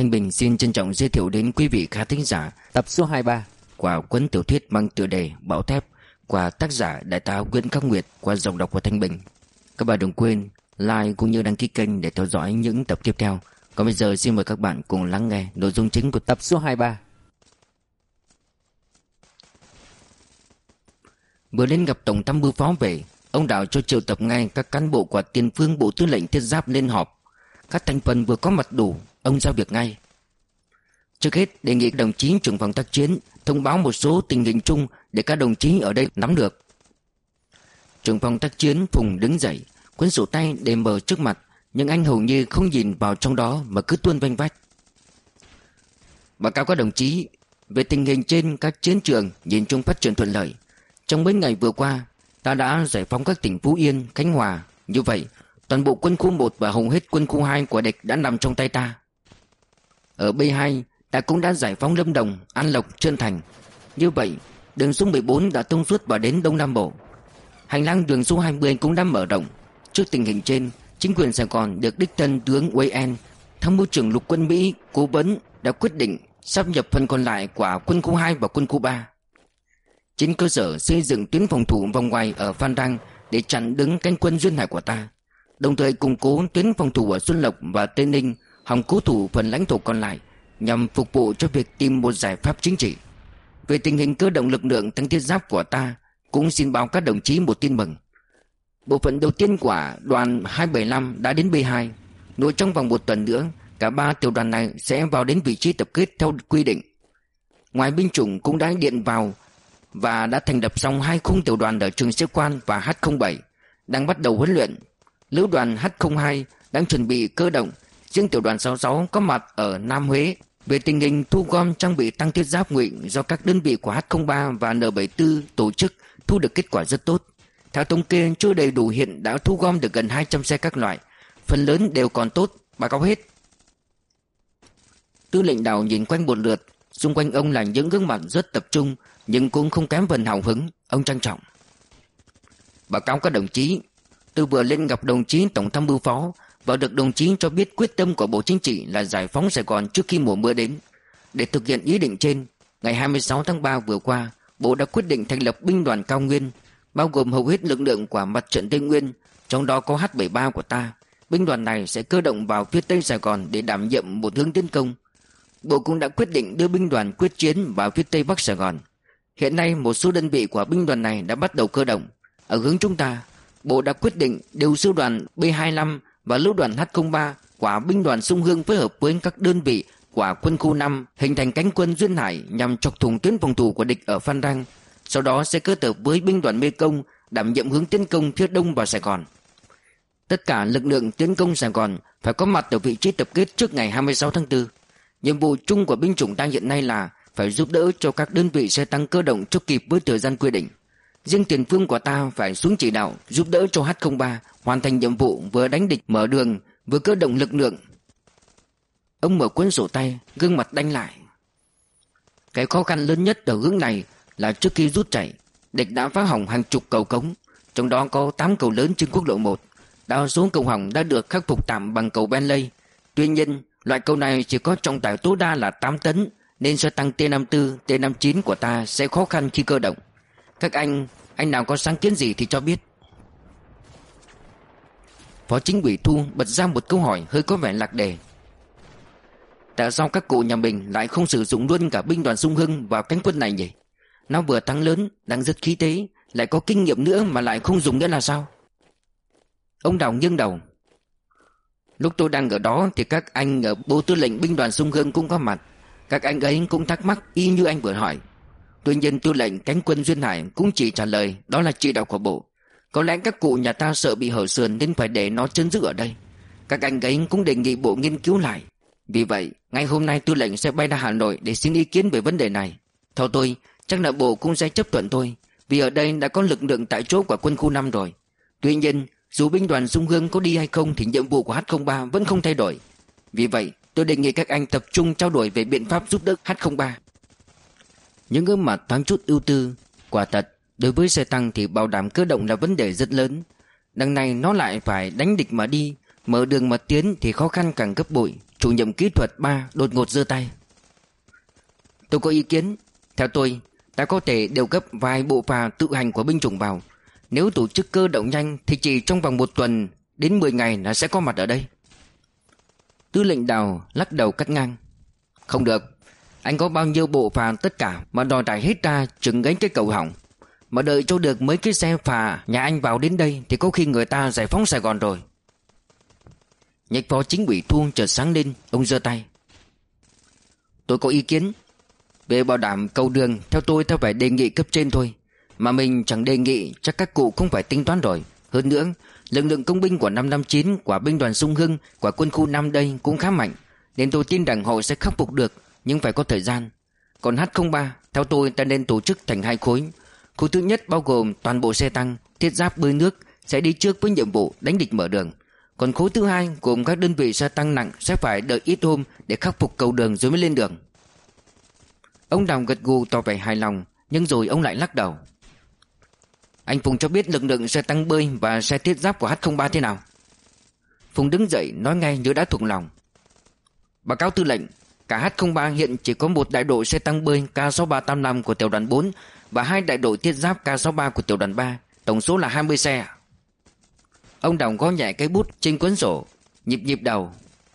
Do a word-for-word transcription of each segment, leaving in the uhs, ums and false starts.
Thanh Bình xin trân trọng giới thiệu đến quý vị khán thính giả tập số hai mươi ba của cuốn tiểu thuyết mang tựa đề Bão Thép của tác giả đại tá Nguyễn Khắc Nguyệt qua giọng đọc của Thanh Bình. Các bạn đừng quên like cũng như đăng ký kênh để theo dõi những tập tiếp theo. Còn bây giờ xin mời các bạn cùng lắng nghe nội dung chính của tập số hai mươi ba. Vừa lên gặp Tổng tham mưu phó về, ông Đào cho triệu tập ngay các cán bộ của tiền phương Bộ Tư lệnh Thiết giáp lên họp. Các thành phần vừa có mặt đủ, ông giao việc ngay. Trước hết đề nghị đồng chí trưởng phòng tác chiến thông báo một số tình hình chung để các đồng chí ở đây nắm được. Trưởng phòng tác chiến Phùng đứng dậy, cuốn sổ tay để mở trước mặt, nhưng anh hầu như không nhìn vào trong đó mà cứ tuôn vanh vách. Báo cáo các đồng chí, về tình hình trên các chiến trường nhìn chung phát triển thuận lợi. Trong mấy ngày vừa qua, ta đã giải phóng các tỉnh Phú Yên, Khánh Hòa. Như vậy, toàn bộ quân khu một và hầu hết quân khu hai của địch đã nằm trong tay ta. Ở B hai, ta cũng đã giải phóng Lâm Đồng, An Lộc, Trơn Thành. Như vậy, đường số mười bốn đã thông suốt vào đến Đông Nam Bộ. Hành lang đường số hai mươi cũng đã mở rộng. Trước tình hình trên, chính quyền Sài Gòn được đích thân tướng Wayne, tham mưu trưởng lục quân Mỹ, cố vấn đã quyết định sáp nhập phần còn lại của quân khu hai và quân khu ba. Trên cơ sở xây dựng tuyến phòng thủ vòng ngoài ở Phan Rang để chặn đứng cánh quân duyên hải của ta, đồng thời củng cố tuyến phòng thủ ở Xuân Lộc và Tây Ninh, hòng cố thủ phần lãnh thổ còn lại nhằm phục vụ cho việc tìm một giải pháp chính trị. Về tình hình cơ động lực lượng tăng thiết giáp của ta, cũng xin báo các đồng chí một tin mừng. Bộ phận đầu tiên của đoàn hai bảy năm đã đến B hai. Nội trong vòng một tuần nữa, cả ba tiểu đoàn này sẽ vào đến vị trí tập kết theo quy định. Ngoài binh chủng cũng đã điện vào và đã thành lập xong hai khung tiểu đoàn ở trường sĩ quan và H không bảy, đang bắt đầu huấn luyện. Lữ đoàn H không hai đang chuẩn bị cơ động. Riêng tiểu đoàn sáu mươi sáu có mặt ở Nam Huế. Về tình hình thu gom trang bị tăng thiết giáp ngụy do các đơn vị của H không ba và N bảy mươi tư tổ chức thu được kết quả rất tốt. Theo thống kê chưa đầy đủ hiện đã thu gom được gần hai trăm xe các loại, phần lớn đều còn tốt, báo cáo hết. Tư lệnh Đào nhìn quanh một lượt, xung quanh ông là những gương mặt rất tập trung nhưng cũng không kém phần hào hứng. Ông trang trọng: báo cáo các đồng chí, tôi vừa lên gặp đồng chí Tổng tham mưu phó và được đồng chí cho biết quyết tâm của Bộ Chính trị là giải phóng Sài Gòn trước khi mùa mưa đến. Để thực hiện ý định trên, ngày hai mươi sáu tháng ba vừa qua, Bộ đã quyết định thành lập binh đoàn Cao Nguyên, bao gồm hầu hết lực lượng của mặt trận Tây Nguyên, trong đó có H bảy mươi ba của ta. Binh đoàn này sẽ cơ động vào phía Tây Sài Gòn để đảm nhiệm một hướng tiến công. Bộ cũng đã quyết định đưa binh đoàn quyết chiến vào phía Tây Bắc Sài Gòn. Hiện nay một số đơn vị của binh đoàn này đã bắt đầu cơ động. Ở hướng chúng ta, Bộ đã quyết định điều sư đoàn B hai mươi lăm và lữ đoàn H không ba của binh đoàn Sông Hương phối hợp với các đơn vị của quân khu năm hình thành cánh quân duyên hải nhằm chọc thủng tuyến phòng thủ của địch ở Phan Rang. Sau đó sẽ kết hợp với binh đoàn Mê Công đảm nhiệm hướng tiến công phía đông vào Sài Gòn. Tất cả lực lượng tiến công Sài Gòn phải có mặt ở vị trí tập kết trước ngày hai mươi sáu tháng tư. Nhiệm vụ chung của binh chủng ta hiện nay là phải giúp đỡ cho các đơn vị xe tăng cơ động cho kịp với thời gian quy định. Riêng tiền phương của ta phải xuống chỉ đạo giúp đỡ cho H không ba hoàn thành nhiệm vụ vừa đánh địch mở đường vừa cơ động lực lượng. Ông mở cuốn sổ tay, gương mặt đanh lại. Cái khó khăn lớn nhất ở hướng này là trước khi rút chạy, địch đã phá hỏng hàng chục cầu cống, trong đó có tám cầu lớn trên quốc lộ một. Đa số cầu hỏng đã được khắc phục tạm bằng cầu Bentley. Tuy nhiên, loại cầu này chỉ có trọng tải tối đa là tám tấn, nên xe tăng T năm mươi tư, T năm mươi chín của ta sẽ khó khăn khi cơ động. Các anh, anh nào có sáng kiến gì thì cho biết. Phó Chính ủy Thu bật ra một câu hỏi hơi có vẻ lạc đề. Tại sao các cụ nhà mình lại không sử dụng luôn cả binh đoàn Sông Hưng vào cánh quân này nhỉ? Nó vừa tăng lớn, đang rất khí thế, lại có kinh nghiệm nữa mà lại không dùng nữa là sao? Ông Đào nghiêng đầu. Lúc tôi đang ở đó thì các anh ở Bộ Tư lệnh binh đoàn Sông Hưng cũng có mặt. Các anh ấy cũng thắc mắc y như anh vừa hỏi. Tuy nhiên tư lệnh cánh quân duyên hải cũng chỉ trả lời đó là chỉ đạo của Bộ. Có lẽ các cụ nhà ta sợ bị hở sườn nên phải để nó chấn giữ ở đây. Các anh ấy cũng đề nghị Bộ nghiên cứu lại. Vì vậy, ngay hôm nay tư lệnh sẽ bay ra Hà Nội để xin ý kiến về vấn đề này. Theo tôi, chắc là Bộ cũng sẽ chấp thuận tôi, vì ở đây đã có lực lượng tại chỗ của quân khu năm rồi. Tuy nhiên, dù binh đoàn Sông Hương có đi hay không thì nhiệm vụ của H không ba vẫn không thay đổi. Vì vậy, tôi đề nghị các anh tập trung trao đổi về biện pháp giúp đỡ H không ba. Những gương mặt thoáng chút ưu tư. Quả thật, đối với xe tăng thì bảo đảm cơ động là vấn đề rất lớn. Đằng này nó lại phải đánh địch mà đi, mở đường mà tiến thì khó khăn càng gấp bội. Chủ nhiệm kỹ thuật ba đột ngột giơ tay. Tôi có ý kiến. Theo tôi, ta có thể điều gấp vài bộ phà tự hành của binh chủng vào. Nếu tổ chức cơ động nhanh thì chỉ trong vòng một tuần đến mười ngày là sẽ có mặt ở đây. Tư lệnh Đào lắc đầu cắt ngang. Không được. Anh có bao nhiêu bộ phà tất cả mà đòi tải hết ra chừng gánh cái cầu hỏng. Mà đợi cho được mấy cái xe phà nhà anh vào đến đây thì có khi người ta giải phóng Sài Gòn rồi. Nhạch phó chính ủy Thu chợt sáng lên. Ông giơ tay. Tôi có ý kiến. Về bảo đảm cầu đường, theo tôi ta phải đề nghị cấp trên thôi. Mà mình chẳng đề nghị chắc các cụ không phải tính toán rồi. Hơn nữa, lực lượng công binh của năm năm chín, của binh đoàn Sung Hưng, của quân khu năm đây cũng khá mạnh, nên tôi tin rằng họ sẽ khắc phục được, nhưng phải có thời gian. Còn H không ba, theo tôi ta nên tổ chức thành hai khối. Khối thứ nhất bao gồm toàn bộ xe tăng, thiết giáp bơi nước sẽ đi trước với nhiệm vụ đánh địch mở đường. Còn khối thứ hai gồm các đơn vị xe tăng nặng sẽ phải đợi ít hôm để khắc phục cầu đường rồi mới lên đường. Ông Đào gật gù tỏ vẻ hài lòng, nhưng rồi ông lại lắc đầu. Anh Phùng cho biết lực lượng xe tăng bơi và xe thiết giáp của H không ba thế nào? Phùng đứng dậy nói ngay như đã thuộc lòng. Báo cáo tư lệnh, cả H không ba hiện chỉ có một đại đội xe tăng bơi K sáu ba tám năm của tiểu đoàn bốn và hai đại đội thiết giáp K sáu ba của tiểu đoàn ba, tổng số là hai mươi xe. Ông Đào gõ nhẹ cái bút trên cuốn sổ, nhịp nhịp đầu.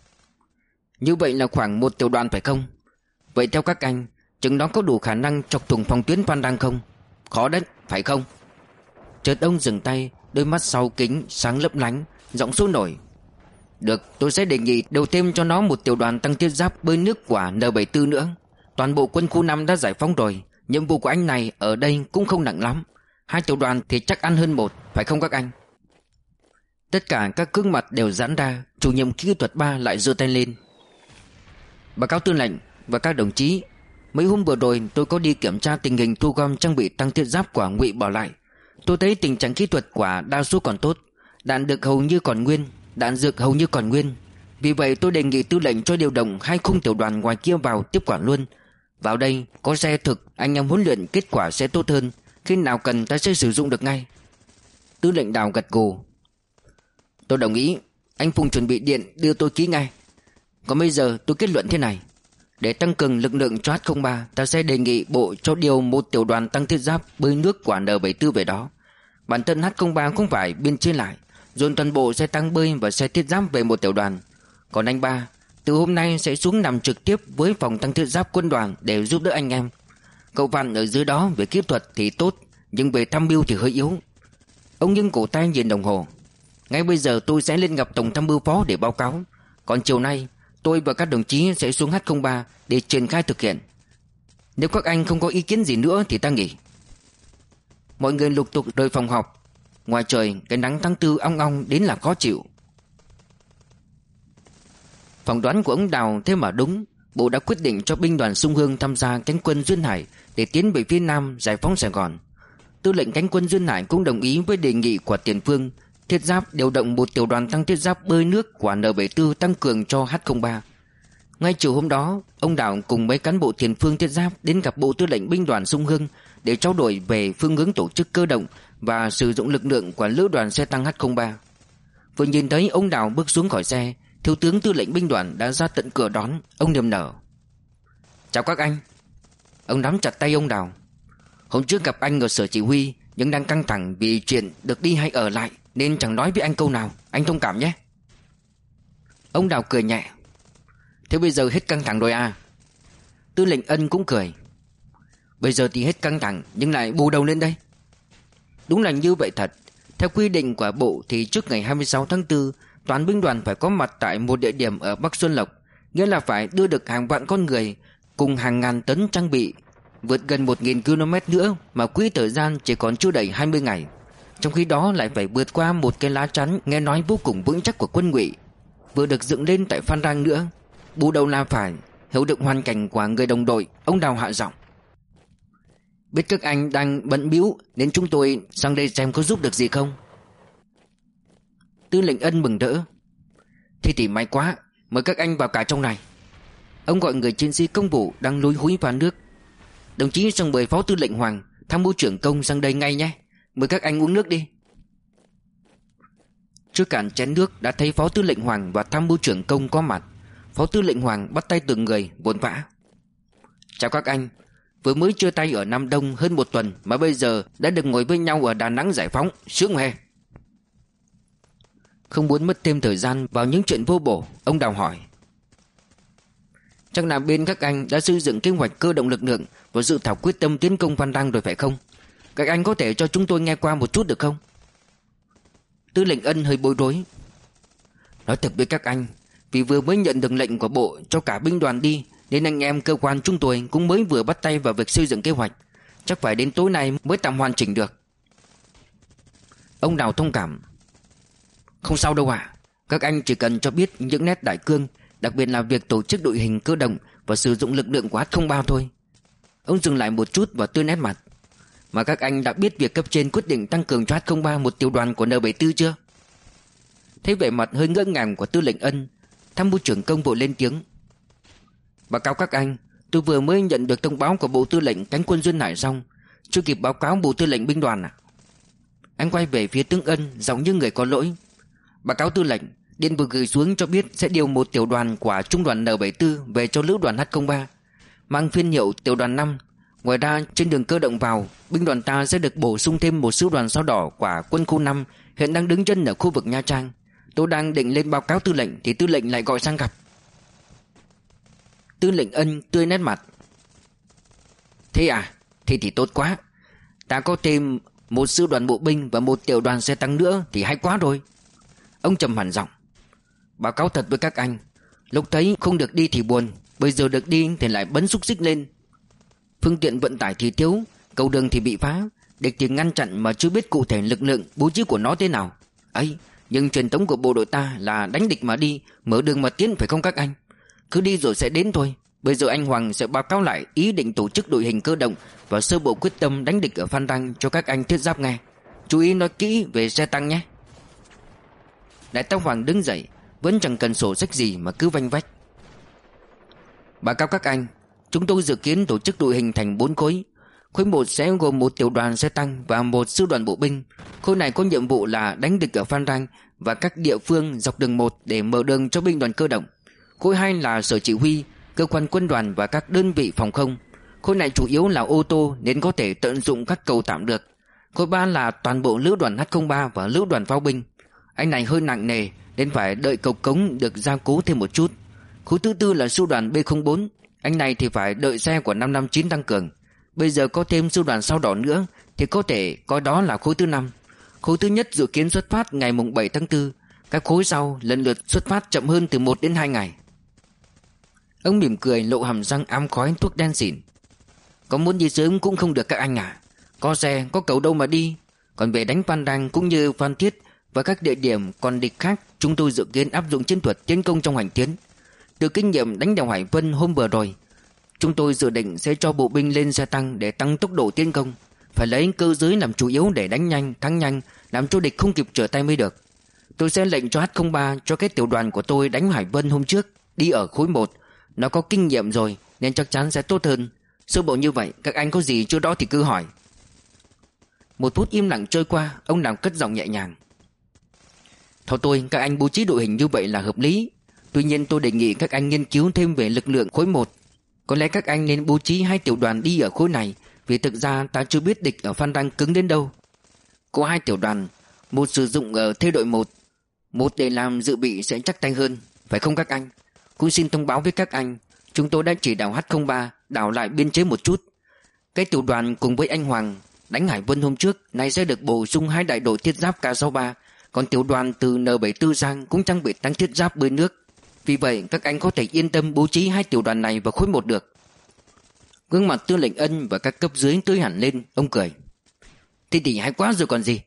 Như vậy là khoảng một tiểu đoàn phải không? Vậy theo các anh, chừng đó có đủ khả năng chọc thủng phòng tuyến Phan Đăng không? Khó đấy, phải không? Chợt ông dừng tay, đôi mắt sau kính sáng lấp lánh, giọng sôi nổi. Được, tôi sẽ đề nghị đầu thêm cho nó một tiểu đoàn tăng thiết giáp bơi nước của N bảy mươi tư nữa. Toàn bộ quân khu năm đã giải phóng rồi, nhiệm vụ của anh này ở đây cũng không nặng lắm. Hai tiểu đoàn thì chắc ăn hơn một, phải không các anh? Tất cả các gương mặt đều giãn ra. Chủ nhiệm kỹ thuật ba lại giơ tay lên. Báo cáo tư lệnh và các đồng chí, mấy hôm vừa rồi tôi có đi kiểm tra tình hình thu gom trang bị tăng thiết giáp của Ngụy bỏ lại. Tôi thấy tình trạng kỹ thuật của đa số còn tốt, đạn được hầu như còn nguyên, đạn dược hầu như còn nguyên. Vì vậy tôi đề nghị tư lệnh cho điều động hai khung tiểu đoàn ngoài kia vào tiếp quản luôn. Vào đây có xe thực, anh em huấn luyện kết quả sẽ tốt hơn. Khi nào cần ta sẽ sử dụng được ngay. Tư lệnh Đào gật gù. Tôi đồng ý. Anh Phùng chuẩn bị điện đưa tôi ký ngay. Còn bây giờ tôi kết luận thế này. Để tăng cường lực lượng cho H không ba, ta sẽ đề nghị bộ cho điều một tiểu đoàn tăng thiết giáp bơi nước của N bảy mươi tư về đó. Bản thân H không ba không phải biên chế lại, dồn toàn bộ xe tăng bơi và xe thiết giáp về một tiểu đoàn. Còn anh ba, từ hôm nay sẽ xuống nằm trực tiếp với phòng tăng thiết giáp quân đoàn để giúp đỡ anh em. Cậu Văn ở dưới đó về kỹ thuật thì tốt, nhưng về tham mưu thì hơi yếu. Ông nghiêng cổ tay nhìn đồng hồ. Ngay bây giờ tôi sẽ lên gặp Tổng tham mưu phó để báo cáo. Còn chiều nay tôi và các đồng chí sẽ xuống H không ba để triển khai thực hiện. Nếu các anh không có ý kiến gì nữa thì ta nghỉ. Mọi người lục tục rời phòng họp. Ngoài trời cái nắng tháng tư ong ong đến là khó chịu. Phỏng đoán của ông Đào thế mà đúng. Bộ đã quyết định cho binh đoàn Sung Hương tham gia cánh quân Duyên Hải để tiến về phía Nam giải phóng Sài Gòn. Tư lệnh cánh quân Duyên Hải cũng đồng ý với đề nghị của Tiền Phương thiết giáp điều động một tiểu đoàn tăng thiết giáp bơi nước của N bảy mươi tư tăng cường cho H không ba. Ngay chiều hôm đó, ông Đào cùng mấy cán bộ Tiền Phương thiết giáp đến gặp Bộ Tư lệnh binh đoàn Sung Hương để trao đổi về phương hướng tổ chức cơ động và sử dụng lực lượng của lữ đoàn xe tăng H không ba. Vừa nhìn thấy ông Đào bước xuống khỏi xe, thiếu tướng tư lệnh binh đoàn đã ra tận cửa đón. Ông niềm nở. Chào các anh. Ông nắm chặt tay ông Đào. Hôm trước gặp anh ở sở chỉ huy, nhưng đang căng thẳng vì chuyện được đi hay ở lại nên chẳng nói với anh câu nào. Anh thông cảm nhé. Ông Đào cười nhẹ. Thế bây giờ hết căng thẳng rồi à? Tư lệnh Ân cũng cười. Bây giờ thì hết căng thẳng nhưng lại bù đầu lên đây. Đúng là như vậy thật. Theo quy định của bộ thì trước ngày hai mươi sáu tháng tư, toàn binh đoàn phải có mặt tại một địa điểm ở Bắc Xuân Lộc, nghĩa là phải đưa được hàng vạn con người cùng hàng ngàn tấn trang bị, vượt gần một nghìn ki lô mét nữa mà quỹ thời gian chỉ còn chưa đầy hai mươi ngày. Trong khi đó lại phải vượt qua một cái lá chắn nghe nói vô cùng vững chắc của quân Ngụy, vừa được dựng lên tại Phan Rang nữa. Bù đầu là phải hiểu được hoàn cảnh của người đồng đội. Ông Đào hạ giọng. Biết các anh đang bận bĩu nên chúng tôi sang đây xem có giúp được gì không. Tư lệnh Ân mừng rỡ. Thế thì may quá, mời các anh vào cả trong này. Ông gọi người chiến sĩ công vụ đang lúi húi vào nước. Đồng chí xong mời Phó Tư lệnh Hoàng, tham mưu trưởng công sang đây ngay nhé. Mời các anh uống nước đi. Trước cạn chén nước đã thấy Phó Tư lệnh Hoàng và tham mưu trưởng công có mặt. Phó tư lệnh Hoàng bắt tay từng người vội vã. Chào các anh. Vừa mới chia tay ở Nam Đông hơn một tuần mà bây giờ đã được ngồi với nhau ở Đà Nẵng giải phóng, sướng hè. Không muốn mất thêm thời gian vào những chuyện vô bổ, ông Đào hỏi. Chắc là bên các anh đã xây dựng kế hoạch cơ động lực lượng và dự thảo quyết tâm tiến công Phan Rang rồi phải không? Các anh có thể cho chúng tôi nghe qua một chút được không? Tư lệnh Ân hơi bối rối. Nói thật với các anh, vì vừa mới nhận được lệnh của bộ cho cả binh đoàn đi, nên anh em cơ quan chúng tôi cũng mới vừa bắt tay vào việc xây dựng kế hoạch. Chắc phải đến tối nay mới tạm hoàn chỉnh được. Ông Đào thông cảm. Không sao đâu ạ. Các anh chỉ cần cho biết những nét đại cương, đặc biệt là việc tổ chức đội hình cơ động và sử dụng lực lượng của H không ba thôi. Ông dừng lại một chút và tươi nét mặt. Mà các anh đã biết việc cấp trên quyết định tăng cường cho H không ba một tiểu đoàn của N bảy mươi tư chưa? Thấy vẻ mặt hơi ngỡ ngàng của tư lệnh Ân, tham mưu trưởng Công vội lên tiếng. Báo cáo các anh, tôi vừa mới nhận được thông báo của Bộ Tư lệnh Cánh quân Duyên Hải xong, chưa kịp báo cáo Bộ Tư lệnh binh đoàn à? Anh quay về phía tướng Ân, giọng như người có lỗi. Báo cáo tư lệnh, điện vừa gửi xuống cho biết sẽ điều một tiểu đoàn của trung đoàn N bảy mươi tư về cho lữ đoàn H không ba, mang phiên hiệu tiểu đoàn năm. Ngoài ra, trên đường cơ động vào, binh đoàn ta sẽ được bổ sung thêm một sư đoàn sao đỏ của quân khu năm hiện đang đứng chân ở khu vực Nha Trang. Tôi đang định lên báo cáo tư lệnh thì tư lệnh lại gọi sang gặp. Tư lệnh Ân tươi nét mặt. Thế à? Thế thì tốt quá. Ta có thêm một sư đoàn bộ binh và một tiểu đoàn xe tăng nữa thì hay quá rồi. Ông trầm hẳn giọng. Báo cáo thật với các anh, lúc thấy không được đi thì buồn, bây giờ được đi thì lại bấn xúc xích lên. Phương tiện vận tải thì thiếu, cầu đường thì bị phá, địch thì ngăn chặn mà chưa biết cụ thể lực lượng bố trí của nó thế nào. Ấy, nhưng truyền thống của bộ đội ta là đánh địch mà đi, mở đường mà tiến phải không các anh? Cứ đi rồi sẽ đến thôi. Bây giờ anh Hoàng sẽ báo cáo lại ý định tổ chức đội hình cơ động và sơ bộ quyết tâm đánh địch ở Phan Rang cho các anh thiết giáp nghe. Chú ý nói kỹ về xe tăng nhé. Đại tá Hoàng đứng dậy, vẫn chẳng cần sổ sách gì mà cứ vanh vách. Báo cáo các anh, chúng tôi dự kiến tổ chức đội hình thành bốn khối. Khối một sẽ gồm một tiểu đoàn xe tăng và một sư đoàn bộ binh. Khối này có nhiệm vụ là đánh địch ở Phan Rang và các địa phương dọc đường một để mở đường cho binh đoàn cơ động. Khối hai là sở chỉ huy, cơ quan quân đoàn và các đơn vị phòng không. Khối này chủ yếu là ô tô nên có thể tận dụng các cầu tạm được. Khối ba là toàn bộ lữ đoàn H không ba và lữ đoàn pháo binh. Anh này hơi nặng nề nên phải đợi cầu cống được gia cố thêm một chút. Khối thứ tư là sư đoàn B không bốn. Anh này thì phải đợi xe của năm năm chín tăng cường. Bây giờ có thêm sư đoàn sao đỏ nữa thì có thể coi đó là khối thứ năm. Khối thứ nhất dự kiến xuất phát ngày mùng bảy tháng tư. Các khối sau lần lượt xuất phát chậm hơn từ một đến hai ngày. Ông mỉm cười lộ hàm răng ám khói thuốc đen xỉn. Có muốn đi sớm cũng không được các anh à. Có xe có cầu đâu mà đi. Còn về đánh Phan Rang cũng như Phan Thiết và các địa điểm còn địch khác, chúng tôi dự kiến áp dụng chiến thuật tiến công trong hành tiến. Từ kinh nghiệm đánh đèo Hải Vân hôm vừa rồi, chúng tôi dự định sẽ cho bộ binh lên xe tăng để tăng tốc độ tiến công. Phải lấy cơ giới làm chủ yếu để đánh nhanh, thắng nhanh, làm cho địch không kịp trở tay mới được. Tôi sẽ lệnh cho H không ba cho cái tiểu đoàn của tôi đánh Hải Vân hôm trước, đi ở khối một. Nó có kinh nghiệm rồi nên chắc chắn sẽ tốt hơn. Sơ bộ như vậy, các anh có gì chưa đó thì cứ hỏi. Một phút im lặng trôi qua, ông Đào cất giọng nhẹ nhàng. Theo tôi, các anh bố trí đội hình như vậy là hợp lý. Tuy nhiên tôi đề nghị các anh nghiên cứu thêm về lực lượng khối một. Có lẽ các anh nên bố trí hai tiểu đoàn đi ở khối này, vì thực ra ta chưa biết địch ở Phan Rang cứng đến đâu. Có hai tiểu đoàn, một sử dụng ở thê đội một, một để làm dự bị sẽ chắc tay hơn, phải không các anh? Cũng xin thông báo với các anh, chúng tôi đã chỉ đạo H không ba đảo lại biên chế một chút. Cái tiểu đoàn cùng với anh Hoàng đánh Hải Vân hôm trước nay sẽ được bổ sung hai đại đội thiết giáp K sáu ba. Còn tiểu đoàn từ N bảy mươi tư sang cũng trang bị tăng thiết giáp bơi nước. Vì vậy các anh có thể yên tâm bố trí hai tiểu đoàn này vào khối một được. Gương mặt Tư lệnh Ân và các cấp dưới tươi hẳn lên. Ông cười. Thế thì hay quá rồi còn gì.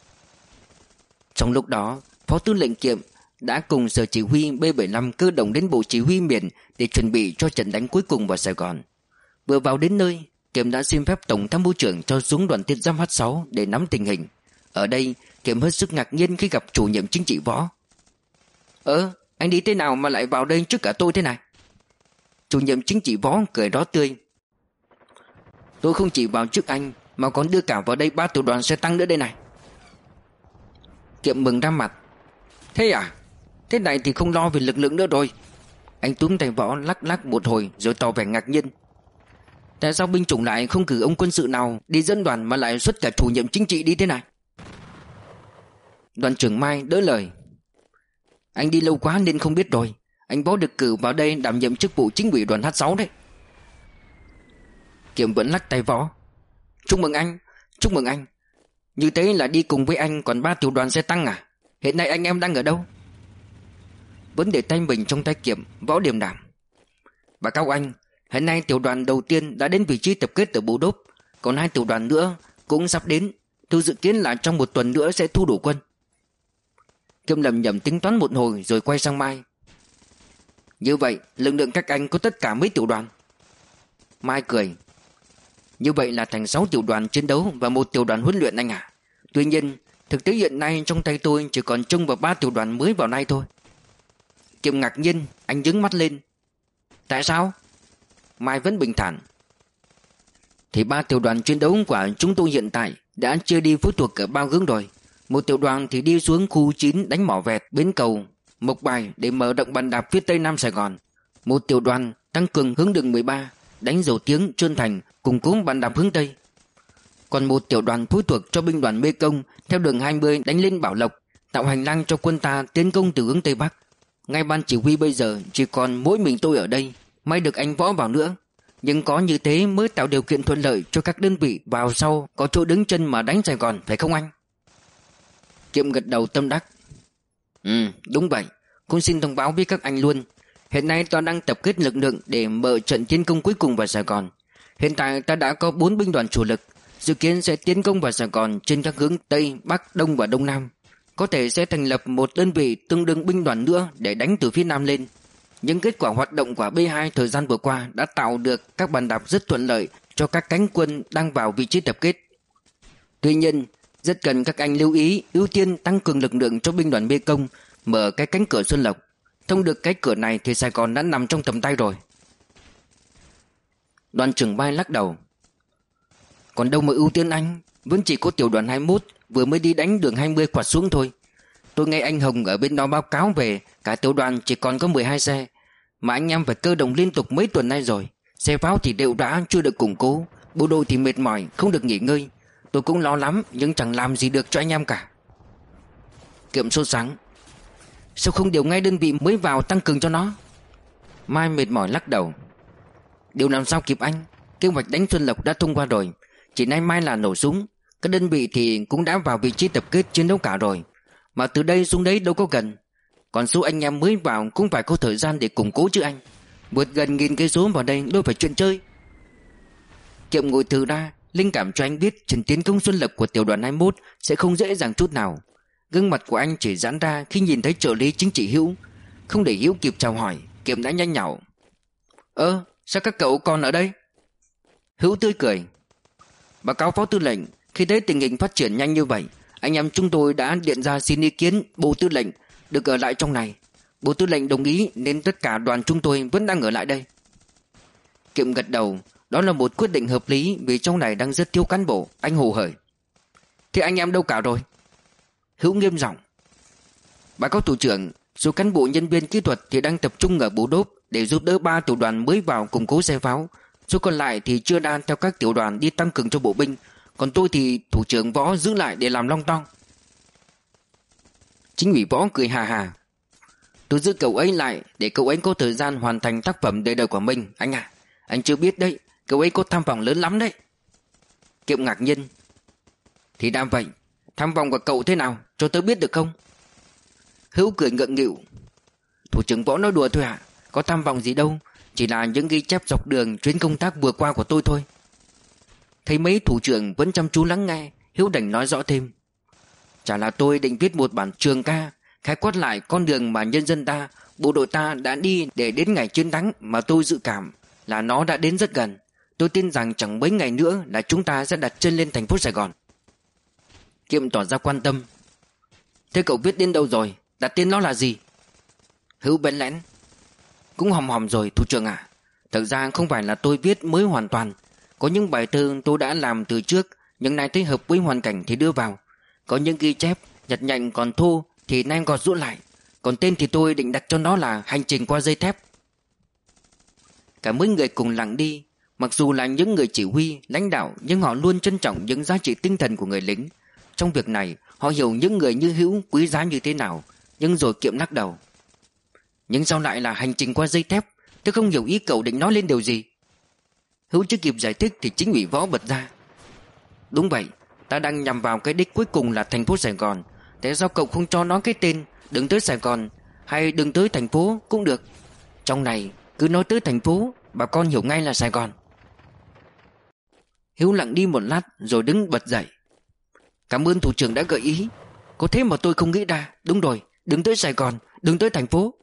Trong lúc đó, Phó Tư lệnh Kiệm đã cùng sở chỉ huy B bảy mươi lăm cơ động đến bộ chỉ huy miền để chuẩn bị cho trận đánh cuối cùng vào Sài Gòn. Vừa vào đến nơi, Kiệm đã xin phép Tổng tham mưu trưởng cho xuống đoàn thiết giáp H sáu để nắm tình hình. Ở đây, Kiệm hết sức ngạc nhiên khi gặp chủ nhiệm chính trị Võ. Ơ, anh đi thế nào mà lại vào đây trước cả tôi thế này? Chủ nhiệm chính trị Võ cười đó tươi. Tôi không chỉ vào trước anh mà còn đưa cả vào đây ba tiểu đoàn xe tăng nữa đây này. Kiệm mừng ra mặt. Thế à? Thế này thì không lo về lực lượng nữa rồi. Anh túm tay Võ lắc lắc một hồi rồi tỏ vẻ ngạc nhiên. Tại sao binh chủng lại không cử ông quân sự nào đi dẫn đoàn mà lại xuất cả chủ nhiệm chính trị đi thế này? Đoàn trưởng Mai đỡ lời. Anh đi lâu quá nên không biết rồi. Anh Võ được cử vào đây đảm nhiệm chức vụ chính ủy đoàn H sáu đấy. Kiệm vẫn lắc tay Võ. Chúc mừng anh, chúc mừng anh. Như thế là đi cùng với anh còn ba tiểu đoàn xe tăng à? Hiện nay anh em đang ở đâu? Vẫn để tay mình trong tay Kiệm, Võ điềm đạm. Báo cáo anh, hiện nay tiểu đoàn đầu tiên đã đến vị trí tập kết ở Bù Đốp. Còn hai tiểu đoàn nữa cũng sắp đến. Tôi dự kiến là trong một tuần nữa sẽ thu đủ quân. Kiệm lầm nhầm tính toán một hồi rồi quay sang Mai. Như vậy lực lượng các anh có tất cả mấy tiểu đoàn? Mai cười. Như vậy là thành sáu tiểu đoàn chiến đấu và một tiểu đoàn huấn luyện anh ạ. Tuy nhiên thực tế hiện nay trong tay tôi chỉ còn trông vào ba tiểu đoàn mới vào nay thôi. Kiệm ngạc nhiên, anh nhướng mắt lên. Tại sao? Mai vẫn bình thản. Thì ba tiểu đoàn chiến đấu của chúng tôi hiện tại đã chưa đi phối thuộc ở bao hướng rồi. Một tiểu đoàn thì đi xuống khu chín đánh mỏ vẹt, bến cầu, Mộc Bài để mở rộng bàn đạp phía tây nam Sài Gòn. Một tiểu đoàn tăng cường hướng đường mười ba, đánh Dầu Tiếng, Trơn Thành, củng cố bàn đạp hướng tây. Còn một tiểu đoàn phối thuộc cho binh đoàn Mê Công theo đường hai mươi đánh lên Bảo Lộc, tạo hành lang cho quân ta tiến công từ hướng tây bắc. Ngay ban chỉ huy bây giờ chỉ còn mỗi mình tôi ở đây, may được anh Võ vào nữa. Nhưng có như thế mới tạo điều kiện thuận lợi cho các đơn vị vào sau có chỗ đứng chân mà đánh Sài Gòn, phải không anh? Kiệm gật đầu tâm đắc. Ừ, đúng vậy. Cũng xin thông báo với các anh luôn. Hiện nay ta đang tập kết lực lượng để mở trận tiến công cuối cùng vào Sài Gòn. Hiện tại ta đã có bốn binh đoàn chủ lực, dự kiến sẽ tiến công vào Sài Gòn trên các hướng Tây, Bắc, Đông và Đông Nam. Có thể sẽ thành lập một đơn vị tương đương binh đoàn nữa để đánh từ phía Nam lên. Những kết quả hoạt động của B hai thời gian vừa qua đã tạo được các bàn đạp rất thuận lợi cho các cánh quân đang vào vị trí tập kết. Tuy nhiên, rất cần các anh lưu ý ưu tiên tăng cường lực lượng cho binh đoàn Mê Công mở cái cánh cửa Xuân Lộc. Thông được cái cửa này thì Sài Gòn đã nằm trong tầm tay rồi. Đoàn trưởng Mai lắc đầu. Còn đâu mà ưu tiên anh, vẫn chỉ có tiểu đoàn hai mươi mốt vừa mới đi đánh đường hai mươi quạt xuống thôi. Tôi nghe anh Hồng ở bên đó báo cáo về cả tiểu đoàn chỉ còn có mười hai xe, mà anh em phải cơ động liên tục mấy tuần nay rồi. Xe pháo thì đều đã chưa được củng cố, bộ đội thì mệt mỏi không được nghỉ ngơi. Tôi cũng lo lắm nhưng chẳng làm gì được cho anh em cả. Kiệm sốt sắng. Sao không điều ngay đơn vị mới vào tăng cường cho nó? Mai mệt mỏi lắc đầu. Điều làm sao kịp anh? Kế hoạch đánh Xuân Lộc đã thông qua rồi, chỉ nay mai là nổ súng. Các đơn vị thì cũng đã vào vị trí tập kết chiến đấu cả rồi, mà từ đây xuống đấy đâu có gần. Còn số anh em mới vào cũng phải có thời gian để củng cố chứ anh. Vượt gần nghìn cây số vào đây đâu phải chuyện chơi. Kiệm ngồi thử ra, linh cảm cho anh biết trận tiến công Xuân Lộc của tiểu đoàn hai mươi mốt sẽ không dễ dàng chút nào. Gương mặt của anh chỉ giãn ra khi nhìn thấy trợ lý chính trị Hữu. Không để Hữu kịp chào hỏi, Kiệm đã nhanh nhảu. Ơ, sao các cậu còn ở đây? Hữu tươi cười. Báo cáo phó tư lệnh, khi thấy tình hình phát triển nhanh như vậy, anh em chúng tôi đã điện ra xin ý kiến bộ tư lệnh được ở lại trong này. Bộ tư lệnh đồng ý nên tất cả đoàn chúng tôi vẫn đang ở lại đây. Kiệm gật đầu. Đó là một quyết định hợp lý vì trong này đang rất thiếu cán bộ. Anh hồ hởi. Thế anh em đâu cả rồi? Hữu nghiêm giọng. Báo cáo thủ trưởng, số cán bộ nhân viên kỹ thuật thì đang tập trung ở Bù Đốp để giúp đỡ ba tiểu đoàn mới vào củng cố xe pháo. Số còn lại thì chưa đan theo các tiểu đoàn đi tăng cường cho bộ binh. Còn tôi thì thủ trưởng Võ giữ lại để làm long tong. Chính ủy Võ cười hà hà. Tôi giữ cậu ấy lại để cậu ấy có thời gian hoàn thành tác phẩm đời đời của mình. Anh à, anh chưa biết đấy, cậu ấy có tham vọng lớn lắm đấy. Kiệm ngạc nhiên. Thì đã vậy, tham vọng của cậu thế nào, cho tôi biết được không? Hữu cười ngượng nghịu. Thủ trưởng Võ nói đùa thôi ạ, à? Có tham vọng gì đâu, chỉ là những ghi chép dọc đường chuyến công tác vừa qua của tôi thôi. Thấy mấy thủ trưởng vẫn chăm chú lắng nghe, Hữu đành nói rõ thêm. Chả là tôi định viết một bản trường ca khái quát lại con đường mà nhân dân ta, bộ đội ta đã đi để đến ngày chiến thắng, mà tôi dự cảm là nó đã đến rất gần. Tôi tin rằng chẳng mấy ngày nữa là chúng ta sẽ đặt chân lên thành phố Sài Gòn. Kiệm tỏ ra quan tâm. Thế cậu viết đến đâu rồi? Đặt tên nó là gì? Hữu bẽn lẽn. Cũng hòm hòm rồi thủ trưởng à. Thật ra không phải là tôi viết mới hoàn toàn. Có những bài thơ tôi đã làm từ trước, nhưng nay thấy hợp với hoàn cảnh thì đưa vào. Có những ghi chép nhặt nhạnh còn thô thì nay gọt rũ lại. Còn tên thì tôi định đặt cho nó là Hành trình qua dây thép. Cả mấy người cùng lặng đi. Mặc dù là những người chỉ huy, lãnh đạo, nhưng họ luôn trân trọng những giá trị tinh thần của người lính. Trong việc này, họ hiểu những người như Hữu quý giá như thế nào. Nhưng rồi Kiệm lắc đầu. Nhưng sao lại là hành trình qua dây thép? Tôi không hiểu ý cậu định nói lên điều gì. Hữu chưa kịp giải thích thì chính ủy Võ bật ra. Đúng vậy, ta đang nhằm vào cái đích cuối cùng là thành phố Sài Gòn. Tại sao cậu không cho nó cái tên Đừng tới Sài Gòn hay Đừng tới thành phố cũng được? Trong này cứ nói tới thành phố, bà con hiểu ngay là Sài Gòn. Hiếu lặng đi một lát rồi đứng bật dậy. Cảm ơn thủ trưởng đã gợi ý. Có thế mà tôi không nghĩ ra. Đúng rồi, đừng tới Sài Gòn, đừng tới thành phố.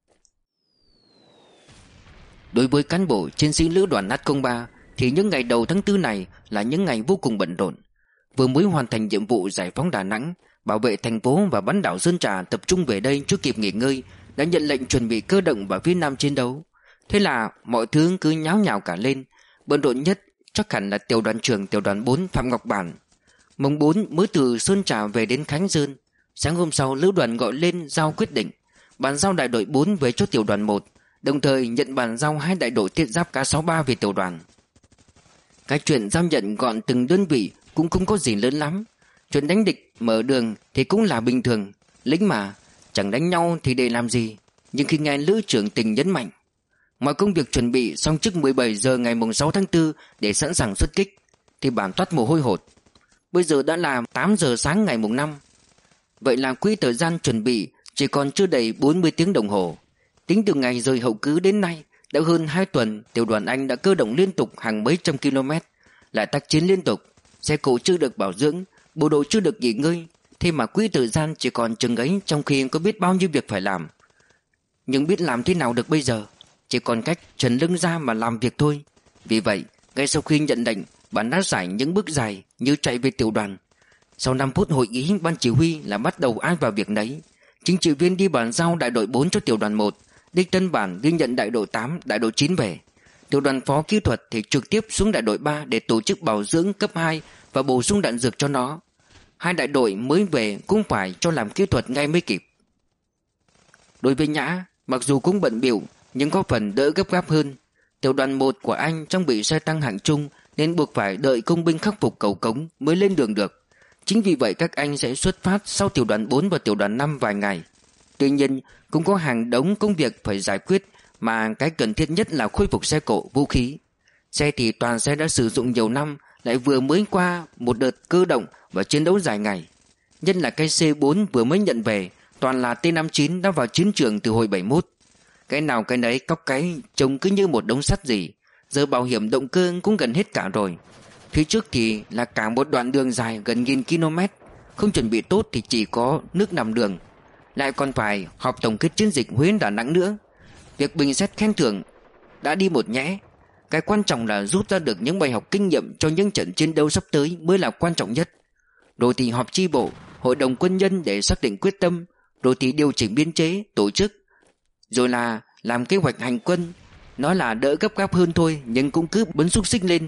Đối với cán bộ chiến sĩ lữ đoàn hát không ba thì những ngày đầu tháng tư này là những ngày vô cùng bận rộn. Vừa mới hoàn thành nhiệm vụ giải phóng Đà Nẵng, bảo vệ thành phố và bán đảo Sơn Trà tập trung về đây chưa kịp nghỉ ngơi, đã nhận lệnh chuẩn bị cơ động vào phía Nam chiến đấu. Thế là mọi thứ cứ nháo nhào cả lên. Bận rộn nhất chắc hẳn là tiểu đoàn trưởng tiểu đoàn bốn Phạm Ngọc Bản. Mùng bốn mới từ Sơn Trà về đến Khánh Sơn. Sáng hôm sau lữ đoàn gọi lên giao quyết định bàn giao đại đội bốn về cho tiểu đoàn một, đồng thời nhận bàn giao hai đại đội thiết giáp K sáu ba về tiểu đoàn. Cái chuyện giao nhận gọn từng đơn vị cũng không có gì lớn lắm. Chuyện đánh địch mở đường thì cũng là bình thường. Lính mà, chẳng đánh nhau thì để làm gì. Nhưng khi nghe lữ trưởng Tình nhấn mạnh mọi công việc chuẩn bị xong trước mười bảy giờ ngày sáu tháng tư để sẵn sàng xuất kích, thì Bản toát mồ hôi hột. Bây giờ đã là tám giờ sáng ngày mùng năm. Vậy là quỹ thời gian chuẩn bị chỉ còn chưa đầy bốn mươi tiếng đồng hồ. Tính từ ngày rời Hậu Cứ đến nay đã hơn hai tuần. Tiểu đoàn Anh đã cơ động liên tục hàng mấy trăm km, lại tác chiến liên tục. Xe cộ chưa được bảo dưỡng, bộ đội chưa được nghỉ ngơi. Thế mà quỹ thời gian chỉ còn chừng ấy, trong khi có biết bao nhiêu việc phải làm. Nhưng biết làm thế nào được bây giờ? Chỉ còn cách trần lưng ra mà làm việc thôi. Vì vậy, ngay sau khi nhận lệnh, Bản đã giải những bước dài như chạy về tiểu đoàn. Sau năm phút hội ý ban chỉ huy là bắt đầu ai vào việc nấy. Chính trị viên đi bàn giao đại đội bốn cho tiểu đoàn một, đích thân Bản ghi nhận đại đội tám, đại đội chín về. Tiểu đoàn phó kỹ thuật thì trực tiếp xuống đại đội ba để tổ chức bảo dưỡng cấp hai và bổ sung đạn dược cho nó. Hai đại đội mới về cũng phải cho làm kỹ thuật ngay mới kịp. Đối với Nhã, mặc dù cũng bận bịu nhưng có phần đỡ gấp gáp hơn. Tiểu đoàn một của anh trang bị xe tăng hạng trung nên buộc phải đợi công binh khắc phục cầu cống mới lên đường được. Chính vì vậy các anh sẽ xuất phát sau tiểu đoàn bốn và tiểu đoàn năm vài ngày. Tuy nhiên cũng có hàng đống công việc phải giải quyết, mà cái cần thiết nhất là khôi phục xe cộ, vũ khí. Xe thì toàn xe đã sử dụng nhiều năm, lại vừa mới qua một đợt cơ động và chiến đấu dài ngày. Nhất là cái C bốn vừa mới nhận về, toàn là T năm mươi chín đã vào chiến trường từ hồi bảy mốt. Cái nào cái nấy cóc cái, trông cứ như một đống sắt gì. Giờ bảo hiểm động cơ cũng gần hết cả rồi. Phía trước thì là cả một đoạn đường dài gần nghìn km. Không chuẩn bị tốt thì chỉ có nước nằm đường. Lại còn phải họp tổng kết chiến dịch Huế Đà Nẵng nữa. Việc bình xét khen thưởng đã đi một nhẽ. Cái quan trọng là rút ra được những bài học kinh nghiệm cho những trận chiến đấu sắp tới mới là quan trọng nhất. Rồi thì họp chi bộ, hội đồng quân nhân để xác định quyết tâm. Rồi thì điều chỉnh biên chế, tổ chức. Rồi là làm kế hoạch hành quân. Nói là đỡ gấp gáp hơn thôi, nhưng cũng cứ bấn xúc xích lên.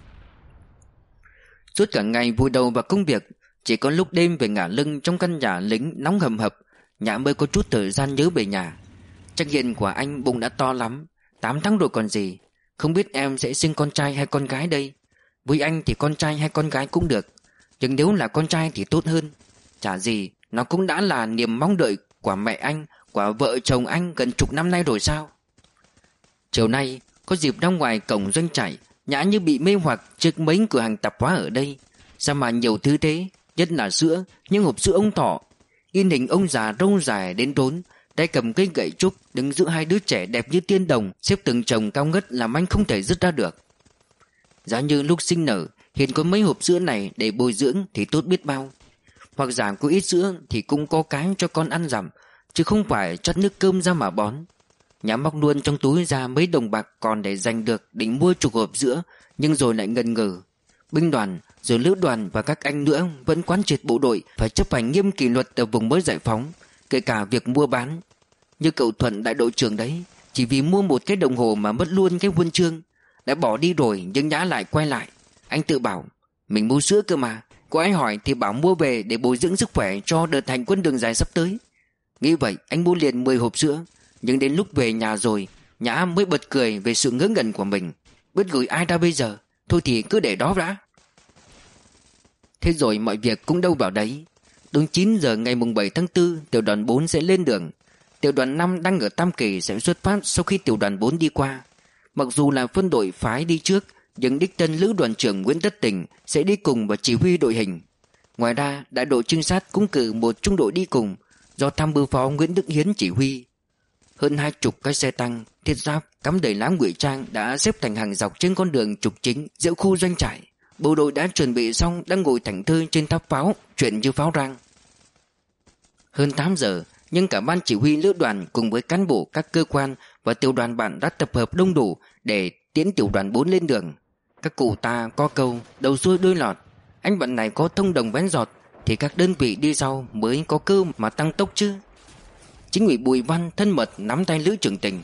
Suốt cả ngày vùi đầu vào công việc, chỉ có lúc đêm về ngả lưng trong căn nhà lính nóng hầm hập, Nhã mới có chút thời gian nhớ về nhà. Trách nhiệm của anh bụng đã to lắm, tám tháng rồi còn gì. Không biết em sẽ sinh con trai hay con gái đây. Với anh thì con trai hay con gái cũng được, nhưng nếu là con trai thì tốt hơn. Chả gì, nó cũng đã là niềm mong đợi của mẹ anh, của vợ chồng anh gần chục năm nay rồi sao. Chiều nay có dịp ra ngoài cổng doanh trại, Nhã như bị mê hoặc trước mấy cửa hàng tạp hóa ở đây. Sao mà nhiều thứ thế, nhất là sữa, những hộp sữa ông Thọ. In hình ông già râu dài đến rốn, tay cầm cây gậy trúc, đứng giữa hai đứa trẻ đẹp như tiên đồng, xếp từng chồng cao ngất làm anh không thể dứt ra được. Giá như lúc sinh nở hiện có mấy hộp sữa này để bồi dưỡng thì tốt biết bao. Hoặc giảm có ít sữa thì cũng có cái cho con ăn dặm, chứ không phải chắt nước cơm ra mà bón. Nhã móc luôn trong túi ra mấy đồng bạc còn để dành được, định mua chục hộp sữa, nhưng rồi lại ngần ngừ. Binh đoàn, rồi lữ đoàn và các anh nữa vẫn quán triệt bộ đội phải chấp hành nghiêm kỷ luật ở vùng mới giải phóng, kể cả việc mua bán. Như cậu Thuận đại đội trưởng đấy, chỉ vì mua một cái đồng hồ mà mất luôn cái huân chương. Đã bỏ đi rồi nhưng Nhã lại quay lại. Anh tự bảo mình mua sữa cơ mà, có ai hỏi thì bảo mua về để bồi dưỡng sức khỏe cho đợt hành quân đường dài sắp tới. Nghĩ vậy anh mua liền mười hộp sữa. Nhưng đến lúc về nhà rồi, Nhã mới bật cười về sự ngớ ngẩn của mình. Biết gửi ai ra bây giờ? Thôi thì cứ để đó đã. Thế rồi mọi việc cũng đâu vào đấy. Đúng chín giờ ngày mùng bảy tháng tư, tiểu đoàn bốn sẽ lên đường. Tiểu đoàn năm đang ở Tam Kỳ sẽ xuất phát sau khi tiểu đoàn bốn đi qua. Mặc dù là phân đội phái đi trước, nhưng đích thân lữ đoàn trưởng Nguyễn Tất Tình sẽ đi cùng và chỉ huy đội hình. Ngoài ra, đại đội trinh sát cũng cử một trung đội đi cùng, do tham mưu phó Nguyễn Đức Hiến chỉ huy. Hơn hai chục cái xe tăng, thiết giáp cắm đầy lá ngụy trang đã xếp thành hàng dọc trên con đường trục chính giữa khu doanh trại. Bộ đội đã chuẩn bị xong, đang ngồi thảnh thơi trên tháp pháo, chuyện như pháo rang. Hơn tám giờ, nhưng cả ban chỉ huy lữ đoàn cùng với cán bộ các cơ quan và tiểu đoàn bạn đã tập hợp đông đủ để tiễn tiểu đoàn bốn lên đường. Các cụ ta có câu đầu xuôi đuôi lọt, anh bạn này có thông đồng bén giọt thì các đơn vị đi sau mới có cơ mà tăng tốc chứ. Chính ủy Bùi Văn thân mật nắm tay Lữ Trưởng Tình.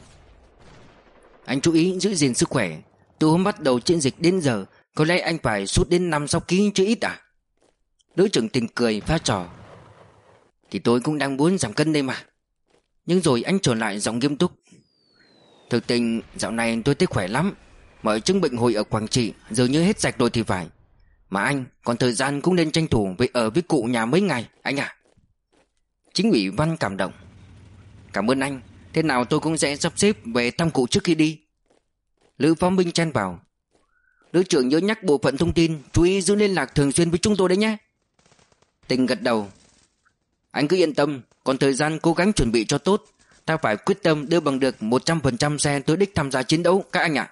Anh chú ý giữ gìn sức khỏe. Từ hôm bắt đầu chiến dịch đến giờ, có lẽ anh phải sút đến năm sáu ký chứ ít à? Lữ Trưởng Tình cười pha trò. Thì tôi cũng đang muốn giảm cân đây mà. Nhưng rồi anh trở lại giọng nghiêm túc. Thực tình dạo này tôi thấy khỏe lắm. Mọi chứng bệnh hồi ở Quảng Trị dường như hết sạch rồi thì phải. Mà anh còn thời gian cũng nên tranh thủ về ở với cụ nhà mấy ngày anh à. Chính ủy Văn cảm động. Cảm ơn anh. Thế nào tôi cũng sẽ sắp xếp về thăm cụ trước khi đi. Lữ Phó Minh chen vào. Lữ trưởng nhớ nhắc bộ phận thông tin chú ý giữ liên lạc thường xuyên với chúng tôi đấy nhé. Tình gật đầu. Anh cứ yên tâm. Còn thời gian cố gắng chuẩn bị cho tốt. Ta phải quyết tâm đưa bằng được một trăm phần trăm xe tới đích tham gia chiến đấu các anh ạ.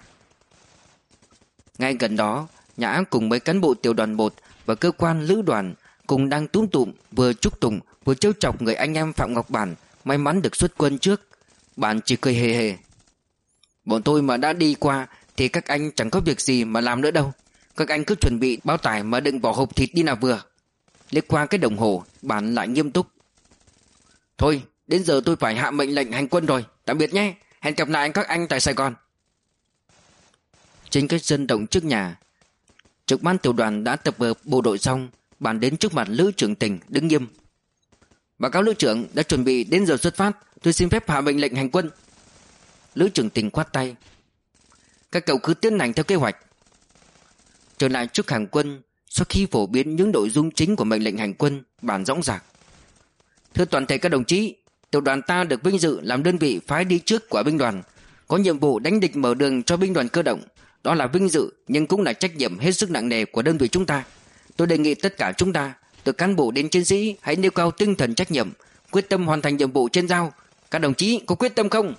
Ngay gần đó, Nhã cùng mấy cán bộ tiểu đoàn một và cơ quan lữ đoàn cùng đang túm tụm vừa chúc tụng vừa trêu chọc người anh em Phạm Ngọc Bản may mắn được xuất quân trước. Bản chỉ cười hề hề. Bọn tôi mà đã đi qua thì các anh chẳng có việc gì mà làm nữa đâu. Các anh cứ chuẩn bị bao tải mà đựng vỏ hộp thịt đi nào vừa. Liếc qua cái đồng hồ, Bản lại nghiêm túc. Thôi, đến giờ tôi phải hạ mệnh lệnh hành quân rồi. Tạm biệt nhé. Hẹn gặp lại các anh tại Sài Gòn. Trên cái sân động trước nhà, trực ban tiểu đoàn đã tập hợp bộ đội xong. Bản đến trước mặt Lữ Trưởng Tình đứng nghiêm. Báo cáo Lữ trưởng đã chuẩn bị đến giờ xuất phát. Tôi xin phép hạ mệnh lệnh hành quân. Lữ Trưởng Tình khoát tay. Các cậu cứ tiến hành theo kế hoạch. Trở lại trước hàng quân, sau khi phổ biến những nội dung chính của mệnh lệnh hành quân, Bản dõng dạc. Thưa toàn thể các đồng chí, tiểu đoàn ta được vinh dự làm đơn vị phái đi trước của binh đoàn, có nhiệm vụ đánh địch mở đường cho binh đoàn cơ động. Đó là vinh dự nhưng cũng là trách nhiệm hết sức nặng nề của đơn vị chúng ta. Tôi đề nghị tất cả chúng ta, từ cán bộ đến chiến sĩ, hãy nêu cao tinh thần trách nhiệm, quyết tâm hoàn thành nhiệm vụ trên giao. Các đồng chí có quyết tâm không?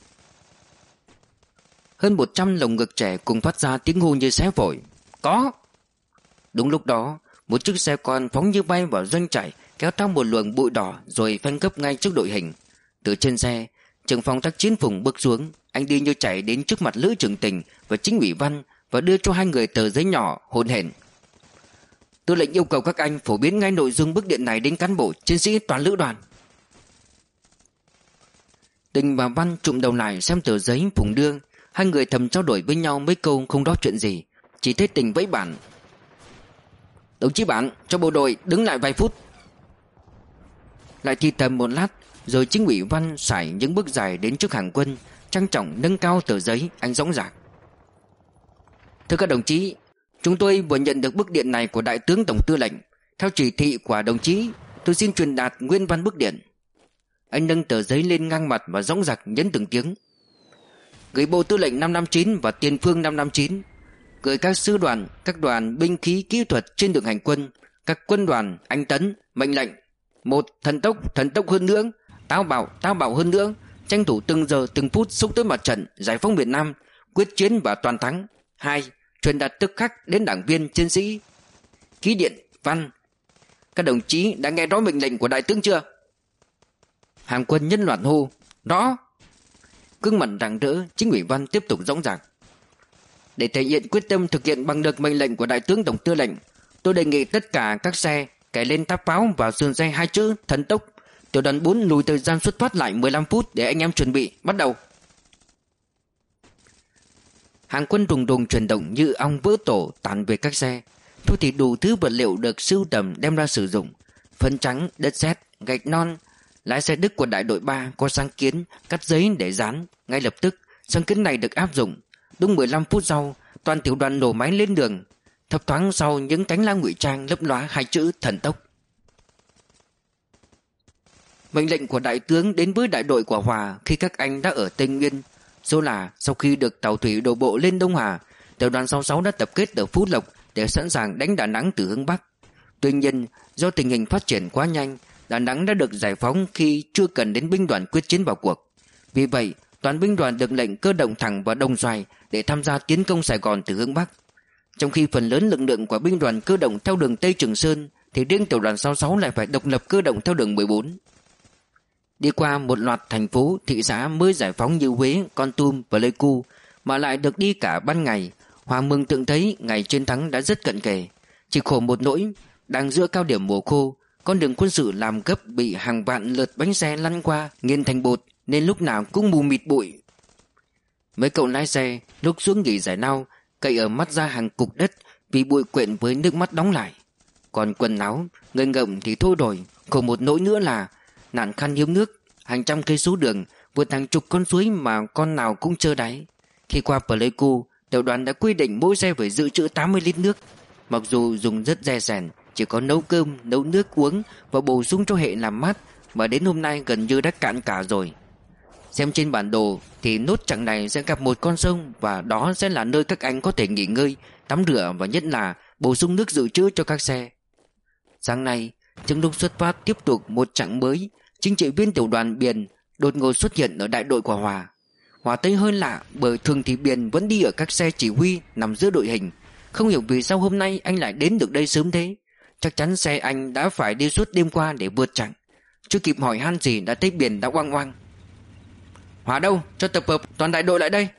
Hơn một trăm lồng ngực trẻ cùng phát ra tiếng hô như xé phổi. Có. Đúng lúc đó, một chiếc xe con phóng như bay vào doanh trại, kéo theo một luồng bụi đỏ rồi phanh gấp ngay trước đội hình. Từ trên xe, trưởng phòng tác chiến Phùng bước xuống. Anh đi như chạy đến trước mặt Lữ Trưởng Tình và chính ủy Văn và đưa cho hai người tờ giấy nhỏ hỗn hển. Tôi lệnh yêu cầu các anh phổ biến ngay nội dung bức điện này đến cán bộ chiến sĩ toàn lữ đoàn. Tình và Văn trụm đầu lại xem tờ giấy Phùng đưa. Hai người thầm trao đổi với nhau mấy câu không rõ chuyện gì. Chỉ thấy Tình vẫy Bản. Đồng chí Bản, cho bộ đội đứng lại vài phút. Lại thì thầm một lát, rồi chính ủy Văn sải những bước dài đến trước hàng quân, trang trọng nâng cao tờ giấy. Anh dõng dạc. Thưa các đồng chí, chúng tôi vừa nhận được bức điện này của Đại tướng Tổng tư lệnh. Theo chỉ thị của đồng chí, tôi xin truyền đạt nguyên văn bức điện. Anh nâng tờ giấy lên ngang mặt và dõng dạc nhấn từng tiếng. Gửi Bộ Tư lệnh năm năm chín và Tiền phương năm năm chín. Gửi các sư đoàn, các đoàn binh khí kỹ thuật trên đường hành quân, các quân đoàn, anh Tấn, mệnh lệnh. Một, thần tốc, thần tốc hơn nữa, táo bạo, táo bạo hơn nữa, tranh thủ từng giờ từng phút xúc tới mặt trận, giải phóng miền Nam, quyết chiến và toàn thắng. Hai, truyền đạt tức khắc đến đảng viên chiến sĩ. Ký điện, Văn. Các đồng chí đã nghe rõ mệnh lệnh của đại tướng chưa? Hàng quân nhân loạt hô. Rõ. Gương mặt rạng rỡ, chính ủy Văn tiếp tục dõng dạc. Để thể hiện quyết tâm thực hiện bằng được mệnh lệnh của Đại tướng Tổng tư lệnh, tôi đề nghị tất cả các xe cài lên tháp pháo vào sườn xe hai chữ thần tốc. Tiểu đoàn bốn lùi thời gian xuất phát lại mười lăm phút để anh em chuẩn bị. Bắt đầu. Hàng quân đùng đùng chuyển động như ong vỡ tổ tản về các xe. Thôi thì đủ thứ vật liệu được sưu tầm đem ra sử dụng. Phấn trắng, đất sét, gạch non. Lái xe Đức của đại đội ba có sáng kiến cắt giấy để dán. Ngay lập tức Sáng kiến này được áp dụng. Đúng mười lăm phút sau, toàn tiểu đoàn nổ máy lên đường. Thấp thoáng sau những cánh la ngụy trang lấp lóa hai chữ thần tốc. Mệnh lệnh của đại tướng đến với đại đội của Hòa khi các anh đã ở Tây Nguyên. Số là sau khi được tàu thủy đổ bộ lên Đông Hà, tiểu đoàn sáu mươi sáu đã tập kết ở Phú Lộc để sẵn sàng đánh Đà Nẵng từ hướng Bắc. Tuy nhiên, do tình hình phát triển quá nhanh, Đà Nẵng đã được giải phóng khi chưa cần đến binh đoàn quyết chiến vào cuộc. Vì vậy, toàn binh đoàn được lệnh cơ động thẳng vào Đồng Xoài để tham gia tiến công Sài Gòn từ hướng Bắc. Trong khi phần lớn lực lượng của binh đoàn cơ động theo đường Tây Trường Sơn, thì riêng tiểu đoàn sáu mươi sáu lại phải độc lập cơ động theo đường mười bốn. Đi qua một loạt thành phố, thị xã mới giải phóng như Huế, Kon Tum và Pleiku, mà lại được đi cả ban ngày, Hòa mừng tưởng thấy ngày chiến thắng đã rất cận kề. Chỉ khổ một nỗi, đang giữa cao điểm mùa khô, con đường quân sự làm gấp bị hàng vạn lượt bánh xe lăn qua nghiền thành bột, nên lúc nào cũng mù mịt bụi. Mấy cậu lái xe lúc xuống nghỉ giải lao cậy ở mắt ra hàng cục đất vì bụi quyện với nước mắt đóng lại. Còn quần áo, người ngậm thì thôi rồi. Khổ một nỗi nữa là nạn khan hiếm nước, hàng trăm cây số đường, vượt hàng chục con suối mà con nào cũng trơ đáy. Khi qua Pleiku, tiểu đoàn đã quy định mỗi xe phải dự trữ tám mươi lít nước. Mặc dù dùng rất dè dẻn, chỉ có nấu cơm, nấu nước uống và bổ sung cho hệ làm mát, mà đến hôm nay gần như đã cạn cả rồi. Xem trên bản đồ thì nốt chặng này sẽ gặp một con sông, và đó sẽ là nơi các anh có thể nghỉ ngơi, tắm rửa và nhất là bổ sung nước dự trữ cho các xe. Sáng nay, trong lúc xuất phát tiếp tục một chặng mới, chính trị viên tiểu đoàn Biển đột ngột xuất hiện ở đại đội của Hòa. Hòa thấy hơi lạ bởi thường thì Biển vẫn đi ở các xe chỉ huy nằm giữa đội hình. Không hiểu vì sao hôm nay anh lại đến được đây sớm thế. Chắc chắn xe anh đã phải đi suốt đêm qua để vượt chặng. Chưa kịp hỏi han gì đã thấy Biển đã oang oang: Hòa đâu? Cho tập hợp toàn đại đội lại đây.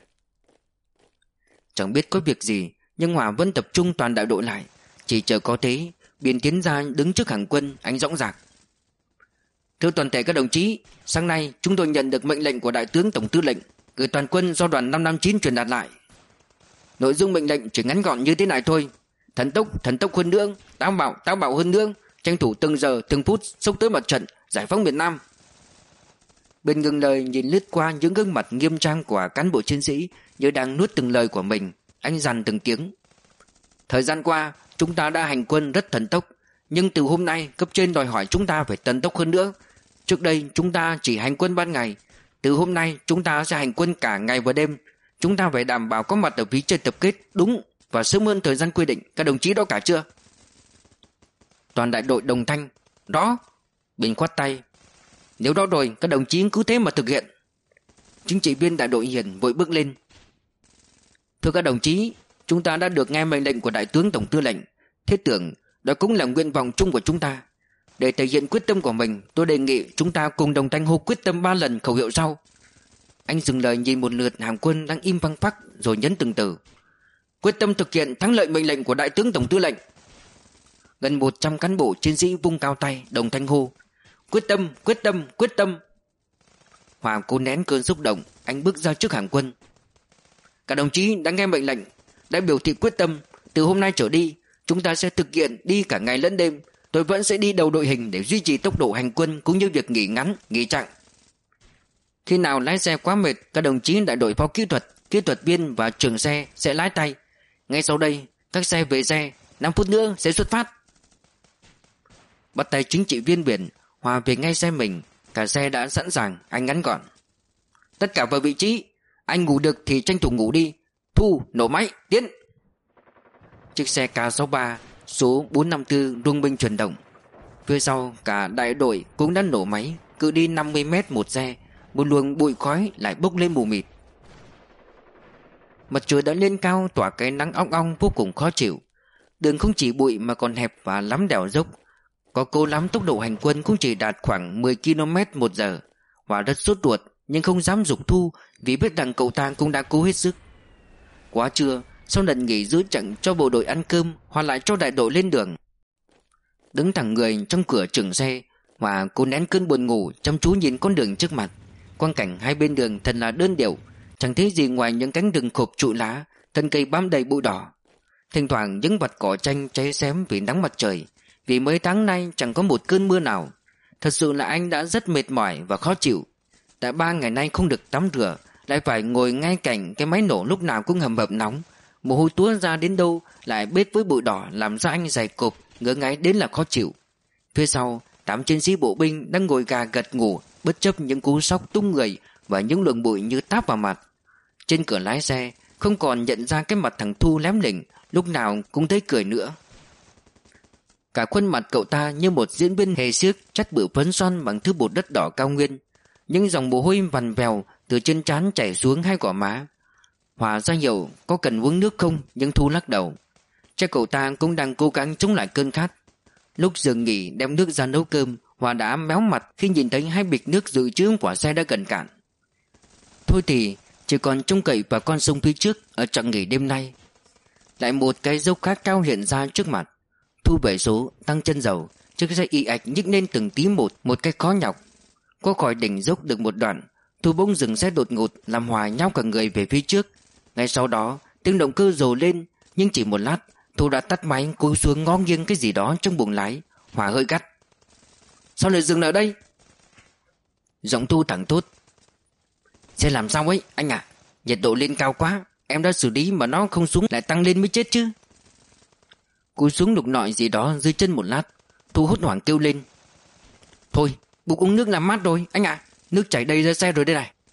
Chẳng biết có việc gì, nhưng Hòa vẫn tập trung toàn đại đội lại. Chỉ chờ có thế, Biển tiến ra đứng trước hàng quân, anh dõng dạc: Thưa toàn thể các đồng chí, sáng nay chúng tôi nhận được mệnh lệnh của đại tướng tổng tư lệnh gửi toàn quân do đoàn năm năm chín truyền đạt lại. Nội dung mệnh lệnh chỉ ngắn gọn như thế này thôi: thần tốc, thần tốc hơn nữa, táo bạo, táo bạo hơn nữa, tranh thủ từng giờ, từng phút xông tới mặt trận, giải phóng miền Nam. Bên ngừng lời nhìn lướt qua những gương mặt nghiêm trang của cán bộ chiến sĩ như đang nuốt từng lời của mình, anh dằn từng tiếng: Thời gian qua, chúng ta đã hành quân rất thần tốc, nhưng từ hôm nay cấp trên đòi hỏi chúng ta phải thần tốc hơn nữa. Trước đây chúng ta chỉ hành quân ban ngày, từ hôm nay chúng ta sẽ hành quân cả ngày và đêm. Chúng ta phải đảm bảo có mặt ở phía trên tập kết đúng và sớm hơn thời gian quy định. Các đồng chí đó cả chưa? Toàn đại đội đồng thanh: Đó. Bình khoát tay: Nếu đó rồi, các đồng chí cứ thế mà thực hiện. Chính trị viên đại đội Hiền vội bước lên: Thưa các đồng chí, chúng ta đã được nghe mệnh lệnh của đại tướng tổng tư lệnh. Thiết tưởng đó cũng là nguyện vọng chung của chúng ta. Để thể hiện quyết tâm của mình, tôi đề nghị chúng ta cùng đồng thanh hô quyết tâm ba lần khẩu hiệu sau. Anh dừng lời nhìn một lượt hàng quân đang im phăng phắc rồi nhấn từng từ: Quyết tâm thực hiện thắng lợi mệnh lệnh của đại tướng tổng tư lệnh. Gần một trăm cán bộ chiến sĩ vung cao tay đồng thanh hô: Quyết tâm, quyết tâm, quyết tâm. Hòa cố nén cơn xúc động, anh bước ra trước hàng quân: Các đồng chí đã nghe mệnh lệnh, đã biểu thị quyết tâm. Từ hôm nay trở đi, chúng ta sẽ thực hiện đi cả ngày lẫn đêm. Tôi vẫn sẽ đi đầu đội hình để duy trì tốc độ hành quân cũng như việc nghỉ ngắn, nghỉ chặng. Khi nào lái xe quá mệt, các đồng chí đại đội phó kỹ thuật, kỹ thuật viên và trưởng xe sẽ lái tay. Ngay sau đây, các xe về xe, năm phút nữa sẽ xuất phát. Bắt tay chính trị viên Biển, Hòa về ngay xe mình. Cả xe đã sẵn sàng, anh ngắn gọn: Tất cả vào vị trí. Anh ngủ được thì tranh thủ ngủ đi. Thu, nổ máy, tiến. Chiếc xe K sáu ba số bốn năm tư rung binh chuyển động. Phía sau cả đại đội cũng đã nổ máy. Cứ đi năm mươi mét một xe, một luồng bụi khói lại bốc lên mù mịt. Mặt trời đã lên cao tỏa cái nắng ong ong vô cùng khó chịu. Đường không chỉ bụi mà còn hẹp và lắm đèo dốc. Có cố lắm tốc độ hành quân cũng chỉ đạt khoảng mười ki lô mét một giờ. Hòa rất sốt ruột nhưng không dám giục Thu vì biết rằng cậu ta cũng đã cố hết sức. Quá trưa, sau lần nghỉ giữ chặng cho bộ đội ăn cơm, Hòa lại cho đại đội lên đường. Đứng thẳng người trong cửa chừng xe, Hòa cố nén cơn buồn ngủ, chăm chú nhìn con đường trước mặt. Quang cảnh hai bên đường thật là đơn điệu, chẳng thấy gì ngoài những cánh rừng khộp trụi lá, thân cây bám đầy bụi đỏ. Thỉnh thoảng những vạt cỏ tranh cháy xém vì nắng mặt trời. Vì mấy tháng nay chẳng có một cơn mưa nào. Thật sự là anh đã rất mệt mỏi và khó chịu. Đã ba ngày nay không được tắm rửa, lại phải ngồi ngay cạnh cái máy nổ lúc nào cũng hầm hập nóng. Mồ hôi túa ra đến đâu lại bết với bụi đỏ làm da anh dày cộp, ngứa ngáy đến là khó chịu. Phía sau, tám chiến sĩ bộ binh đang ngồi gà gật ngủ, bất chấp những cú sốc tung người và những luồng bụi như táp vào mặt. Trên cửa lái xe không còn nhận ra cái mặt thằng Thu lém lỉnh, lúc nào cũng thấy cười nữa. Cả khuôn mặt cậu ta như một diễn viên hề xiếc chắt bự phấn son bằng thứ bột đất đỏ cao nguyên. Những dòng mồ hôi vằn vèo từ trên trán chảy xuống hai gò má. Hòa ra hiểu có cần uống nước không, nhưng Thu lắc đầu. Chắc cậu ta cũng đang cố gắng chống lại cơn khát. Lúc dừng nghỉ đem nước ra nấu cơm, Hòa đã méo mặt khi nhìn thấy hai bịch nước dự trữ của xe đã gần cạn. Thôi thì chỉ còn trông cậy vào con sông phía trước ở chặng nghỉ đêm nay. Lại một cái dốc khác cao hiện ra trước mặt. Thu về số, tăng chân dầu, chiếc xe y ạch nhích lên từng tí một, một cách khó nhọc. Qua khỏi đỉnh dốc được một đoạn, Thu bỗng dừng xe đột ngột, làm Hòa nhao cả người về phía trước. Ngay sau đó tiếng động cơ rồ lên, nhưng chỉ một lát Thu đã tắt máy, cúi xuống ngó nghiêng cái gì đó trong buồng lái. Hòa hơi gắt: sao lại dừng lại đây? Giọng Thu thẳng thốt: xe làm sao ấy anh à, nhiệt độ lên cao quá, em đã xử lý mà nó không xuống lại tăng lên mới chết chứ. Cúi xuống lục lọi gì đó dưới chân một lát, Thu hốt hoảng kêu lên: thôi, bụng uống nước làm mát rồi anh à, nước chảy đầy ra xe rồi đây này.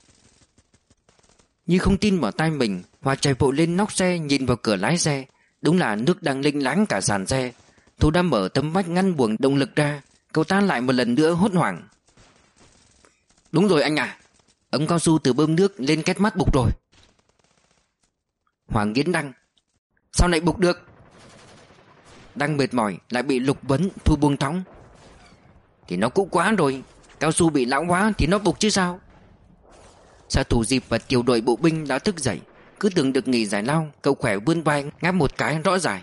Như không tin vào tai mình, Hòa chạy vội lên nóc xe nhìn vào cửa lái xe. Đúng là nước đang lênh láng cả sàn xe. Thu đã mở tấm vách ngăn buồng động lực ra. Cậu ta lại một lần nữa hốt hoảng: đúng rồi anh à, ống cao su từ bơm nước lên két mắt bục rồi. Hòa nghiến răng: sao lại bục được? Đang mệt mỏi lại bị lục vấn, Thu buông thõng: thì nó cũ quá rồi, cao su bị lão hóa thì nó bục chứ sao. Xạ thủ Dịp và tiểu đội bộ binh đã thức dậy. Cứ tưởng được nghỉ giải lao, cậu khỏe vươn vai ngáp một cái rõ ràng: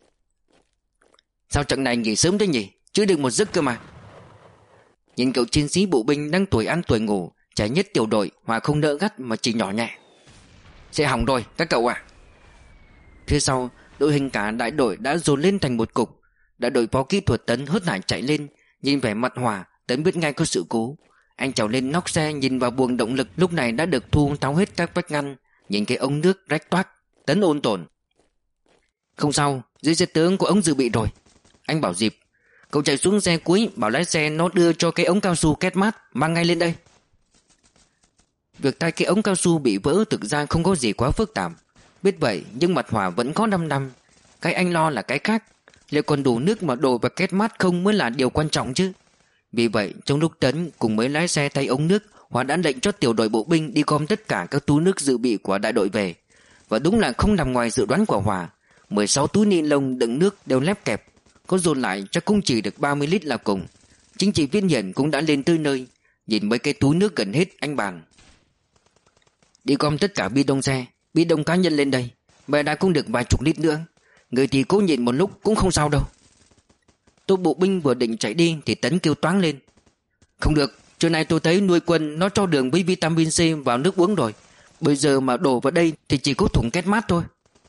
sao trận này nghỉ sớm thế nhỉ, chứ được một giấc cơ mà. Nhìn cậu chiến sĩ bộ binh đang tuổi ăn tuổi ngủ, trẻ nhất tiểu đội, Hòa không nỡ gắt mà chỉ nhỏ nhẹ: sẽ hỏng rồi các cậu à. Phía sau, đội hình cả đại đội đã dồn lên thành một cục. Đại đội phó kỹ thuật Tấn hớt hải chạy lên. Nhìn vẻ mặt Hòa, Tấn biết ngay có sự cố. Anh trèo lên nóc xe nhìn vào buồng động lực lúc này đã được Thu tháo hết các vách ngăn. Nhìn cái ống nước rách toác, Tấn ôn tồn: không sao, dưới xe tướng có ống dự bị rồi. Anh bảo Dịp: cậu chạy xuống xe cuối, bảo lái xe nó đưa cho cái ống cao su két mát, mang ngay lên đây. Việc thay cái ống cao su bị vỡ thực ra không có gì quá phức tạp. Biết vậy nhưng mặt Hòa vẫn có đăm đăm. Cái anh lo là cái khác, liệu còn đủ nước mà đổ vào két mát không mới là điều quan trọng chứ. Vì vậy trong lúc Tấn cùng mấy lái xe thay ống nước, Hòa đã lệnh cho tiểu đội bộ binh đi gom tất cả các túi nước dự bị của đại đội về. Và đúng là không nằm ngoài dự đoán của Hòa. mười sáu túi ni lông đựng nước đều lép kẹp, có dồn lại chắc cũng chỉ được ba mươi lít là cùng. Chính trị viên Hiển cũng đã lên tới nơi. Nhìn mấy cái túi nước gần hết, anh bàn: đi gom tất cả bi đông xe, bi đông cá nhân lên đây. Vậy đã cũng được vài chục lít nữa. Người thì cố nhịn một lúc cũng không sao đâu. Tô bộ binh vừa định chạy đi thì Tấn kêu toáng lên: không được, trưa nay tôi thấy nuôi quân nó cho đường với vitamin C vào nước uống rồi. Bây giờ mà đổ vào đây thì chỉ có thùng két mát thôi.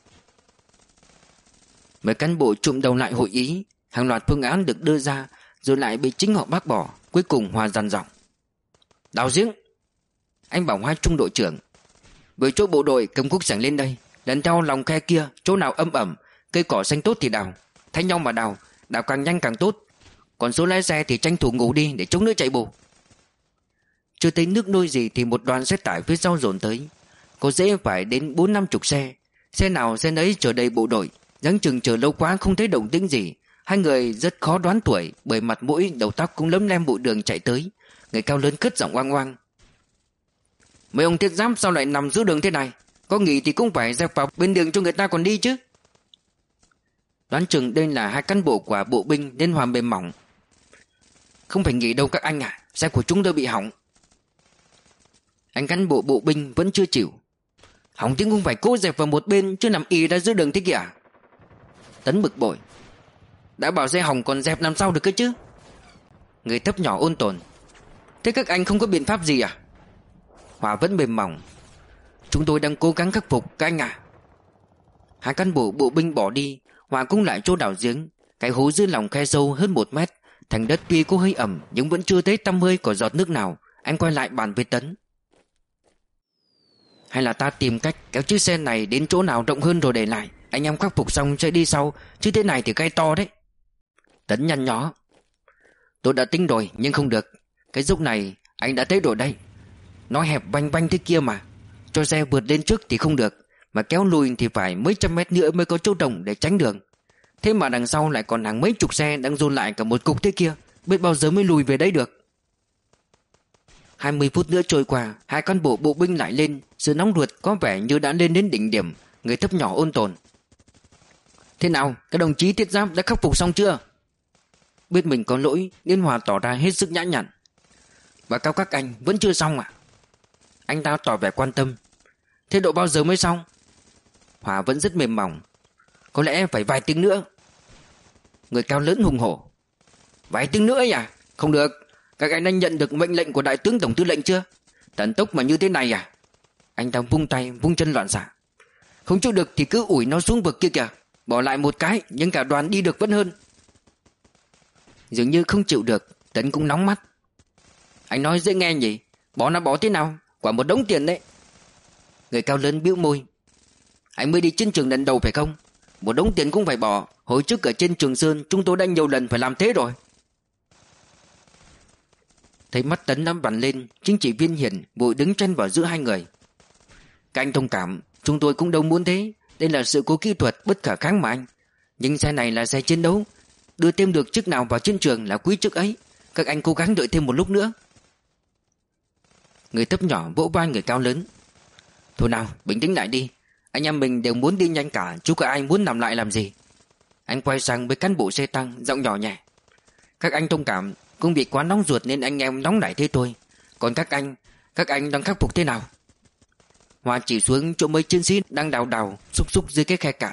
Mấy cán bộ trụm đầu lại hội ý. Hàng loạt phương án được đưa ra rồi lại bị chính họ bác bỏ. Cuối cùng Hòa dằn giọng: đào giếng. Anh bảo hai trung đội trưởng: với chỗ bộ đội cầm cuốc sẻng lên đây, lần theo lòng khe kia, chỗ nào âm ẩm, cây cỏ xanh tốt thì đào, thay nhau mà đào, đào càng nhanh càng tốt. Còn số lái xe thì tranh thủ ngủ đi để chống nữa chạy bù. Chưa thấy nước nôi gì thì một đoàn xe tải phía sau dồn tới. Có dễ phải đến bốn năm chục xe. Xe nào xe nấy chở đầy bộ đội. Dáng chừng chờ lâu quá không thấy động tĩnh gì. Hai người rất khó đoán tuổi, bởi mặt mũi đầu tóc cũng lấm lem bụi đường chạy tới. Người cao lớn cất giọng oang oang: mấy ông thiết giáp sao lại nằm giữa đường thế này? Có nghỉ thì cũng phải dẹp vào bên đường cho người ta còn đi chứ. Đoán chừng đây là hai cán bộ của bộ binh nên Hòa mềm mỏng: không phải nghỉ đâu các anh à, xe của chúng tôi bị hỏng. Anh cán bộ bộ binh vẫn chưa chịu: hỏng thì cũng phải cố dẹp vào một bên chứ nằm ì ra giữa đường thế kìa. Tấn bực bội: đã bảo xe hỏng còn dẹp làm sao được cơ chứ. Người thấp nhỏ ôn tồn: thế các anh không có biện pháp gì à? Hòa vẫn mềm mỏng: chúng tôi đang cố gắng khắc phục các anh à. Hai cán bộ bộ binh bỏ đi. Hòa cũng lại chỗ đào giếng. Cái hố dưới lòng khe sâu hơn một mét. Thành đất tuy có hơi ẩm nhưng vẫn chưa thấy tăm hơi của giọt nước nào. Anh quay lại bàn với Tấn: Hay là ta tìm cách kéo chiếc xe này đến chỗ nào rộng hơn rồi để lại. Anh em khắc phục xong sẽ đi sau. Chứ thế này thì gai to đấy. Tấn nhăn nhó. Tôi đã tính rồi nhưng không được. Cái dốc này anh đã thấy rồi đây. Nó hẹp vanh vanh thế kia mà. Cho xe vượt lên trước thì không được, mà kéo lùi thì phải mấy trăm mét nữa mới có chỗ trống để tránh đường. Thế mà đằng sau lại còn hàng mấy chục xe đang dồn lại cả một cục thế kia. Biết bao giờ mới lùi về đấy được. Hai mươi phút nữa trôi qua, hai cán bộ bộ binh lại lên. Sự nóng ruột có vẻ như đã lên đến đỉnh điểm. Người thấp nhỏ ôn tồn. Thế nào, các đồng chí thiết giáp đã khắc phục xong chưa? Biết mình có lỗi, Liên Hòa tỏ ra hết sức nhã nhặn. Và cao các anh vẫn chưa xong à? Anh ta tỏ vẻ quan tâm. Thế độ bao giờ mới xong? Hòa vẫn rất mềm mỏng. Có lẽ phải vài tiếng nữa. Người cao lớn hùng hổ. Vài tiếng nữa ấy à? Không được. Các anh đã nhận được mệnh lệnh của đại tướng tổng tư lệnh chưa? Thần tốc mà như thế này à? Anh ta vung tay vung chân loạn xạ. Không chịu được thì cứ ủi nó xuống vực kia kìa. Bỏ lại một cái nhưng cả đoàn đi được vẫn hơn. Dường như không chịu được, Tấn cũng nóng mắt. Anh nói dễ nghe nhỉ? Bỏ nó bỏ thế nào? Quả một đống tiền đấy. Người cao lớn bĩu môi. Anh mới đi chiến trường lần đầu phải không? Một đống tiền cũng phải bỏ. Hồi trước ở trên Trường Sơn chúng tôi đã nhiều lần phải làm thế rồi. Thấy mắt Tấn đã vằn lên, chính trị viên Hiển vội đứng chen vào giữa hai người. Các anh thông cảm, chúng tôi cũng đâu muốn thế. Đây là sự cố kỹ thuật bất khả kháng mà anh. Nhưng xe này là xe chiến đấu. Đưa thêm được chức nào vào chiến trường là quý chức ấy. Các anh cố gắng đợi thêm một lúc nữa. Người thấp nhỏ vỗ vai người cao lớn. Thôi nào, bình tĩnh lại đi. Anh em mình đều muốn đi nhanh cả, chứ có ai muốn nằm lại làm gì. Anh quay sang với cán bộ xe tăng, giọng nhỏ nhẹ. Các anh thông cảm, công việc quá nóng ruột nên anh em nóng nảy thế thôi. Còn các anh, các anh đang khắc phục thế nào? Hòa chỉ xuống chỗ mấy chiến sĩ đang đào đào, xúc xúc dưới cái khe cạn.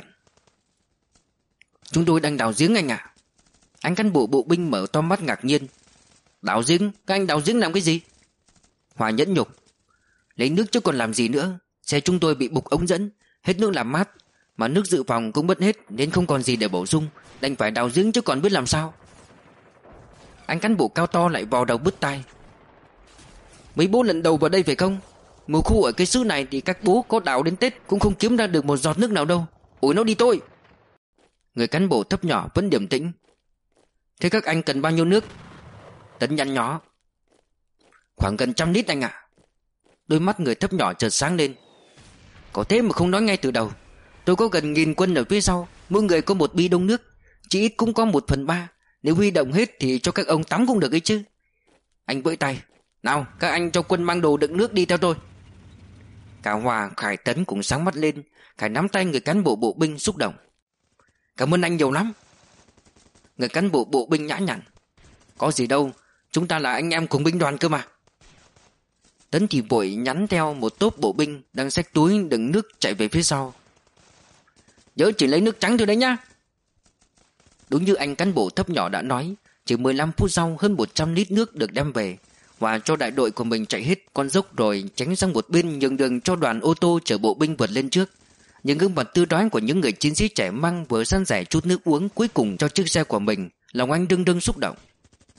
Chúng tôi đang đào giếng anh ạ. Anh cán bộ bộ binh mở to mắt ngạc nhiên. Đào giếng? Các anh đào giếng làm cái gì? Hòa nhẫn nhục. Lấy nước chứ còn làm gì nữa. Xe chúng tôi bị bục ống dẫn, hết nước làm mát. Mà nước dự phòng cũng mất hết nên không còn gì để bổ sung. Đành phải đào giếng chứ còn biết làm sao. Anh cán bộ cao to lại vò đầu bứt tai. Mấy bố lần đầu vào đây phải không? Mùa khu ở cái xứ này thì các bố có đào đến Tết cũng không kiếm ra được một giọt nước nào đâu. Ủi nó đi tôi. Người cán bộ thấp nhỏ vẫn điềm tĩnh. Thế các anh cần bao nhiêu nước? Tấn nhăn nhó. Khoảng gần trăm lít anh ạ. Đôi mắt người thấp nhỏ chợt sáng lên. Có thế mà không nói ngay từ đầu. Tôi có gần nghìn quân ở phía sau, mỗi người có một bi đông nước. Chỉ ít cũng có một phần ba. Nếu huy động hết thì cho các ông tắm cũng được ấy chứ. Anh vẫy tay. Nào các anh cho quân mang đồ đựng nước đi theo tôi. Cả Hòa, Khải, Tấn cũng sáng mắt lên. Khải nắm tay người cán bộ bộ binh xúc động. Cảm ơn anh nhiều lắm. Người cán bộ bộ binh nhã nhặn. Có gì đâu, chúng ta là anh em cùng binh đoàn cơ mà. Tấn thì vội nhắn theo một tốp bộ binh đang xách túi đựng nước chạy về phía sau. Nhớ chỉ lấy nước trắng thôi đấy nhá. Đúng như anh cán bộ thấp nhỏ đã nói, chỉ mười lăm phút sau hơn một trăm lít nước được đem về. Và cho đại đội của mình chạy hết con dốc rồi tránh sang một bên nhường đường cho đoàn ô tô chở bộ binh vượt lên trước. Những gương mặt tươi rói của những người chiến sĩ trẻ măng vừa săn rẻ chút nước uống cuối cùng cho chiếc xe của mình, lòng anh đưng đưng xúc động.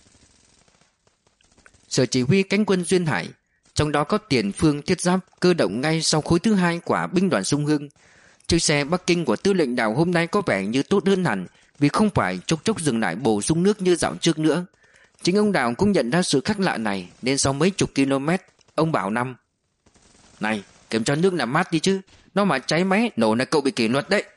Sở chỉ huy cánh quân Duyên Hải, trong đó có Tiền Phương thiết giáp cơ động ngay sau khối thứ hai của binh đoàn Sông Hương. Chiếc xe Bắc Kinh của tư lệnh Đào hôm nay có vẻ như tốt hơn hẳn, vì không phải chốc chốc dừng lại bổ sung nước như dạo trước nữa. Chính ông Đào cũng nhận ra sự khác lạ này, nên sau mấy chục km, ông bảo Năm: Này, kiểm tra nước làm mát đi chứ, nó mà cháy máy nổ là cậu bị kỷ luật đấy.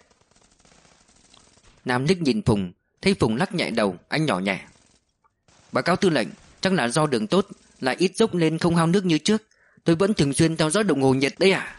Nam liếc nhìn Phùng, thấy Phùng lắc nhẹ đầu, anh nhỏ nhẹ: Báo cáo tư lệnh, chắc là do đường tốt, lại ít dốc nên không hao nước như trước. Tôi vẫn thường xuyên theo dõi đồng hồ nhiệt đấy à.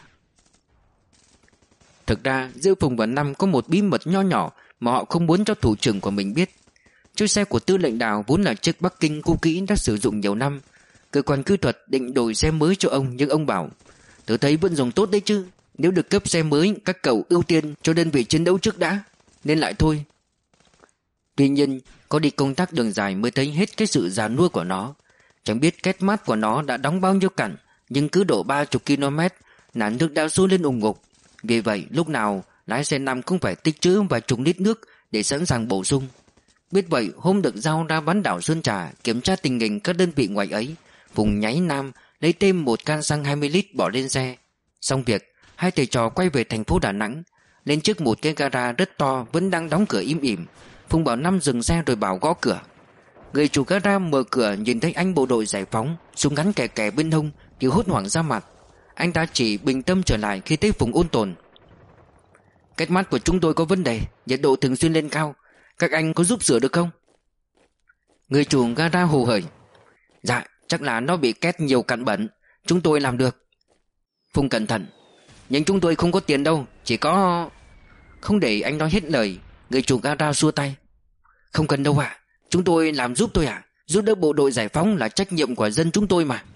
Thực ra giữa Phùng và Năm có một bí mật nho nhỏ mà họ không muốn cho thủ trưởng của mình biết. Chiếc xe của tư lệnh Đào vốn là chiếc Bắc Kinh cũ kỹ đã sử dụng nhiều năm. Cơ quan kỹ thuật định đổi xe mới cho ông, nhưng ông bảo: Tôi thấy vẫn dùng tốt đấy chứ. Nếu được cấp xe mới, các cậu ưu tiên cho đơn vị chiến đấu trước đã, nên lại thôi. Tuy nhiên, có đi công tác đường dài mới thấy hết cái sự già nua của nó. Chẳng biết két mát của nó đã đóng bao nhiêu cặn, nhưng cứ độ ba mươi ki lô mét, nản nước đã sôi lên ủng ngục. Vì vậy, lúc nào lái xe Năm cũng phải tích trữ vài chục lít nước để sẵn sàng bổ sung. Biết vậy, hôm được giao ra bán đảo Sơn Trà kiểm tra tình hình các đơn vị ngoài ấy, Phùng nháy Nam lấy thêm một can xăng hai mươi lít bỏ lên xe. Xong việc, hai thầy trò quay về thành phố Đà Nẵng. Lên trước một cái gara rất to vẫn đang đóng cửa im ỉm. Phùng bảo Năm dừng xe rồi bảo gõ cửa. Người chủ gara mở cửa nhìn thấy anh bộ đội giải phóng, súng ngắn kè kè bên hông thì hốt hoảng ra mặt. Anh ta chỉ bình tâm trở lại khi thấy Phùng ôn tồn. Cách mắt của chúng tôi có vấn đề, nhiệt độ thường xuyên lên cao. Các anh có giúp sửa được không? Người chủ gara hồ hởi. Dạ, chắc là nó bị két nhiều cặn bẩn. Chúng tôi làm được. Phùng cẩn thận. Nhưng chúng tôi không có tiền đâu, chỉ có... Không để anh nói hết lời, người chủ gara xua tay. Không cần đâu ạ, chúng tôi làm giúp tôi ạ. Giúp đỡ bộ đội giải phóng là trách nhiệm của dân chúng tôi mà.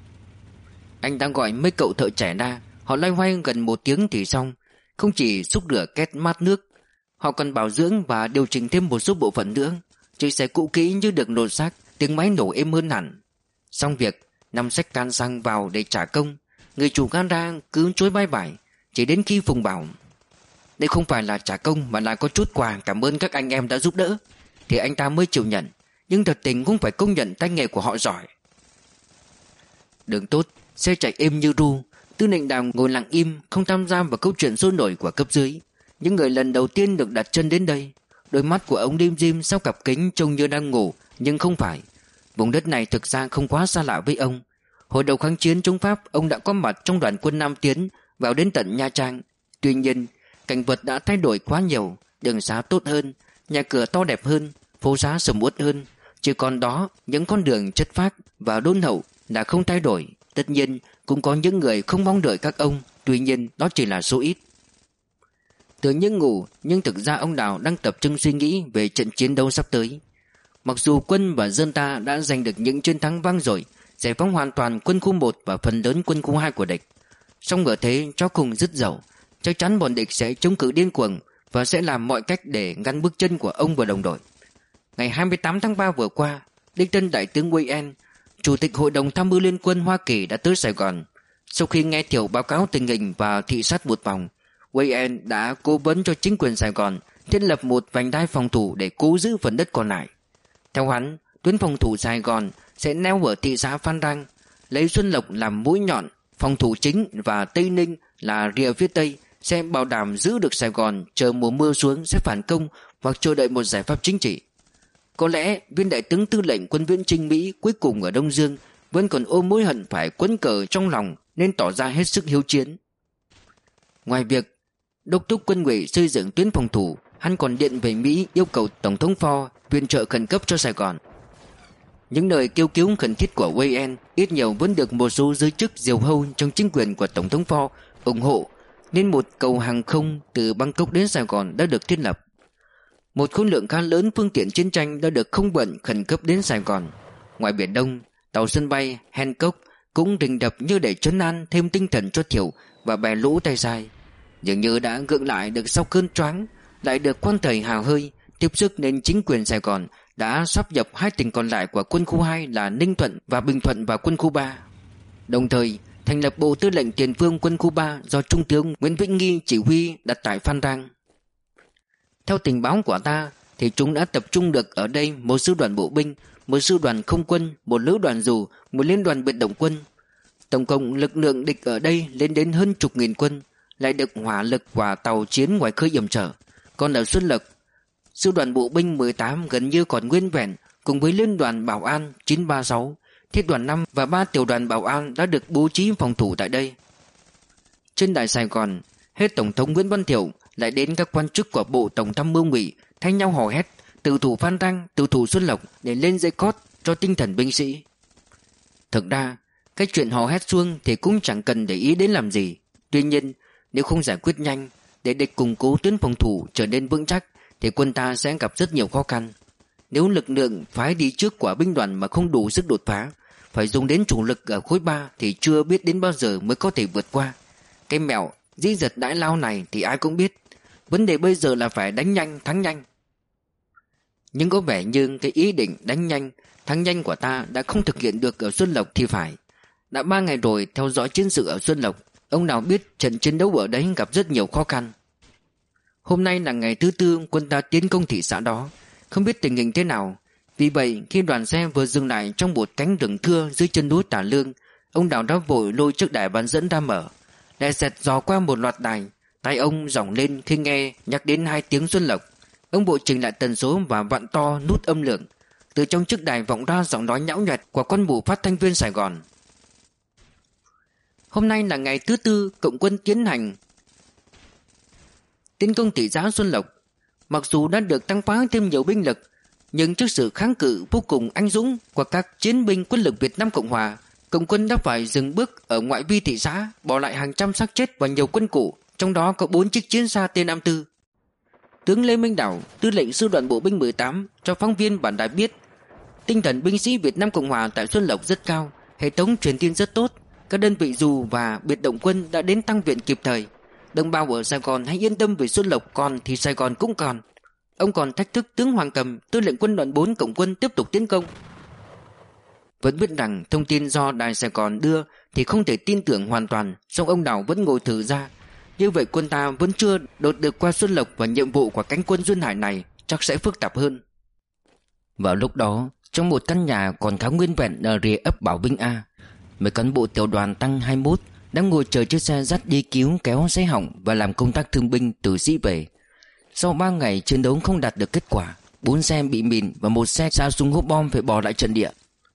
Anh đang gọi mấy cậu thợ trẻ ra. Họ loay hoay gần một tiếng thì xong. Không chỉ xúc rửa két mát nước, họ còn bảo dưỡng và điều chỉnh thêm một số bộ phận nữa. Chiếc xe cũ kỹ như được nổ xác, tiếng máy nổ êm hơn hẳn. Xong việc, Năm xách can xăng vào để trả công. Người chủ gara cứ chối bái vải. Chỉ đến khi Phùng bảo đây không phải là trả công mà là có chút quà cảm ơn các anh em đã giúp đỡ, thì anh ta mới chịu nhận. Nhưng thật tình cũng phải công nhận tay nghề của họ giỏi. Đường tốt, xe chạy êm như ru. Tư lệnh Đào ngồi lặng im, không tham gia vào câu chuyện sôi nổi của cấp dưới. Những người lần đầu tiên được đặt chân đến đây. Đôi mắt của ông lim dim sau cặp kính trông như đang ngủ, nhưng không phải. Vùng đất này thực ra không quá xa lạ với ông. Hồi đầu kháng chiến chống Pháp, ông đã có mặt trong đoàn quân Nam Tiến vào đến tận Nha Trang. Tuy nhiên, cảnh vật đã thay đổi quá nhiều. Đường xá tốt hơn, nhà cửa to đẹp hơn, phố xá sầm uất hơn. Chỉ còn đó, những con đường chất phác và đôn hậu đã không thay đổi. Tất nhiên, cũng có những người không mong đợi các ông. Tuy nhiên, đó chỉ là số ít. Tưởng như ngủ, nhưng thực ra ông Đào đang tập trung suy nghĩ về trận chiến đấu sắp tới. Mặc dù quân và dân ta đã giành được những chiến thắng vang dội, giải phóng hoàn toàn quân khu một và phần lớn quân khu hai của địch, song ở thế cho cùng rất dậu, chắc chắn bọn địch sẽ chống cự điên cuồng và sẽ làm mọi cách để ngăn bước chân của ông và đồng đội. Ngày hai mươi tám tháng ba vừa qua, đích thân Đại tướng Wayne, Chủ tịch Hội đồng Tham mưu Liên quân Hoa Kỳ đã tới Sài Gòn. Sau khi nghe Thiệu báo cáo tình hình và thị sát một vòng, Wayne đã cố vấn cho chính quyền Sài Gòn thiết lập một vành đai phòng thủ để cố giữ phần đất còn lại. Theo hắn, tuyến phòng thủ Sài Gòn sẽ neo ở thị xã Phan Rang, lấy Xuân Lộc làm mũi nhọn, phòng thủ chính và Tây Ninh là rìa phía Tây sẽ bảo đảm giữ được Sài Gòn, chờ mùa mưa xuống sẽ phản công hoặc chờ đợi một giải pháp chính trị. Có lẽ viên đại tướng tư lệnh quân viễn chinh Mỹ cuối cùng ở Đông Dương vẫn còn ôm mối hận phải quấn cờ trong lòng nên tỏ ra hết sức hiếu chiến. Ngoài việc đốc thúc quân ủy xây dựng tuyến phòng thủ, hắn còn điện về Mỹ yêu cầu Tổng thống Ford viện trợ khẩn cấp cho Sài Gòn. Những lời kêu cứu khẩn thiết của Wayne ít nhiều vẫn được một số giới chức diều hâu trong chính quyền của Tổng thống Ford ủng hộ, nên một cầu hàng không từ Bangkok đến Sài Gòn đã được thiết lập. Một khối lượng khá lớn phương tiện chiến tranh đã được không vận khẩn cấp đến Sài Gòn. Ngoài Biển Đông, tàu sân bay Hancock cũng đình đập như để trấn an thêm tinh thần cho Thiệu và bè lũ tay sai. Dường như đã gượng lại được sau cơn choáng, lại được quan thời hào hơi tiếp sức, nên chính quyền Sài Gòn đã sáp nhập hai tỉnh còn lại của quân khu hai là Ninh Thuận và Bình Thuận vào quân khu ba. Đồng thời thành lập Bộ Tư lệnh Tiền phương quân khu ba do Trung tướng Nguyễn Vĩnh Nghi chỉ huy đặt tại Phan Rang. Theo tình báo của ta thì chúng đã tập trung được ở đây một sư đoàn bộ binh, một sư đoàn không quân, một lữ đoàn dù, một liên đoàn biệt động quân. Tổng cộng lực lượng địch ở đây lên đến hơn chục nghìn quân, lại được hỏa lực và tàu chiến ngoài khơi yểm trở. Còn ở Xuân Lộc, sư đoàn bộ binh mười tám gần như còn nguyên vẹn, cùng với liên đoàn bảo an chín ba sáu, thiết đoàn năm và ba tiểu đoàn bảo an đã được bố trí phòng thủ tại đây. Trên đài Sài Gòn, hết Tổng thống Nguyễn Văn Thiệu lại đến các quan chức của Bộ Tổng tham mưu Ngụy thay nhau hò hét từ thủ Phan Rang, từ thủ Xuân Lộc để lên dây cót cho tinh thần binh sĩ. Thực ra, cái chuyện hò hét xuông thì cũng chẳng cần để ý đến làm gì. Tuy nhiên, nếu không giải quyết nhanh để địch củng cố tuyến phòng thủ trở nên vững chắc thì quân ta sẽ gặp rất nhiều khó khăn. Nếu lực lượng phái đi trước của binh đoàn mà không đủ sức đột phá, phải dùng đến chủ lực ở khối ba thì chưa biết đến bao giờ mới có thể vượt qua. Cái mẹo dĩ giật đãi lao này thì ai cũng biết. Vấn đề bây giờ là phải đánh nhanh thắng nhanh. Nhưng có vẻ như cái ý định đánh nhanh thắng nhanh của ta đã không thực hiện được ở Xuân Lộc thì phải. Đã ba ngày rồi theo dõi chiến sự ở Xuân Lộc, ông nào biết trận chiến đấu ở đấy gặp rất nhiều khó khăn. Hôm nay là ngày thứ tư quân ta tiến công thị xã đó, không biết tình hình thế nào. Vì vậy khi đoàn xe vừa dừng lại trong một cánh rừng thưa dưới chân núi Tả Lương, ông Đào đã vội lôi chiếc đài bán dẫn ra mở. Đại Sẹt dò qua một loạt đài, tay ông giỏng lên khi nghe nhắc đến hai tiếng Xuân Lộc. Ông bộ chỉnh lại tần số và vặn to nút âm lượng. Từ trong chiếc đài vọng ra giọng nói nhão nhoẹt của con mụ phát thanh viên Sài Gòn. Hôm nay là ngày thứ tư cộng quân tiến hành tiến công thị xã Xuân Lộc. Mặc dù đã được tăng phá thêm nhiều binh lực, nhưng trước sự kháng cự vô cùng anh dũng của các chiến binh quân lực Việt Nam Cộng Hòa, cộng quân đã phải dừng bước ở ngoại vi thị xã, bỏ lại hàng trăm xác chết và nhiều quân cụ, trong đó có bốn chiếc chiến xa T năm mươi tư. Tướng Lê Minh Đảo, tư lệnh sư đoàn bộ binh mười tám, cho phóng viên bản đài biết, tinh thần binh sĩ Việt Nam Cộng Hòa tại Xuân Lộc rất cao, hệ thống truyền tin rất tốt, các đơn vị dù và biệt động quân đã đến tăng viện kịp thời. Đồng bào ở Sài Gòn hãy yên tâm, vì Xuân Lộc còn thì Sài Gòn cũng còn. Ông còn thách thức tướng Hoàng Cầm, tư lệnh quân đoàn bốn cộng quân tiếp tục tiến công. Vẫn biết rằng thông tin do Đài Sài Gòn đưa thì không thể tin tưởng hoàn toàn, song ông Đảo vẫn ngồi thử ra. Như vậy quân ta vẫn chưa đột được qua Xuân Lộc, và nhiệm vụ của cánh quân Duyên Hải này chắc sẽ phức tạp hơn. Vào lúc đó, trong một căn nhà còn khá nguyên vẹn ở rìa ấp Bảo Vinh A, mấy cán bộ tiểu đoàn tăng hai mươi mốt đang ngồi chờ chiếc xe dắt đi cứu kéo xe hỏng và làm công tác thương binh từ sĩ về. Sau ba ngày chiến đấu không đạt được kết quả, bốn xe bị mìn và một xe xa súng hốp bom phải bỏ lại trận địa.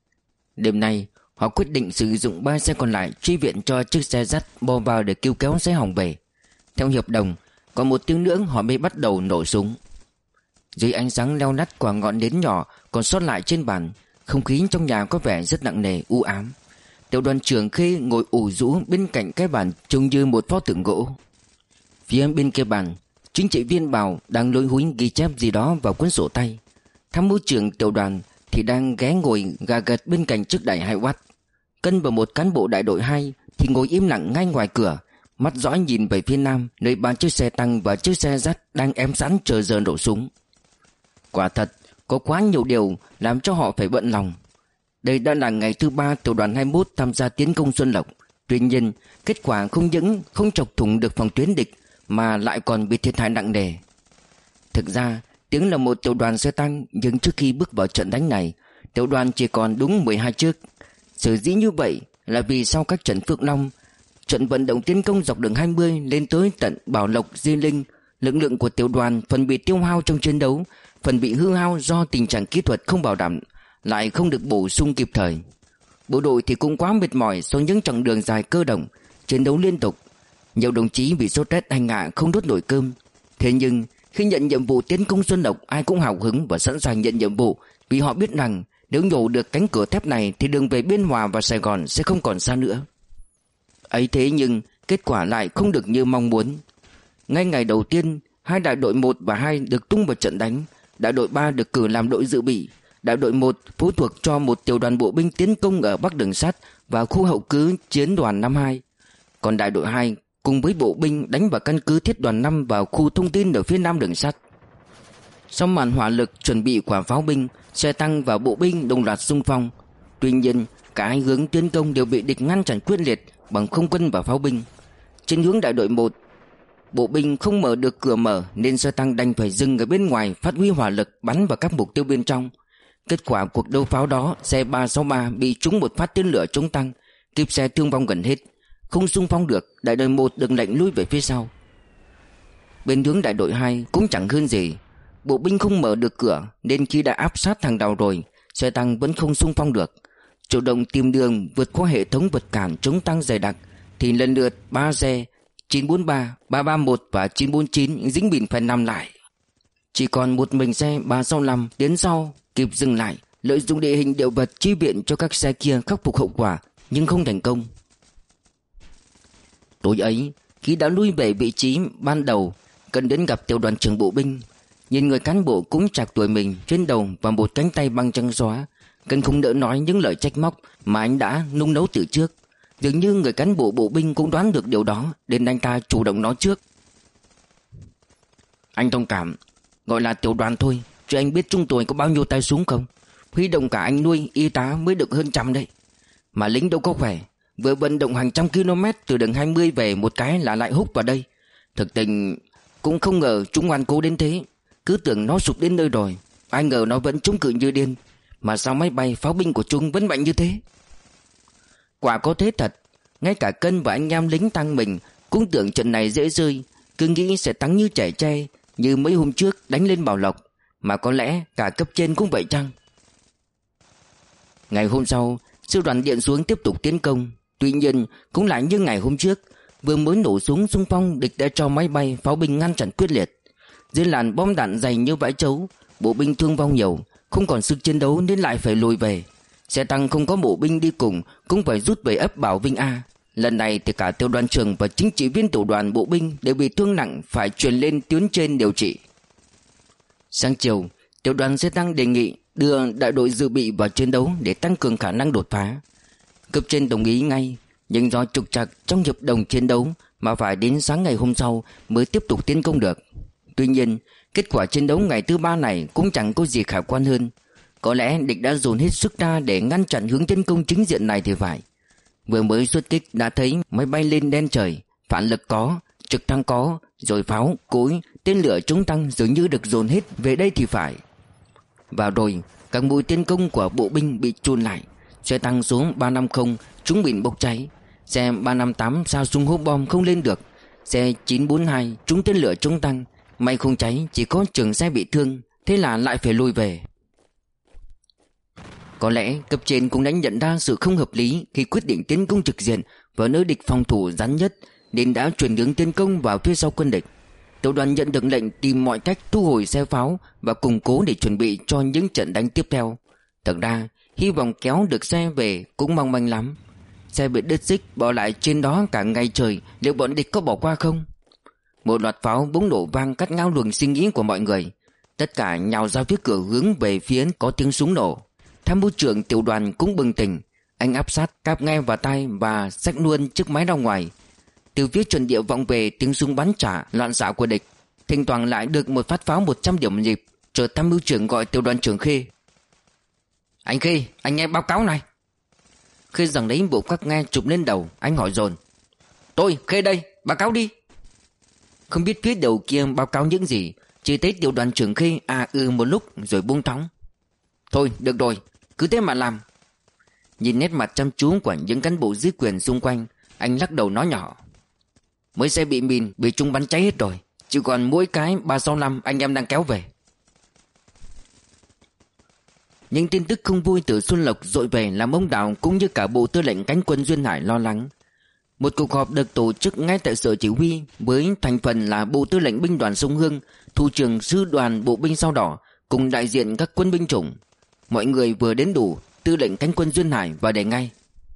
Đêm nay, họ quyết định sử dụng ba xe còn lại truy viện cho chiếc xe dắt bò vào để cứu kéo xe hỏng về. Theo hiệp đồng, còn một tiếng nữa họ mới bắt đầu nổ súng. Dưới ánh sáng leo lắt của ngọn nến nhỏ còn sót lại trên bàn, không khí trong nhà có vẻ rất nặng nề, u ám. Tiểu đoàn trưởng Khê ngồi ủ rũ bên cạnh cái bàn trông như một pho tượng gỗ. Phía bên kia bàn, chính trị viên Bảo đang lối húi ghi chép gì đó vào cuốn sổ tay. Tham mưu trưởng tiểu đoàn thì đang ghé ngồi gà gật bên cạnh chiếc đài hai oát. Cân và một cán bộ đại đội hai thì ngồi im lặng ngay ngoài cửa, mắt dõi nhìn về phía nam, nơi ba chiếc xe tăng và chiếc xe dắt đang ém sẵn chờ giờ nổ súng. Quả thật, có quá nhiều điều làm cho họ phải bận lòng. Đây đã là ngày thứ ba tiểu đoàn hai mươi mốt tham gia tiến công Xuân Lộc. Tuy nhiên, kết quả không những không chọc thủng được phòng tuyến địch mà lại còn bị thiệt hại nặng nề. Thực ra, tiếng là một tiểu đoàn xe tăng, nhưng trước khi bước vào trận đánh này, tiểu đoàn chỉ còn đúng mười hai chiếc. Sở dĩ như vậy là vì sau các trận Phước Long, trận vận động tiến công dọc đường hai mươi lên tới tận Bảo Lộc, Di Linh, lực lượng của tiểu đoàn phần bị tiêu hao trong chiến đấu, phần bị hư hao do tình trạng kỹ thuật không bảo đảm, lại không được bổ sung kịp thời. Bộ đội thì cũng quá mệt mỏi sau những chặng đường dài cơ động, chiến đấu liên tục. Nhiều đồng chí bị sốt rét hành hạ không đốt nổi cơm. Thế nhưng khi nhận nhiệm vụ tiến công Xuân Lộc, ai cũng hào hứng và sẵn sàng nhận nhiệm vụ, vì họ biết rằng nếu nhổ được cánh cửa thép này thì đường về Biên Hòa và Sài Gòn sẽ không còn xa nữa. Ấy thế nhưng kết quả lại không được như mong muốn. Ngay ngày đầu tiên, hai đại đội một và hai được tung vào trận đánh. Đại đội ba được cử làm đội dự bị. Đại đội một phụ thuộc cho một tiểu đoàn bộ binh tiến công ở Bắc Đường Sắt và khu hậu cứ chiến đoàn năm hai. Còn đại đội hai cùng với bộ binh đánh vào căn cứ thiết đoàn năm vào khu thông tin ở phía Nam Đường Sắt. Sau màn hỏa lực chuẩn bị của pháo binh, xe tăng và bộ binh đồng loạt xung phong. Tuy nhiên, cả hai hướng tiến công đều bị địch ngăn chặn quyết liệt bằng không quân và pháo binh. Trên hướng đại đội một, bộ binh không mở được cửa mở nên xe tăng đành phải dừng ở bên ngoài phát huy hỏa lực bắn vào các mục tiêu bên trong. Kết quả cuộc đấu pháo đó, xe ba sáu ba bị trúng một phát tên lửa chống tăng, kíp xe thương vong gần hết, không xung phong được. Đại đội một được lệnh lui về phía sau. Bên hướng đại đội hai cũng chẳng hơn gì. Bộ binh không mở được cửa nên khi đã áp sát thằng đầu rồi, xe tăng vẫn không xung phong được. Chủ động tìm đường vượt qua hệ thống vật cản chống tăng dày đặc thì lần lượt ba xe chín bốn ba, ba ba một và chín bốn chín dính bìn phải nằm lại. Chỉ còn một mình xe ba sáu năm tiến sau kịp dừng lại, lợi dụng địa hình địa vật chi viện cho các xe kia khắc phục hậu quả, nhưng không thành công. Tối ấy, khi đã lui về vị trí ban đầu, cần đến gặp tiểu đoàn trưởng bộ binh. Nhìn người cán bộ cũng chạc tuổi mình trên đầu và một cánh tay băng trắng xóa, cần không đỡ nói những lời trách móc mà anh đã nung nấu từ trước. Dường như người cán bộ bộ binh cũng đoán được điều đó, nên anh ta chủ động nói trước. Anh thông cảm, gọi là tiểu đoàn thôi, chứ anh biết chúng tôi có bao nhiêu tay súng không? Huy động cả anh nuôi y tá mới được hơn trăm đấy. Mà lính đâu có khỏe, vừa vận động hàng trăm km từ đường hai mươi về một cái là lại húc vào đây. Thực tình cũng không ngờ chúng ngoan cố đến thế. Cứ tưởng nó sụp đến nơi rồi, ai ngờ nó vẫn chống cự như điên. Mà sao máy bay pháo binh của chúng vẫn mạnh như thế? Quả có thế thật. Ngay cả Cân và anh em lính tăng mình cũng tưởng trận này dễ rơi, cứ nghĩ sẽ thắng như chảy tre, như mấy hôm trước đánh lên Bảo Lộc. Mà có lẽ cả cấp trên cũng vậy chăng? Ngày hôm sau, sư đoàn điện xuống tiếp tục tiến công. Tuy nhiên cũng lại như ngày hôm trước, vừa mới nổ súng xung phong, địch đã cho máy bay pháo binh ngăn chặn quyết liệt. Dưới làn bom đạn dày như vãi trấu, bộ binh thương vong nhiều, không còn sức chiến đấu nên lại phải lùi về. Xe tăng không có bộ binh đi cùng cũng phải rút về ấp Bảo Vinh A. Lần này thì cả tiểu đoàn trưởng và chính trị viên tiểu đoàn bộ binh đều bị thương nặng, phải chuyển lên tuyến trên điều trị. Sáng chiều, tiểu đoàn xe tăng đề nghị đưa đại đội dự bị vào chiến đấu để tăng cường khả năng đột phá. Cấp trên đồng ý ngay, nhưng do trục trặc trong hợp đồng chiến đấu mà phải đến sáng ngày hôm sau mới tiếp tục tiến công được. Tuy nhiên, kết quả chiến đấu ngày thứ ba này cũng chẳng có gì khả quan hơn. Có lẽ địch đã dồn hết sức ra để ngăn chặn hướng tiến công chính diện này thì phải. Vừa mới xuất kích đã thấy máy bay lên đen trời, phản lực có, trực thăng có, rồi pháo, cối, tên lửa chống tăng dường như được dồn hết về đây thì phải. Và rồi, các mũi tiến công của bộ binh bị chùn lại. Xe tăng số ba năm không chúng bị bốc cháy. Xe ba năm tám sao súng hốp bom không lên được. Xe chín bốn hai trúng tên lửa chống tăng. May không cháy, chỉ có trường xe bị thương, thế là lại phải lùi về. Có lẽ cấp trên cũng đã nhận ra sự không hợp lý khi quyết định tiến công trực diện vào nơi địch phòng thủ rắn nhất, nên đã chuyển hướng tiến công vào phía sau quân địch. Tiểu đoàn nhận được lệnh tìm mọi cách thu hồi xe pháo và củng cố để chuẩn bị cho những trận đánh tiếp theo. Thật ra, hy vọng kéo được xe về cũng mong manh lắm. Xe bị đứt xích bỏ lại trên đó cả ngày trời, liệu bọn địch có bỏ qua không? Một loạt pháo bỗng nổ vang cắt ngang luồng suy nghĩ của mọi người. Tất cả nhào ra phía cửa hướng về phía có tiếng súng nổ. Tham mưu trưởng tiểu đoàn cũng bừng tỉnh. Anh áp sát cáp nghe vào tai và xách luôn chiếc máy ra ngoài. Từ phía trận địa vọng về tiếng súng bắn trả loạn xạ của địch. Thỉnh thoảng lại được một phát pháo một trăm điểm nhịp. Chợt tham mưu trưởng gọi tiểu đoàn trưởng Khê. Anh Khê, anh nghe báo cáo này. Khê giằng lấy bộ quắc nghe chụp lên đầu. Anh hỏi dồn. Tôi, Khê đây, báo cáo đi. Không biết phía đầu kia báo cáo những gì, chỉ thấy tiểu đoàn trưởng Khê à ừ một lúc rồi buông thõng. Thôi được rồi, cứ thế mà làm. Nhìn nét mặt chăm chú của những cán bộ dưới quyền xung quanh, anh lắc đầu nói nhỏ. Mới xe bị mìn bị chúng bắn cháy hết rồi, chỉ còn mỗi cái ba sáu năm anh em đang kéo về. Những tin tức không vui từ Xuân Lộc dội về làm ông Đào cũng như cả bộ tư lệnh cánh quân Duyên Hải lo lắng. Một cuộc họp được tổ chức ngay tại sở chỉ huy với thành phần là bộ tư lệnh binh đoàn Sông Hương, thủ trưởng sư đoàn bộ binh Sao Đỏ cùng đại diện các quân binh chủng. Mọi người vừa đến đủ, tư lệnh cánh quân Duyên Hải và đề ngay.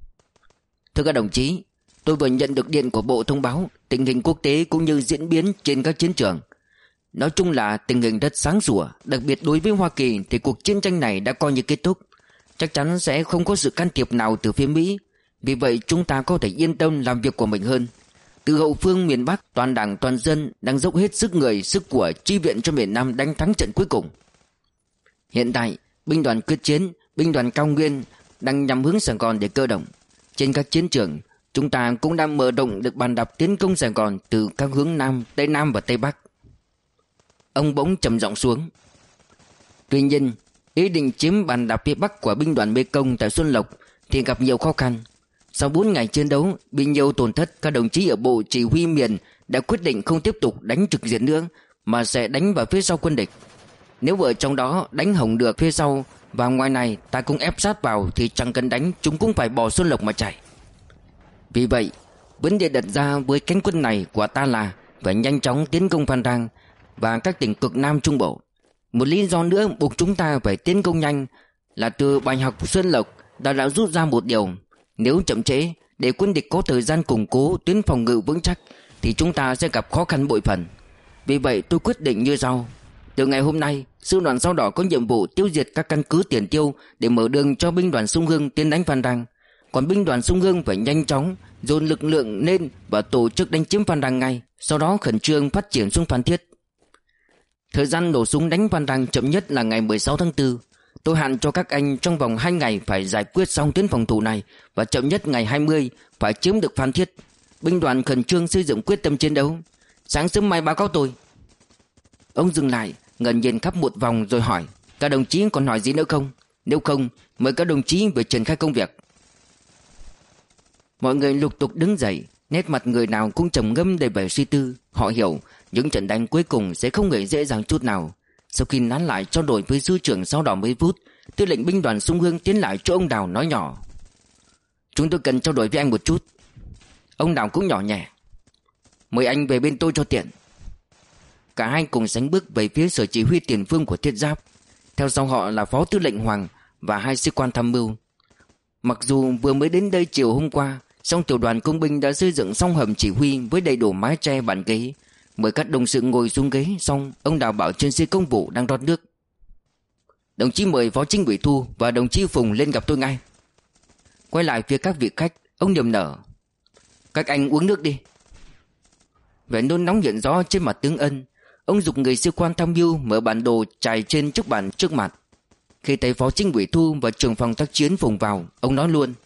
Thưa các đồng chí, tôi vừa nhận được điện của bộ thông báo tình hình quốc tế cũng như diễn biến trên các chiến trường. Nói chung là tình hình rất sáng sủa, đặc biệt đối với Hoa Kỳ thì cuộc chiến tranh này đã coi như kết thúc. Chắc chắn sẽ không có sự can thiệp nào từ phía Mỹ. Vì vậy chúng ta có thể yên tâm làm việc của mình hơn. Từ hậu phương miền Bắc, toàn đảng toàn dân đang dốc hết sức người, sức của chi viện cho miền Nam đánh thắng trận cuối cùng. Hiện tại, binh đoàn quyết chiến, binh đoàn cao nguyên đang nhắm hướng Sài Gòn để cơ động. Trên các chiến trường, chúng ta cũng đang mở rộng được bàn đạp tiến công Sài Gòn từ các hướng Nam, Tây Nam và Tây Bắc. Ông bỗng trầm giọng xuống. Tuy nhiên, ý định chiếm bàn đạp phía Bắc của binh đoàn Mê Công tại Xuân Lộc thì gặp nhiều khó khăn. Sau bốn ngày chiến đấu bị nhiều tổn thất, các đồng chí ở bộ chỉ huy miền đã quyết định không tiếp tục đánh trực diện nữa mà sẽ đánh vào phía sau quân địch. Nếu ở trong đó đánh hỏng được phía sau và ngoài này ta cũng ép sát vào thì chẳng cần đánh, chúng cũng phải bỏ Xuân Lộc mà chạy. Vì vậy, vấn đề đặt ra với cánh quân này của ta là phải nhanh chóng tiến công Phan Rang và các tỉnh cực Nam Trung Bộ. Một lý do nữa buộc chúng ta phải tiến công nhanh là từ bài học Xuân Lộc đã đã rút ra một điều. Nếu chậm trễ để quân địch có thời gian củng cố tuyến phòng ngự vững chắc thì chúng ta sẽ gặp khó khăn bội phần. Vì vậy tôi quyết định như sau. Từ ngày hôm nay, sư đoàn Sao Đỏ có nhiệm vụ tiêu diệt các căn cứ tiền tiêu để mở đường cho binh đoàn Sông Hương tiến đánh Phan Rang. Còn binh đoàn Sông Hương phải nhanh chóng dồn lực lượng lên và tổ chức đánh chiếm Phan Rang ngay, sau đó khẩn trương phát triển xuống Phan Thiết. Thời gian nổ súng đánh Phan Rang chậm nhất là ngày mười sáu tháng tư. Tôi hạn cho các anh trong vòng hai ngày phải giải quyết xong tuyến phòng thủ này và chậm nhất ngày hai mươi phải chiếm được Phan Thiết. Binh đoàn khẩn trương xây dựng quyết tâm chiến đấu. Sáng sớm mai báo cáo tôi. Ông dừng lại, ngẩng nhìn khắp một vòng rồi hỏi, các đồng chí còn hỏi gì nữa không? Nếu không, mời các đồng chí về triển khai công việc. Mọi người lục tục đứng dậy, nét mặt người nào cũng trầm ngâm đầy vẻ suy tư. Họ hiểu những trận đánh cuối cùng sẽ không hề dễ dàng chút nào. Sau khi nán lại trao đổi với sư trưởng sau đó mấy phút, tư lệnh binh đoàn Sông Hương tiến lại chỗ ông Đào nói nhỏ: "Chúng tôi cần trao đổi với anh một chút." Ông Đào cũng nhỏ nhẹ: "Mời anh về bên tôi cho tiện." Cả hai cùng sánh bước về phía sở chỉ huy tiền phương của thiết giáp. Theo sau họ là phó tư lệnh Hoàng và hai sĩ quan tham mưu. Mặc dù vừa mới đến đây chiều hôm qua, song tiểu đoàn công binh đã xây dựng xong hầm chỉ huy với đầy đủ mái che bàn ghế. Mời các đồng sự ngồi xuống ghế xong, ông Đào bảo trên xe công vụ đang rót nước: "Đồng chí mời phó chính ủy Thu và đồng chí Phùng lên gặp tôi ngay." Quay lại phía các vị khách, ông niềm nở: "Các anh uống nước đi." Vẻ nôn nóng hiện rõ trên mặt tướng Ân. Ông giục người sĩ quan tham mưu mở bản đồ trải trên chiếc bàn trước mặt. Khi thấy phó chính ủy Thu và trưởng phòng tác chiến Phùng vào, ông nói luôn: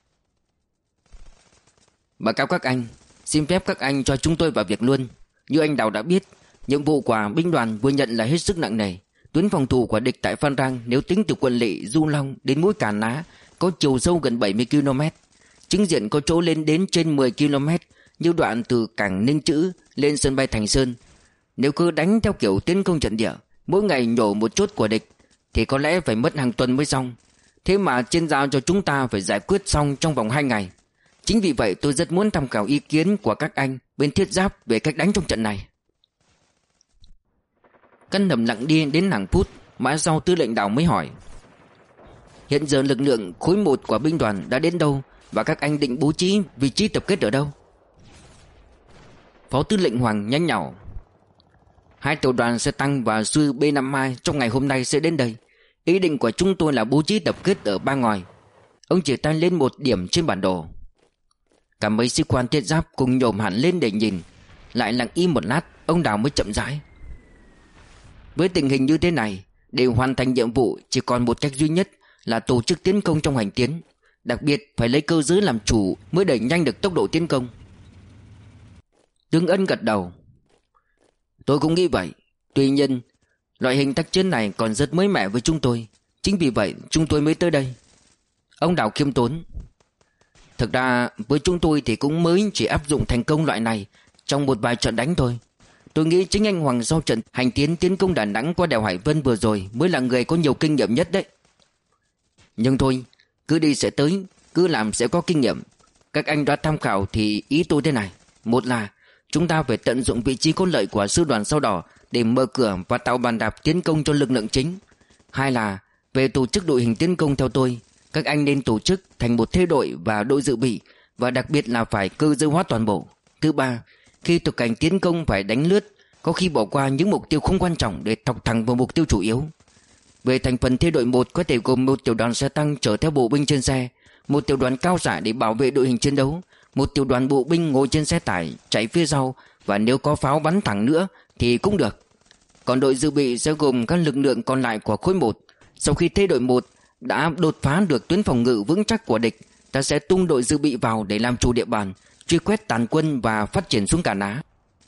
"Báo cáo các anh, xin phép các anh cho chúng tôi vào việc luôn. Như anh Đào đã biết, nhiệm vụ của binh đoàn vừa nhận là hết sức nặng nề. Tuyến phòng thủ của địch tại Phan Rang nếu tính từ quận Lỵ, Du Long đến mũi Cà Ná có chiều sâu gần bảy mươi ki lô mét, chính diện có chỗ lên đến trên mười ki lô mét, như đoạn từ cảng Ninh Chữ lên sân bay Thành Sơn. Nếu cứ đánh theo kiểu tiến công trận địa, mỗi ngày nhổ một chốt của địch thì có lẽ phải mất hàng tuần mới xong. Thế mà trên giao cho chúng ta phải giải quyết xong trong vòng hai ngày. Chính vì vậy tôi rất muốn tham khảo ý kiến của các anh bên thiết giáp về cách đánh trong trận này." Căn hầm lặng đi đến hàng phút, mãi sau tư lệnh Đào mới hỏi: "Hiện giờ lực lượng khối một của binh đoàn đã đến đâu và các anh định bố trí vị trí tập kết ở đâu?" Phó tư lệnh Hoàng nhanh nhảu: "Hai tiểu đoàn xe tăng và sư B năm mươi hai trong ngày hôm nay sẽ đến đây. Ý định của chúng tôi là bố trí tập kết ở Ba Ngòi." Ông chỉ tay lên một điểm trên bản đồ. Cả mấy sĩ quan thiết giáp cùng nhổm hẳn lên để nhìn. Lại lặng im một lát, ông Đào mới chậm rãi: "Với tình hình như thế này, để hoàn thành nhiệm vụ chỉ còn một cách duy nhất là tổ chức tiến công trong hành tiến. Đặc biệt phải lấy cơ giới làm chủ mới đẩy nhanh được tốc độ tiến công." Tướng Ân gật đầu: "Tôi cũng nghĩ vậy. Tuy nhiên, loại hình tác chiến này còn rất mới mẻ với chúng tôi. Chính vì vậy chúng tôi mới tới đây." Ông Đào khiêm tốn: "Thực ra với chúng tôi thì cũng mới chỉ áp dụng thành công loại này trong một vài trận đánh thôi. Tôi nghĩ chính anh Hoàng sau trận hành tiến tiến công Đà Nẵng qua đèo Hải Vân vừa rồi mới là người có nhiều kinh nghiệm nhất đấy. Nhưng thôi, cứ đi sẽ tới, cứ làm sẽ có kinh nghiệm. Các anh đã tham khảo thì ý tôi thế này: một là chúng ta phải tận dụng vị trí có lợi của sư đoàn Sao Đỏ để mở cửa và tạo bàn đạp tiến công cho lực lượng chính. Hai là về tổ chức đội hình tiến công theo tôi, các anh nên tổ chức thành một thế đội và đội dự bị, và đặc biệt là phải cơ giới hóa toàn bộ. Thứ ba, khi thực hành tiến công phải đánh lướt, có khi bỏ qua những mục tiêu không quan trọng để thọc thẳng vào mục tiêu chủ yếu. Về thành phần thế đội một có thể gồm một tiểu đoàn xe tăng chở theo bộ binh trên xe, một tiểu đoàn cao xạ để bảo vệ đội hình chiến đấu, một tiểu đoàn bộ binh ngồi trên xe tải chạy phía sau, và nếu có pháo bắn thẳng nữa thì cũng được. Còn đội dự bị sẽ gồm các lực lượng còn lại của khối một. Sau khi thế đội một đã đột phá được tuyến phòng ngự vững chắc của địch, ta sẽ tung đội dự bị vào để làm chủ địa bàn, truy quét tàn quân và phát triển xuống Cà Ná."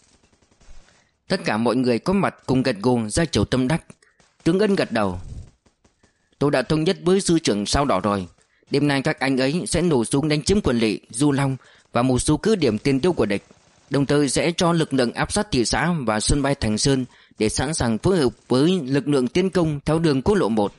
Tất cả mọi người có mặt cùng gật gù ra chiều tâm đắc. Tướng Ân gật đầu: "Tôi đã thống nhất với sư trưởng Sao Đỏ rồi. Đêm nay các anh ấy sẽ nổ súng đánh chiếm quận Lỵ, Du Long và một số cứ điểm tiền tiêu của địch, đồng thời sẽ cho lực lượng áp sát thị xã và sân bay Thành Sơn để sẵn sàng phối hợp với lực lượng tiến công theo đường quốc lộ một."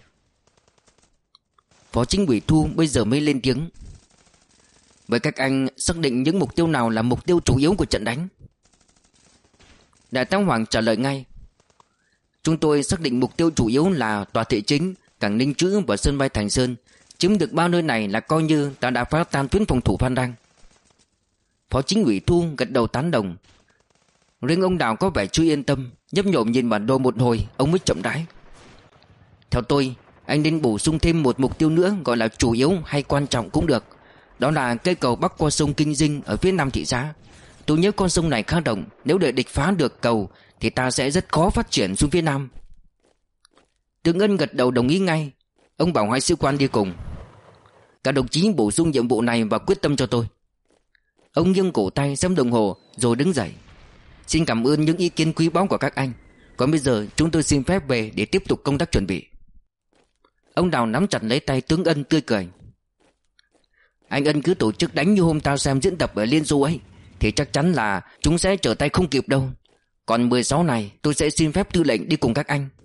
Phó chính ủy Thu bây giờ mới lên tiếng: "Vậy các anh xác định những mục tiêu nào là mục tiêu chủ yếu của trận đánh?" Đại tá Hoàng trả lời ngay: "Chúng tôi xác định mục tiêu chủ yếu là tòa thị chính, cảng Ninh Chữ và sân bay Thành Sơn. Chiếm được ba nơi này là coi như ta đã phá tan tuyến phòng thủ Phan Rang." Phó chính ủy Thu gật đầu tán đồng. Riêng ông Đào có vẻ chưa yên tâm, nhấp nhổm nhìn bản đồ một hồi, ông mới chậm rãi: "Theo tôi, anh nên bổ sung thêm một mục tiêu nữa, gọi là chủ yếu hay quan trọng cũng được. Đó là cây cầu bắc qua sông Kinh Dinh ở phía nam thị xã. Tôi nhớ con sông này khá rộng, nếu để địch phá được cầu thì ta sẽ rất khó phát triển xuống phía nam." Tướng Ân gật đầu đồng ý ngay. Ông bảo hai sĩ quan đi cùng: "Các đồng chí bổ sung nhiệm vụ này và quyết tâm cho tôi." Ông nghiêng cổ tay xem đồng hồ rồi đứng dậy: "Xin cảm ơn những ý kiến quý báu của các anh. Còn bây giờ chúng tôi xin phép về để tiếp tục công tác chuẩn bị." Ông Đào nắm chặt lấy tay tướng Ân tươi cười: Anh Ân cứ tổ chức đánh như hôm tao xem diễn tập ở Liên Du ấy, thì chắc chắn là chúng sẽ trở tay không kịp đâu. Còn mười sáu này tôi sẽ xin phép tư lệnh đi cùng các anh.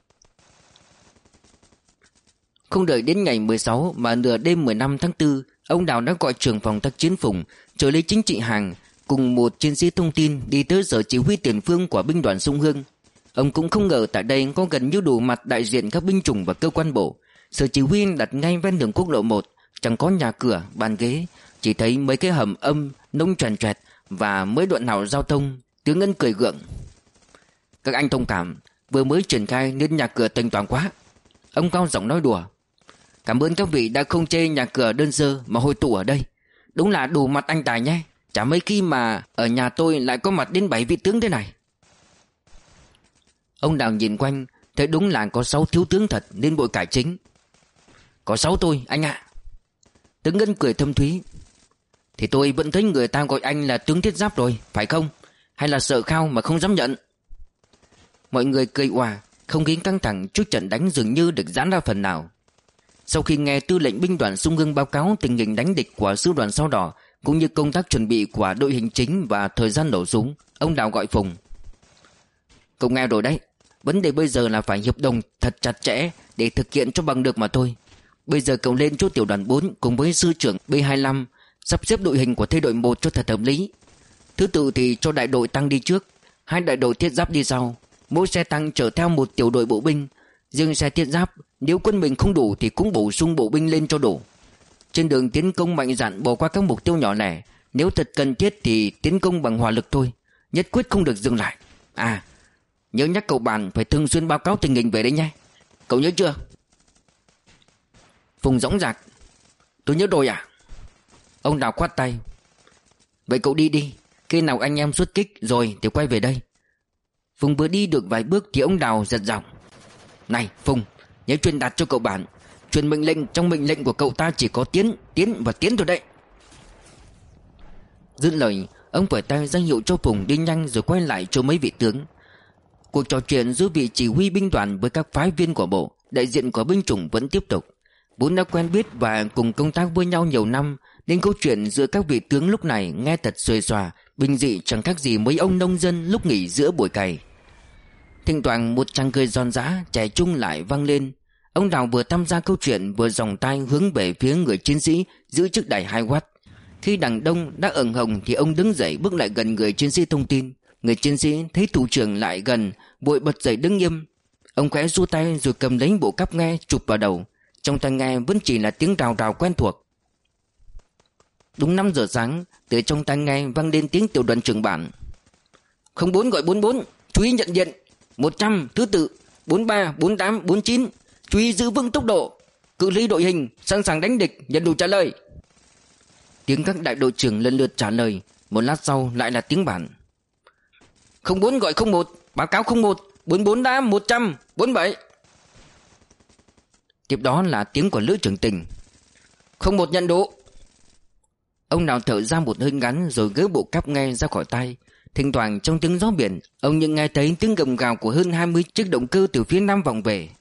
Không đợi đến ngày mười sáu mà nửa đêm mười lăm tháng tư, ông Đào đã gọi trưởng phòng tác chiến Phùng, trợ lý chính trị Hàng cùng một chiến sĩ thông tin đi tới sở chỉ huy tiền phương của binh đoàn Sông Hương. Ông cũng không ngờ tại đây có gần như đủ mặt đại diện các binh chủng và cơ quan bộ. Sở chỉ huy đặt ngay ven đường quốc lộ một, chẳng có nhà cửa, bàn ghế, chỉ thấy mấy cái hầm âm nông choèn choẹt và mấy đoạn nào giao thông. Tướng Ngân cười gượng: các anh thông cảm, vừa mới triển khai nên nhà cửa tênh toàn quá. Ông cao giọng nói đùa: cảm ơn các vị đã không chê nhà cửa đơn sơ mà hội tụ ở đây. Đúng là đủ mặt anh tài nhé. Chả mấy khi mà ở nhà tôi lại có mặt đến bảy vị tướng thế này. Ông Đào nhìn quanh, thấy đúng là có sáu thiếu tướng thật nên bội cải chính. Có sáu tôi anh ạ. Tướng Ngân cười thâm thúy: thì tôi vẫn thấy người ta gọi anh là tướng thiết giáp rồi, phải không? Hay là sợ khao mà không dám nhận? Mọi người cười òa, không khí căng thẳng trước trận đánh dường như được giãn ra phần nào. Sau khi nghe tư lệnh binh đoàn Sông Hương báo cáo tình hình đánh địch của sư đoàn Sao Đỏ cũng như công tác chuẩn bị của đội hình chính và thời gian nổ súng, ông Đào gọi Phùng: cậu nghe rồi đấy, vấn đề bây giờ là phải hiệp đồng thật chặt chẽ để thực hiện cho bằng được mà thôi. Bây giờ cậu lên chỗ tiểu đoàn bốn cùng với sư trưởng B hai lăm sắp xếp đội hình của thê đội một cho thật hợp lý. Thứ tự thì cho đại đội tăng đi trước, hai đại đội thiết giáp đi sau, mỗi xe tăng chở theo một tiểu đội bộ binh. Riêng xe thiết giáp nếu quân mình không đủ thì cũng bổ sung bộ binh lên cho đủ. Trên đường tiến công mạnh dạn bỏ qua các mục tiêu nhỏ lẻ, nếu thật cần thiết thì tiến công bằng hỏa lực thôi, nhất quyết không được dừng lại. À, nhớ nhắc cậu bạn phải thường xuyên báo cáo tình hình về đấy nhé. Cậu nhớ chưa? Phùng dõng dạc: tôi nhớ rồi ạ. Ông Đào khoát tay: vậy cậu đi đi, khi nào anh em xuất kích rồi thì quay về đây. Phùng vừa đi được vài bước thì ông Đào giật giọng: này Phùng, nhớ truyền đạt cho cậu bạn, truyền mệnh lệnh trong mệnh lệnh của cậu ta chỉ có tiến, tiến và tiến thôi đấy. Dứt lời, ông phải tay ra hiệu cho Phùng đi nhanh rồi quay lại cho mấy vị tướng. Cuộc trò chuyện giữa vị chỉ huy binh đoàn với các phái viên của bộ, đại diện của binh chủng vẫn tiếp tục. Vốn đã quen biết và cùng công tác với nhau nhiều năm nên câu chuyện giữa các vị tướng lúc này nghe thật xuề xòa, bình dị chẳng khác gì mấy ông nông dân lúc nghỉ giữa buổi cày. Thỉnh thoảng một tràng cười giòn giã trẻ trung lại vang lên. Ông Đào vừa tham gia câu chuyện vừa giòng tay hướng về phía người chiến sĩ giữ chiếc đài hai watt. Khi đằng đông đã ửng hồng thì ông đứng dậy bước lại gần người chiến sĩ thông tin. Người chiến sĩ thấy thủ trưởng lại gần, vội bật dậy đứng nghiêm. Ông khẽ giơ tay rồi cầm lấy bộ cáp nghe chụp vào đầu. Trong tai nghe vẫn chỉ là tiếng rào rào quen thuộc. Đúng năm giờ sáng, từ trong tai nghe vang lên tiếng tiểu đoàn trưởng bản: không bốn gọi bốn bốn, chú ý nhận diện. Một trăm thứ tự, bốn ba, bốn tám, bốn chín, chú ý giữ vững tốc độ, cự ly đội hình, sẵn sàng đánh địch, nhận đủ trả lời. Tiếng các đại đội trưởng lần lượt trả lời. Một lát sau lại là tiếng bản: không bốn gọi không một, báo cáo không một, bốn bốn đã một trăm, bốn bảy. Tiếp đó là tiếng của Lữ trưởng Tình: không một nhận đủ. Ông nào thở ra một hơi ngắn rồi gỡ bộ cáp nghe ra khỏi tay. Thỉnh thoảng trong tiếng gió biển, ông nhưng nghe thấy tiếng gầm gào của hơn hai mươi chiếc động cơ từ phía nam vọng về.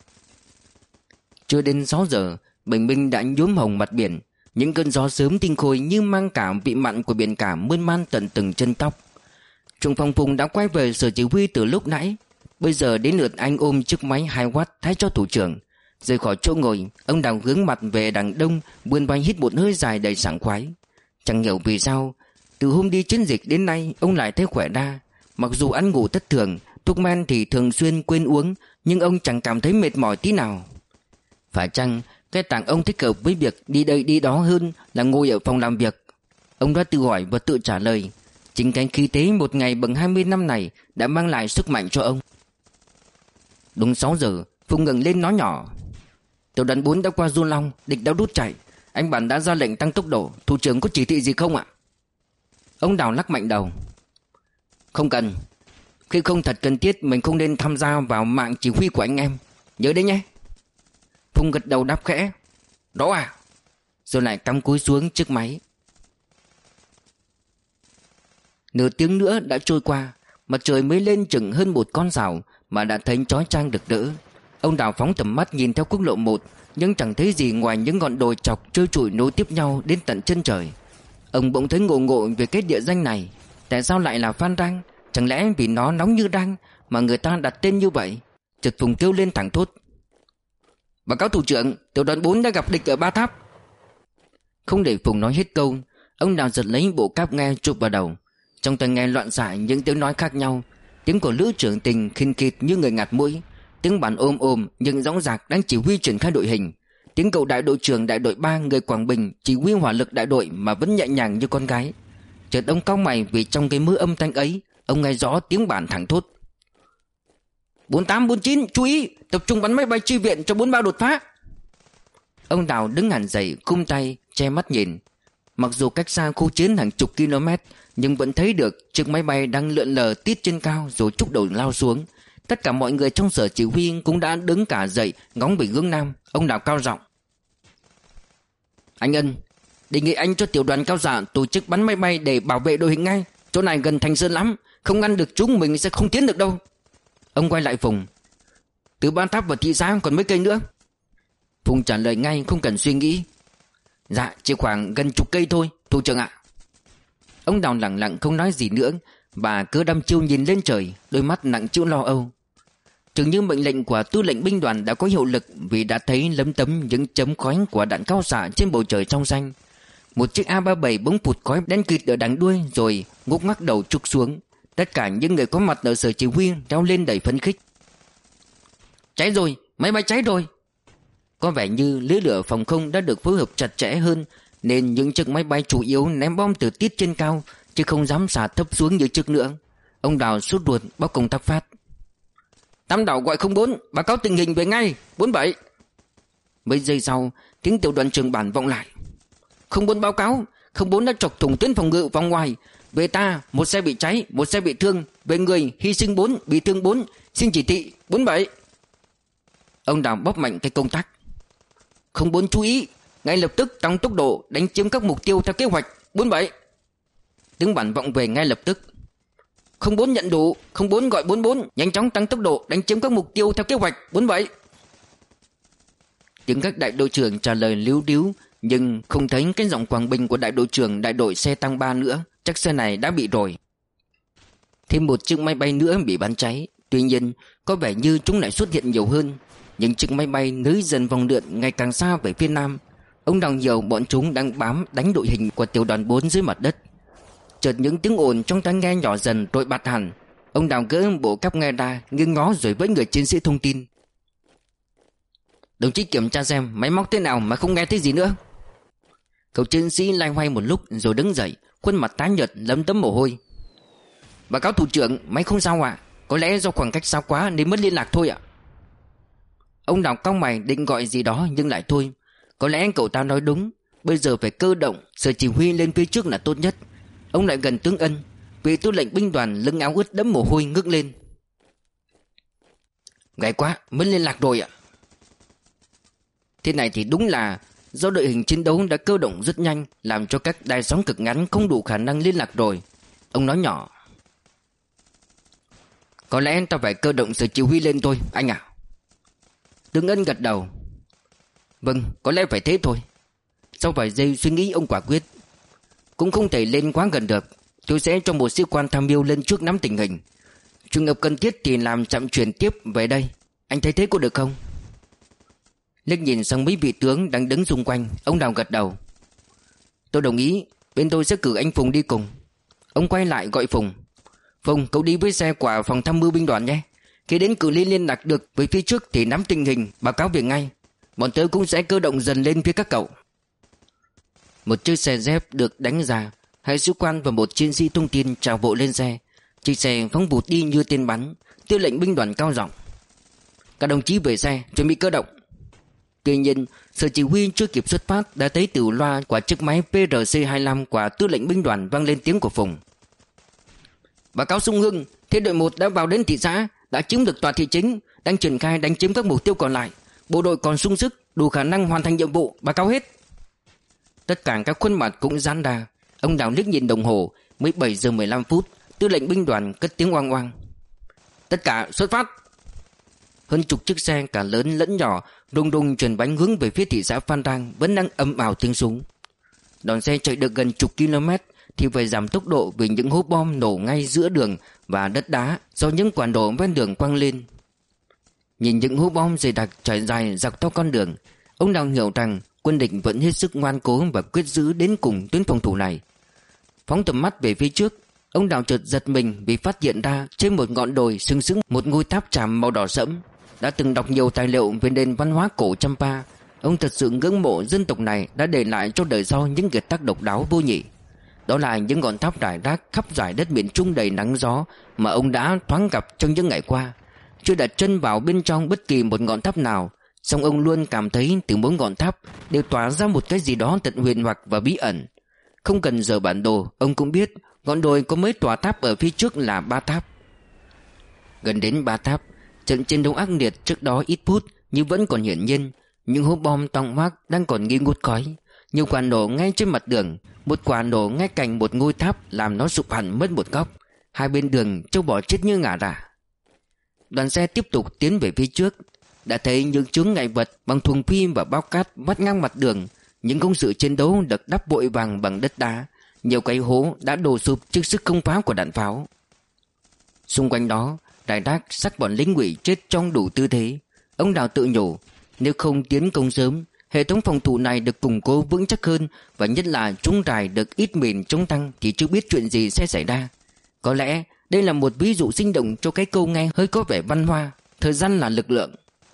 Chưa đến sáu giờ, bình minh đã nhuốm hồng mặt biển. Những cơn gió sớm tinh khôi như mang cảm vị mặn của biển cả mơn man tận từng chân tóc. Trung phong Phùng đã quay về sở chỉ huy từ lúc nãy. Bây giờ đến lượt anh ôm chiếc máy hai watt thay cho thủ trưởng. Rời khỏi chỗ ngồi, ông Đào hướng mặt về đằng đông, vươn vai hít một hơi dài đầy sảng khoái. Chẳng hiểu vì sao, từ hôm đi chiến dịch đến nay ông lại thấy khỏe đa. Mặc dù ăn ngủ thất thường, thuốc men thì thường xuyên quên uống, nhưng ông chẳng cảm thấy mệt mỏi tí nào. Phải chăng cái tạng ông thích hợp với việc đi đây đi đó hơn là ngồi ở phòng làm việc? Ông đã tự hỏi và tự trả lời. Chính cái khí thế một ngày bằng hai mươi năm này đã mang lại sức mạnh cho ông. Đúng sáu giờ, Phùng ngẩng lên nói nhỏ: tiểu đoàn bốn đã qua Du Long, địch đã rút chạy. Anh Bản đã ra lệnh tăng tốc độ, thủ trưởng có chỉ thị gì không ạ? Ông Đào lắc mạnh đầu: không cần. Khi không thật cần thiết mình không nên tham gia vào mạng chỉ huy của anh em. Nhớ đấy nhé. Phùng gật đầu đáp khẽ: đó à. Rồi lại cắm cúi xuống chiếc máy. Nửa tiếng nữa đã trôi qua. Mặt trời mới lên chừng hơn một con rào mà đã thấy chói chang rực rỡ. Ông Đào phóng tầm mắt nhìn theo quốc lộ một. nhưng chẳng thấy gì ngoài những ngọn đồi chọc trơ trụi nối tiếp nhau đến tận chân trời. Ông bỗng thấy ngộ ngộ về cái địa danh này. Tại sao lại là Phan Rang? Chẳng lẽ vì nó nóng như rang mà người ta đặt tên như vậy? Chợt Phùng kêu lên thẳng thốt: báo cáo thủ trưởng, tiểu đoàn bốn đã gặp địch ở Ba Tháp. Không để Phùng nói hết câu, ông Đào giật lấy bộ cáp nghe chụp vào đầu. Trong tai nghe loạn xạ những tiếng nói khác nhau. Tiếng của Lữ trưởng Tình khinh khịt như người ngạt mũi, tiếng bản ôm ôm nhưng dõng dạc đang chỉ huy triển khai đội hình, tiếng cậu đại đội trưởng đại đội ba người Quảng Bình chỉ huy hỏa lực đại đội mà vẫn nhẹ nhàng như con gái. Chợt ông cau mày vì trong cái mưa âm thanh ấy, ông nghe rõ tiếng bản thẳng thốt: bốn tám bốn chín chú ý, tập trung bắn máy bay chi viện cho bốn ba đột phá. Ông Đào đứng hẳn dậy, cung tay che mắt nhìn. Mặc dù cách xa khu chiến hàng chục km, nhưng vẫn thấy được chiếc máy bay đang lượn lờ tít trên cao rồi trúc đầu lao xuống. Tất cả mọi người trong sở chỉ huy cũng đã đứng cả dậy, ngóng về hướng nam. Ông Đào cao giọng: anh Ân, đề nghị anh cho tiểu đoàn cao xạ tổ chức bắn máy bay để bảo vệ đội hình ngay. Chỗ này gần Thành Sơn lắm, không ngăn được chúng mình sẽ không tiến được đâu. Ông quay lại Phùng: từ Ba Tháp và thị xã còn mấy cây nữa? Phùng trả lời ngay không cần suy nghĩ: dạ chỉ khoảng gần chục cây thôi, thủ trưởng ạ. Ông Đào lặng lặng không nói gì nữa, và cứ đăm chiêu nhìn lên trời, đôi mắt nặng chịu lo âu. Chừng như mệnh lệnh của tư lệnh binh đoàn đã có hiệu lực, vì đã thấy lấm tấm những chấm khói của đạn cao xạ trên bầu trời trong xanh. Một chiếc A ba mươi bảy bỗng phụt khói đen kịt ở đằng đuôi rồi ngút ngắc đầu trục xuống. Tất cả những người có mặt ở sở chỉ huy reo lên đầy phấn khích: cháy rồi, máy bay cháy rồi. Có vẻ như lưới lửa phòng không đã được phối hợp chặt chẽ hơn, nên những chiếc máy bay chủ yếu ném bom từ tít trên cao, chứ không dám xả thấp xuống như trước nữa. Ông Đào sốt ruột báo công tác phát: Tam đảo gọi không bốn, báo cáo tình hình về ngay. Bốn bảy. Mấy giây sau, tiếng tiểu đoàn trưởng bản vọng lại: không bốn báo cáo, không bốn đã chọc thủng tuyến phòng ngự vòng ngoài. Về ta, một xe bị cháy, một xe bị thương. Về người, hy sinh bốn, bị thương bốn. Xin chỉ thị. Bốn bảy. Ông Đào bóp mạnh cái công tắc: không bốn chú ý, ngay lập tức tăng tốc độ đánh chiếm các mục tiêu theo kế hoạch. Bốn bảy. Tiếng bản vọng về ngay lập tức: không bốn nhận đủ, không bốn gọi bốn bốn, nhanh chóng tăng tốc độ đánh chiếm các mục tiêu theo kế hoạch. Bốn bảy. Tiếng các đại đội trưởng trả lời líu díu, nhưng không thấy cái giọng Quảng Bình của đại đội trưởng đại đội xe tăng ba nữa. Chắc xe này đã bị rồi. Thêm một chiếc máy bay nữa bị bắn cháy. Tuy nhiên có vẻ như chúng lại xuất hiện nhiều hơn. Những chiếc máy bay nới dần vòng lượn ngày càng xa về phía nam. Ông Đào hiểu bọn chúng đang bám đánh đội hình của tiểu đoàn bốn dưới mặt đất. Chợt những tiếng ồn trong tai nghe nhỏ dần rồi bạt hẳn. Ông Đào gỡ bộ cáp nghe ra, nghiêng ngó rồi với người chiến sĩ thông tin: đồng chí kiểm tra xem máy móc thế nào mà không nghe thấy gì nữa. Cậu chiến sĩ loay hoay một lúc rồi đứng dậy, khuôn mặt tái nhợt lấm tấm mồ hôi: báo cáo thủ trưởng, máy không sao ạ. À? Có lẽ do khoảng cách xa quá nên mất liên lạc thôi ạ. À? Ông Đào cau mày định gọi gì đó nhưng lại thôi. Có lẽ cậu ta nói đúng. Bây giờ phải cơ động, sở chỉ huy lên phía trước là tốt nhất. Ông lại gần tướng Ân. Vị tư lệnh binh đoàn lưng áo ướt đẫm mồ hôi ngước lên: gãy quá, mất liên lạc rồi ạ. À? Thế này thì đúng là do đội hình chiến đấu đã cơ động rất nhanh, làm cho các đài sóng cực ngắn không đủ khả năng liên lạc rồi. Ông nói nhỏ: có lẽ ta phải cơ động sở chỉ huy lên thôi anh ạ. À? Tướng Ân gật đầu: vâng, có lẽ phải thế thôi. Sau vài giây suy nghĩ ông quả quyết: cũng không thể lên quá gần được. Tôi sẽ cho một sĩ quan tham mưu lên trước nắm tình hình. Trường hợp cần thiết thì làm chậm chuyển tiếp về đây. Anh thấy thế có được không? Liếc nhìn sang mấy vị tướng đang đứng xung quanh, ông Đào gật đầu: tôi đồng ý. Bên tôi sẽ cử anh Phùng đi cùng. Ông quay lại gọi Phùng: Phùng, cậu đi với xe của phòng tham mưu binh đoàn nhé. Khi đến cự ly liên lạc được với phía trước thì nắm tình hình, báo cáo việc ngay. Bọn tớ cũng sẽ cơ động dần lên phía các cậu. Một chiếc xe dép được đánh ra. Hai sĩ quan và một chiến sĩ thông tin trào vội lên xe. Chiếc xe phóng vụt đi như tên bắn. Tư lệnh binh đoàn cao giọng: các đồng chí về xe, chuẩn bị cơ động. Tuy nhiên, sở chỉ huy chưa kịp xuất phát đã thấy từ loa của chiếc máy P R C hai mươi lăm của tư lệnh binh đoàn vang lên tiếng của Phùng: báo cáo Sung Hưng, thế đội một đã vào đến thị xã, đã chiếm được tòa thị chính, đang triển khai đánh chiếm các mục tiêu còn lại. Bộ đội còn sung sức, đủ khả năng hoàn thành nhiệm vụ, báo cáo hết. Tất cả các khuôn mặt cũng giãn ra. Ông Đào liếc nhìn đồng hồ, mới bảy giờ mười lăm phút. Tư lệnh binh đoàn cất tiếng oang oang: tất cả xuất phát. Hơn chục chiếc xe cả lớn lẫn nhỏ đùng đùng chuyển bánh hướng về phía thị xã Phan Rang, vẫn đang ầm ào tiếng súng. Đoàn xe chạy được gần chục km thì phải giảm tốc độ vì những hố bom nổ ngay giữa đường và đất đá do những quả nổ ven đường quăng lên. Nhìn những hố bom dày đặc trải dài dọc theo con đường, ông Đào hiểu rằng quân địch vẫn hết sức ngoan cố và quyết giữ đến cùng tuyến phòng thủ này. Phóng tầm mắt về phía trước, ông Đào chợt giật mình vì phát hiện ra trên một ngọn đồi sừng sững một ngôi tháp tràm màu đỏ sẫm. Đã từng đọc nhiều tài liệu về nền văn hóa cổ Champa, ông thật sự ngưỡng mộ dân tộc này đã để lại cho đời sau những kiệt tác độc đáo vô nhị. Đó là những ngọn tháp rải rác khắp dải đất miền Trung đầy nắng gió mà ông đã thoáng gặp trong những ngày qua. Chưa đặt chân vào bên trong bất kỳ một ngọn tháp nào, song ông luôn cảm thấy từ mỗi ngọn tháp đều tỏa ra một cái gì đó tận huyền hoặc và bí ẩn. Không cần dở bản đồ, ông cũng biết ngọn đồi có mấy tòa tháp ở phía trước là ba tháp. Gần đến ba tháp, trận chiến đấu ác liệt trước đó ít phút nhưng vẫn còn hiển nhiên. Những hố bom toang hoác đang còn nghi ngút khói. Nhiều quả nổ ngay trên mặt đường, một quả nổ ngay cạnh một ngôi tháp làm nó sụp hẳn mất một góc. Hai bên đường trâu bò chết như ngả rả. Đoàn xe tiếp tục tiến về phía trước. Đã thấy những chướng ngại vật bằng thùng phi và bao cát vắt ngang mặt đường. Những công sự chiến đấu được đắp bội vàng bằng đất đá. Nhiều cái hố đã đổ sụp trước sức công phá của đạn pháo. Xung quanh đó rải rác xác bọn lính Ngụy chết trong đủ tư thế. Ông Đào tự nhủ, nếu không tiến công sớm, hệ thống phòng thủ này được củng cố vững chắc hơn, và nhất là chúng rải được ít mìn chống tăng thì chưa biết chuyện gì sẽ xảy ra. Có lẽ đây là một ví dụ sinh động cho cái câu nghe hơi có vẻ văn hoa: thời gian là lực lượng.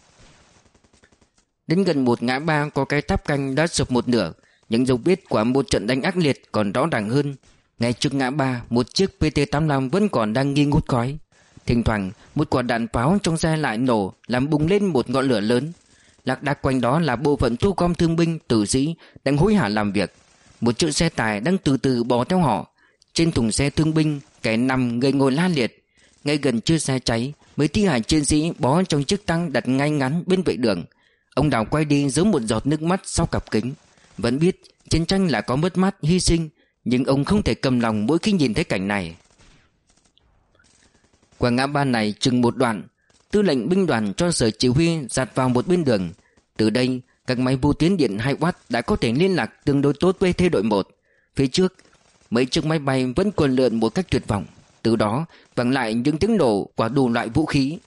Đến gần một ngã ba có cái tháp canh đã sụp một nửa. Những dấu vết của một trận đánh ác liệt còn rõ ràng hơn. Ngay trước ngã ba, một chiếc pê tê tám mươi lăm vẫn còn đang nghi ngút khói. Thỉnh thoảng một quả đạn pháo trong xe lại nổ, làm bùng lên một ngọn lửa lớn. Lạc đác quanh đó là bộ phận thu gom thương binh, tử sĩ đang hối hả làm việc. Một chiếc xe tải đang từ từ bò theo họ. Trên thùng xe thương binh, kẻ nằm người ngồi la liệt. Ngay gần chiếc xe cháy, mấy thi hài chiến sĩ bó trong chiếc tăng đặt ngay ngắn bên vệ đường. Ông Đào quay đi giấu một giọt nước mắt sau cặp kính. Vẫn biết chiến tranh là có mất mát, hy sinh, nhưng ông không thể cầm lòng mỗi khi nhìn thấy cảnh này. Qua ngã ba này chừng một đoạn, tư lệnh binh đoàn cho sở chỉ huy dạt vào một bên đường. Từ đây các máy vô tuyến điện hai oát đã có thể liên lạc tương đối tốt với thê đội một. Phía trước mấy chiếc máy bay vẫn cuồn lượn một cách tuyệt vọng. Từ đó vang lại những tiếng nổ của đủ loại vũ khí.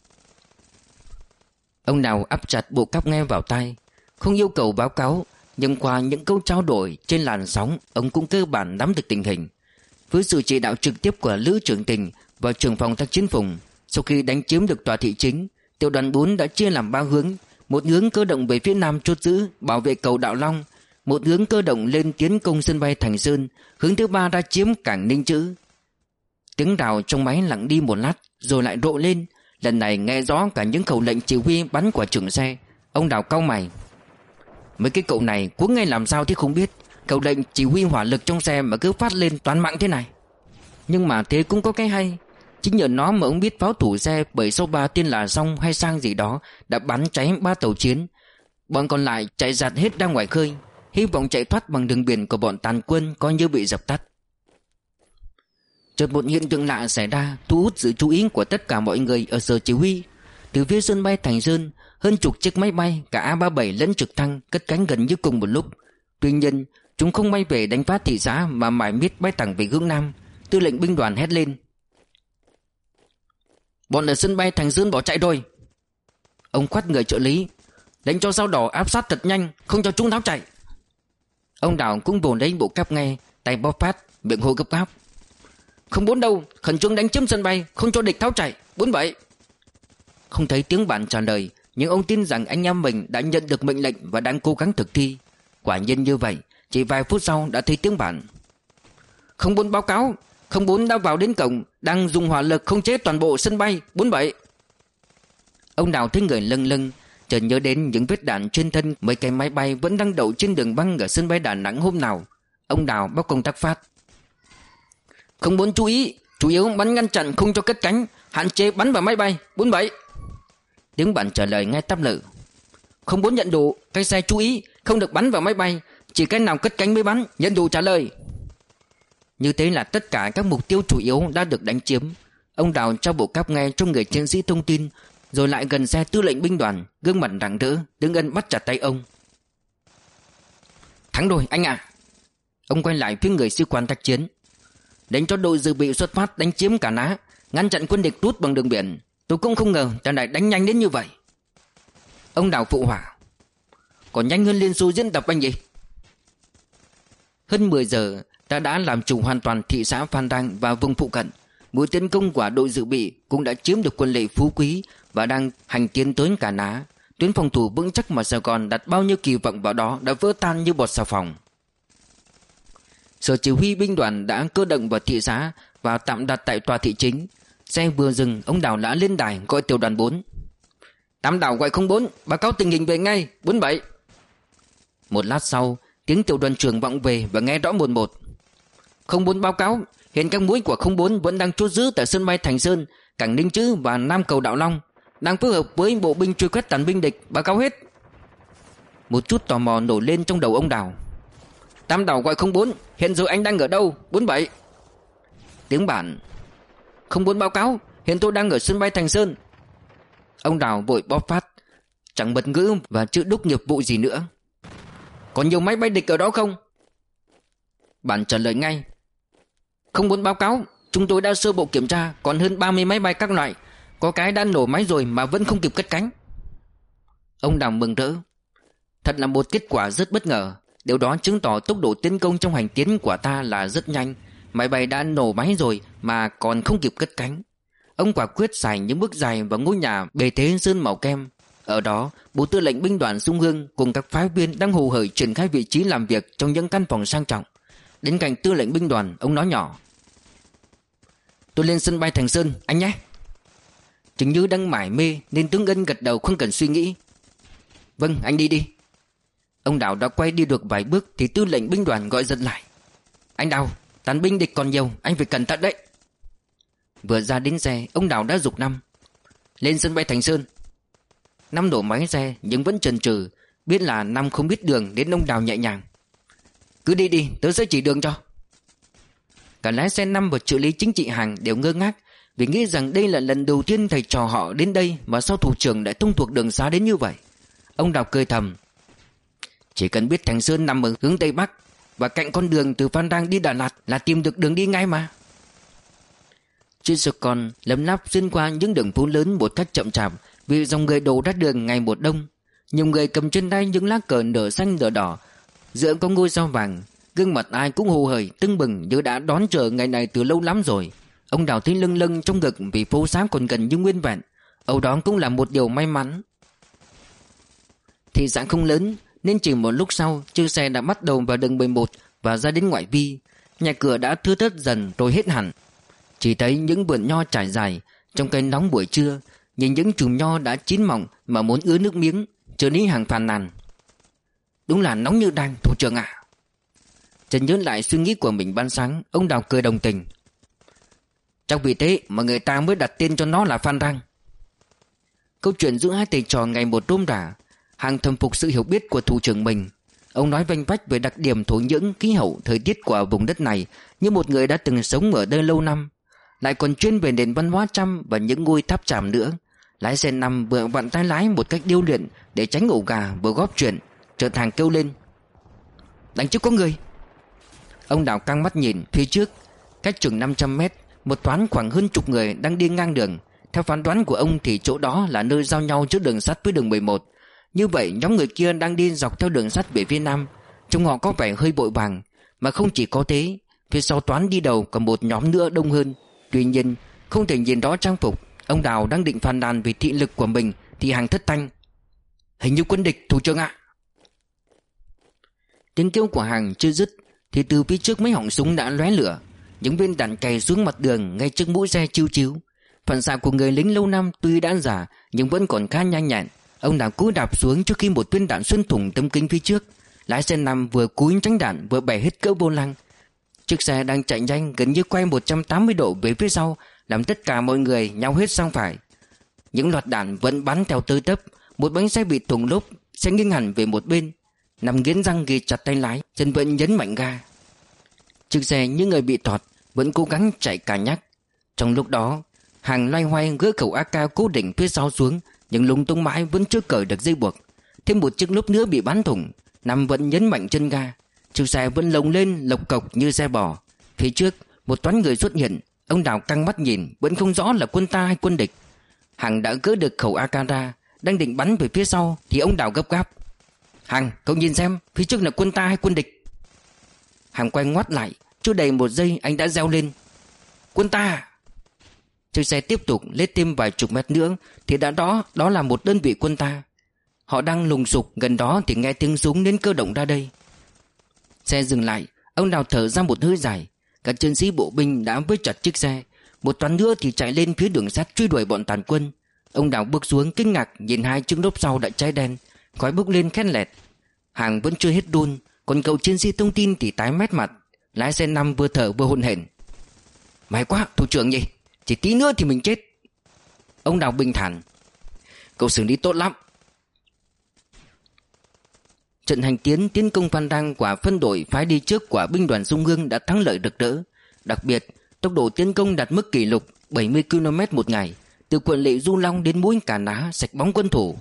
Ông Đào áp chặt bộ cáp nghe vào tai, không yêu cầu báo cáo, nhưng qua những câu trao đổi trên làn sóng, ông cũng cơ bản nắm được tình hình. Với sự chỉ đạo trực tiếp của Lữ Trưởng Tình và trưởng phòng tác chiến Phùng, sau khi đánh chiếm được tòa thị chính, tiểu đoàn bốn đã chia làm ba hướng. Một hướng cơ động về phía nam chốt giữ bảo vệ cầu Đạo Long, một hướng cơ động lên tiến công sân bay Thành Sơn, hướng thứ ba ra chiếm cảng Ninh Chữ. Tiếng rào trong máy lặng đi một lát rồi lại rộ lên. Lần này nghe rõ cả những khẩu lệnh chỉ huy bắn của trưởng xe. Ông Đào cau mày: mấy cái cậu này cuống ngay làm sao thì không biết. Khẩu lệnh chỉ huy hỏa lực trong xe mà cứ phát lên toán mạng thế này. Nhưng mà thế cũng có cái hay, chính nhờ nó mà ông biết pháo thủ xe bảy sáu ba tên là Song hay Sang gì đó đã bắn cháy ba tàu chiến. Bọn còn lại chạy giạt hết ra ngoài khơi, hy vọng chạy thoát bằng đường biển của bọn tàn quân coi như bị dập tắt. Chợt một hiện tượng lạ xảy ra, thu hút sự chú ý của tất cả mọi người ở sở chỉ huy. Từ phía sân bay Thành Sơn, hơn chục chiếc máy bay cả A ba mươi bảy lẫn trực thăng cất cánh gần như cùng một lúc. Tuy nhiên chúng không bay về đánh phá thị xã mà mải miết bay thẳng về hướng nam. Tư lệnh binh đoàn hét lên: bọn ở sân bay Thành Sơn bỏ chạy rồi. Ông quát người trợ lý: đánh cho sao đỏ áp sát thật nhanh, không cho chúng tháo chạy. Ông Đào cũng vồ lấy bộ cáp nghe, tay bóp phát, miệng hô gấp gáp: không bốn đâu, khẩn trương đánh chiếm sân bay, không cho địch tháo chạy. Bốn bảy. Không thấy tiếng bạn trả lời, nhưng ông tin rằng anh em mình đã nhận được mệnh lệnh và đang cố gắng thực thi. Quả nhiên như vậy, chỉ vài phút sau đã thấy tiếng bạn: không bốn báo cáo, không bốn đã vào đến cổng, đang dùng hỏa lực khống chế toàn bộ sân bay. Bốn bảy. Ông Đào thấy người lâng lâng, chợt nhớ đến những vết đạn trên thân mấy cái máy bay vẫn đang đậu trên đường băng ở sân bay Đà Nẵng hôm nào. Ông Đào báo công tác phát: không bốn chú ý, chủ yếu bắn ngăn chặn không cho cất cánh, hạn chế bắn vào máy bay. Bốn bảy. Tiếng bạn trả lời ngay tắp lự: không bốn nhận đủ, cái xe chú ý, không được bắn vào máy bay, chỉ cái nào cất cánh mới bắn. Nhận đủ trả lời. Như thế là tất cả các mục tiêu chủ yếu đã được đánh chiếm. Ông Đào trao bộ cáp nghe cho người chiến sĩ thông tin, rồi lại gần xe tư lệnh binh đoàn, gương mặt rạng rỡ. Tướng Ân bắt chặt tay ông. Thắng rồi anh ạ. Ông quay lại phía người sĩ quan tác chiến. Đánh cho đội dự bị xuất phát đánh chiếm Cả Ná, ngăn chặn quân địch rút bằng đường biển. Tôi cũng không ngờ ta lại đánh nhanh đến như vậy. Ông Đào phụ họa. Còn nhanh hơn Liên Xô diễn tập anh gì. Hơn mười giờ ta đã làm chủ hoàn toàn thị xã Phan Rang và vùng phụ cận. Mũi tiến công của đội dự bị cũng đã chiếm được quân lệ Phú Quý và đang hành tiến tới Cả Ná. Tuyến phòng thủ vững chắc mà Sài Gòn đặt bao nhiêu kỳ vọng vào đó đã vỡ tan như bọt xà phòng. Sở chỉ huy binh đoàn đã cơ động vào thị xã và tạm đặt tại tòa thị chính. Xe vừa dừng, ông Đào đã lên đài gọi tiểu đoàn bốn. Tam đảo gọi không bốn, báo cáo tình hình về ngay. Bốn bảy. Một lát sau, tiếng tiểu đoàn trưởng vọng về và nghe rõ một một. Không bốn báo cáo, hiện các mũi của không bốn vẫn đang chốt giữ tại sân bay Thành Sơn, cảng Ninh Chữ và Nam cầu Đạo Long, đang phối hợp với bộ binh truy quét tàn binh địch. Báo cáo hết. Một chút tò mò nổi lên trong đầu ông Đào. Tam đảo gọi không bốn, hiện giờ anh đang ở đâu? Bốn bảy. Tiếng bản. Không bốn báo cáo, hiện tôi đang ở sân bay Thành Sơn. Ông Đào vội bóp phát, chẳng bật ngữ và chữ đúc nghiệp vụ gì nữa. Còn nhiều máy bay địch ở đó không? Bản trả lời ngay. Không muốn báo cáo, chúng tôi đã sơ bộ kiểm tra, còn hơn ba mươi máy bay các loại. Có cái đã nổ máy rồi mà vẫn không kịp cất cánh. Ông Đào mừng rỡ. Thật là một kết quả rất bất ngờ. Điều đó chứng tỏ tốc độ tiến công trong hành tiến của ta là rất nhanh. Máy bay đã nổ máy rồi mà còn không kịp cất cánh. Ông quả quyết xài những bước dài vào ngôi nhà bề thế sơn màu kem. Ở đó, Bộ Tư lệnh binh đoàn Trung ương cùng các phái viên đang hồ hởi triển khai vị trí làm việc trong những căn phòng sang trọng. Đến cạnh tư lệnh binh đoàn, ông nói nhỏ. Tôi lên sân bay Thành Sơn, anh nhé. Chừng như đang mải mê nên tướng Ân gật đầu không cần suy nghĩ. Vâng, anh đi đi. Ông Đào đã quay đi được vài bước thì tư lệnh binh đoàn gọi giật lại. Anh Đào, tàn binh địch còn nhiều, anh phải cẩn thận đấy. Vừa ra đến xe, ông Đào đã giục Năm. Lên sân bay Thành Sơn. Năm đổ máy xe nhưng vẫn chần chừ, biết là Năm không biết đường đến ông Đào nhẹ nhàng. Cứ đi đi, tớ sẽ chỉ đường cho. Cả lái xe Năm và trợ lý chính trị Hàng đều ngơ ngác vì nghĩ rằng đây là lần đầu tiên thầy trò họ đến đây mà sao thủ trưởng lại thông thuộc đường xá đến như vậy. Ông Đào cười thầm. Chỉ cần biết Thành Sơn nằm ở hướng Tây Bắc và cạnh con đường từ Phan Rang đi Đà Lạt là tìm được đường đi ngay mà. Chiếc xe con lấm láp xuyên qua những đường phố lớn một cách chậm chạp vì dòng người đổ ra đường ngày một đông. Nhiều người cầm trên tay những lá cờ nửa xanh nửa đỏ, giữa có ngôi sao vàng. Gương mặt ai cũng hồ hởi tưng bừng như đã đón chờ ngày này từ lâu lắm rồi. Ông Đào thấy lâng lâng trong ngực vì phố xá còn gần như nguyên vẹn. Âu đó cũng là một điều may mắn. Thị xã không lớn nên chỉ một lúc sau chiếc xe đã bắt đầu vào đường mười một và ra đến ngoại vi. Nhà cửa đã thưa thớt dần rồi hết hẳn. Chỉ thấy những vườn nho trải dài trong cây nóng buổi trưa. Nhìn những chùm nho đã chín mọng mà muốn ứa nước miếng. Trợ lý Hàng phàn nàn. Đúng là nóng như đang, thủ trưởng ạ. Chợt nhớ lại suy nghĩ của mình ban sáng, ông Đào cười đồng tình. Chắc vì thế mà người ta mới đặt tên cho nó là Phan Rang. Câu chuyện giữa hai thầy trò ngày một rôm rả. Hàng thầm phục sự hiểu biết của thủ trưởng mình. Ông nói vanh vách về đặc điểm thổ nhưỡng, khí hậu, thời tiết của vùng đất này như một người đã từng sống ở đây lâu năm. Lại còn chuyên về nền văn hóa Chăm và những ngôi tháp Chàm nữa. Lái xe Năm vừa vặn tay lái một cách điêu luyện để tránh ổ gà vừa góp chuyện. Chợt Hàng kêu lên. Đằng trước có người. Ông Đào căng mắt nhìn phía trước. Cách chừng năm trăm mét, một toán khoảng hơn chục người đang đi ngang đường. Theo phán đoán của ông thì chỗ đó là nơi giao nhau giữa đường sắt với đường mười một. Như vậy nhóm người kia đang đi dọc theo đường sắt về phía nam. Trông họ có vẻ hơi vội vàng. Mà không chỉ có thế, phía sau toán đi đầu còn một nhóm nữa đông hơn. Tuy nhiên không thể nhìn rõ trang phục. Ông Đào đang định phàn nàn về thị lực của mình thì Hàng thất thanh. Hình như quân địch, thủ trưởng ạ. Tiếng kêu của Hàng chưa dứt thì từ phía trước mấy họng súng đã lóe lửa. Những viên đạn cày xuống mặt đường ngay trước mũi xe chiếu chiếu. Phản xạ của người lính lâu năm tuy đã già nhưng vẫn còn khá nhanh nhẹn. Ông Đào cúi đạp xuống trước khi một viên đạn xuyên thủng tấm kính phía trước. Lái xe Năm vừa cúi tránh đạn vừa bẻ hết cỡ vô lăng. Chiếc xe đang chạy nhanh gần như quay một trăm tám mươi độ về phía sau, làm tất cả mọi người nhau hết sang phải. Những loạt đạn vẫn bắn theo tơi tấp. Một bánh xe bị thủng lốp, xe nghiêng hẳn về một bên. Năm nghiến răng ghi chặt tay lái, chân vẫn nhấn mạnh ga. Chiếc xe như người bị thọt vẫn cố gắng chạy cả nhắc. Trong lúc đó Hàng loay hoay gỡ khẩu a ca cố định phía sau xuống, nhưng lung tung mãi vẫn chưa cởi được dây buộc. Thêm một chiếc lốp nữa bị bắn thủng. Năm vẫn nhấn mạnh chân ga. Chiếc xe vẫn lồng lên lộc cộc như xe bò. Phía trước một toán người xuất hiện. Ông Đào căng mắt nhìn, vẫn không rõ là quân ta hay quân địch. Hằng đã gỡ được khẩu a ca ra, đang định bắn về phía sau thì ông Đào gấp gáp: Hằng, cậu nhìn xem, phía trước là quân ta hay quân địch? Hằng quay ngoắt lại, chưa đầy một giây anh đã reo lên: Quân ta! Chiếc xe tiếp tục lết thêm vài chục mét nữa thì đã đó, đó là một đơn vị quân ta. Họ đang lùng sục gần đó thì nghe tiếng súng đến cơ động ra đây. Xe dừng lại, ông Đào thở ra một hơi dài. Các chiến sĩ bộ binh đã vây chặt chiếc xe. Một toán nữa thì chạy lên phía đường sắt truy đuổi bọn tàn quân. Ông Đào bước xuống kinh ngạc nhìn hai chiếc lốp sau đã cháy đen, khói bốc lên khét lẹt. Hàng vẫn chưa hết run, còn cậu chiến sĩ thông tin thì tái mét mặt. Lái xe năm vừa thở vừa hổn hển: May quá thủ trưởng nhỉ, chỉ tí nữa thì mình chết. Ông Đào bình thản: Cậu xử lý tốt lắm. Trận hành tiến tiến công Phan Rang của phân đội phái đi trước của binh đoàn Trung ương đã thắng lợi rực rỡ. Đặc biệt, tốc độ tiến công đạt mức kỷ lục bảy mươi ki lô mét một ngày, từ quận lỵ Du Long đến mũi Cà Ná sạch bóng quân thủ.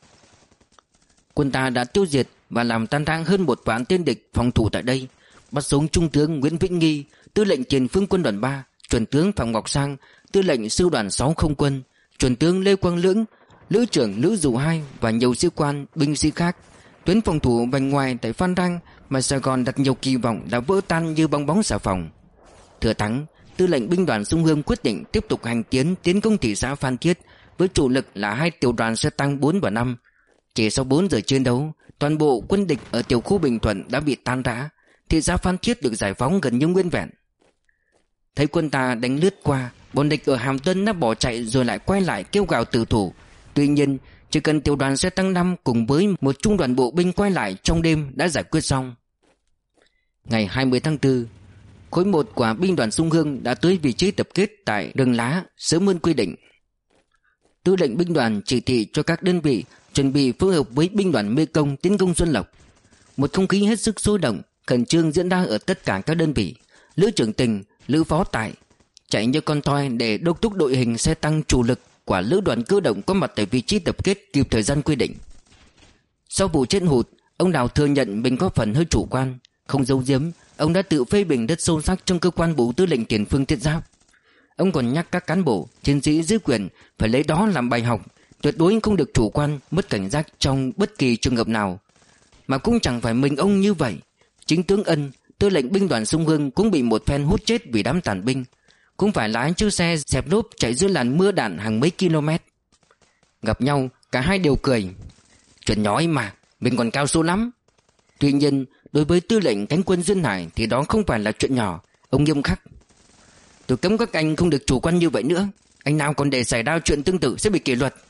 Quân ta đã tiêu diệt và làm tan rã hơn một vạn tên địch phòng thủ tại đây, bắt sống Trung tướng Nguyễn Vĩnh Nghi, tư lệnh tiền phương quân đoàn ba, chuẩn tướng Phạm Ngọc Sang, tư lệnh sư đoàn sáu không quân, chuẩn tướng Lê Quang Lưỡng, lữ trưởng Lữ Dù Hai và nhiều sĩ quan, binh sĩ khác. Tuyến phòng thủ vành ngoài tại Phan Rang mà Sài Gòn đặt nhiều kỳ vọng đã vỡ tan như bong bóng xà phòng. Thừa thắng, tư lệnh binh đoàn Trung ương quyết định tiếp tục hành tiến tiến công thị xã Phan Thiết với chủ lực là hai tiểu đoàn xe tăng bốn và năm. Chỉ sau bốn giờ chiến đấu, toàn bộ quân địch ở tiểu khu Bình Thuận đã bị tan rã, thị xã Phan Thiết được giải phóng gần như nguyên vẹn. Thấy quân ta đánh lướt qua, bọn địch ở Hàm Tân đã bỏ chạy rồi lại quay lại kêu gào tử thủ. Tuy nhiên, chỉ cần tiểu đoàn xe tăng năm cùng với một trung đoàn bộ binh quay lại trong đêm đã giải quyết xong. Ngày hai mươi tháng tư, khối một của binh đoàn Trung ương đã tới vị trí tập kết tại Rừng Lá sớm hơn quy định. Tư lệnh binh đoàn chỉ thị cho các đơn vị chuẩn bị phối hợp với binh đoàn Mê Công tiến công Xuân Lộc. Một không khí hết sức sôi động, khẩn trương diễn ra ở tất cả các đơn vị. Lữ trưởng Tình, Lữ Phó Tại chạy như con toi để đốc thúc đội hình xe tăng chủ lực của lữ đoàn cơ động có mặt tại vị trí tập kết kịp thời gian quy định. Sau vụ chết hụt, ông Đào thừa nhận mình có phần hơi chủ quan. Không giấu giếm, ông đã tự phê bình rất sâu sắc trong cơ quan bộ tư lệnh tiền phương thiết giáp. Ông còn nhắc các cán bộ, chiến sĩ dưới quyền phải lấy đó làm bài học, tuyệt đối không được chủ quan, mất cảnh giác trong bất kỳ trường hợp nào. Mà cũng chẳng phải mình ông như vậy. Chính tướng Ân, tư lệnh binh đoàn Trung ương cũng bị một phen hút chết vì đám tàn binh, cũng phải lái chiếc xe dẹp lốp chạy dưới làn mưa đạn hàng mấy km. Gặp nhau, cả hai đều cười: Chuyện nhỏ ấy mà, mình còn cao số lắm. Tuy nhiên, đối với tư lệnh cánh quân Duyên Hải thì đó không phải là chuyện nhỏ. Ông nghiêm khắc: Tôi cấm các anh không được chủ quan như vậy nữa. Anh nào còn để xảy ra chuyện tương tự sẽ bị kỷ luật.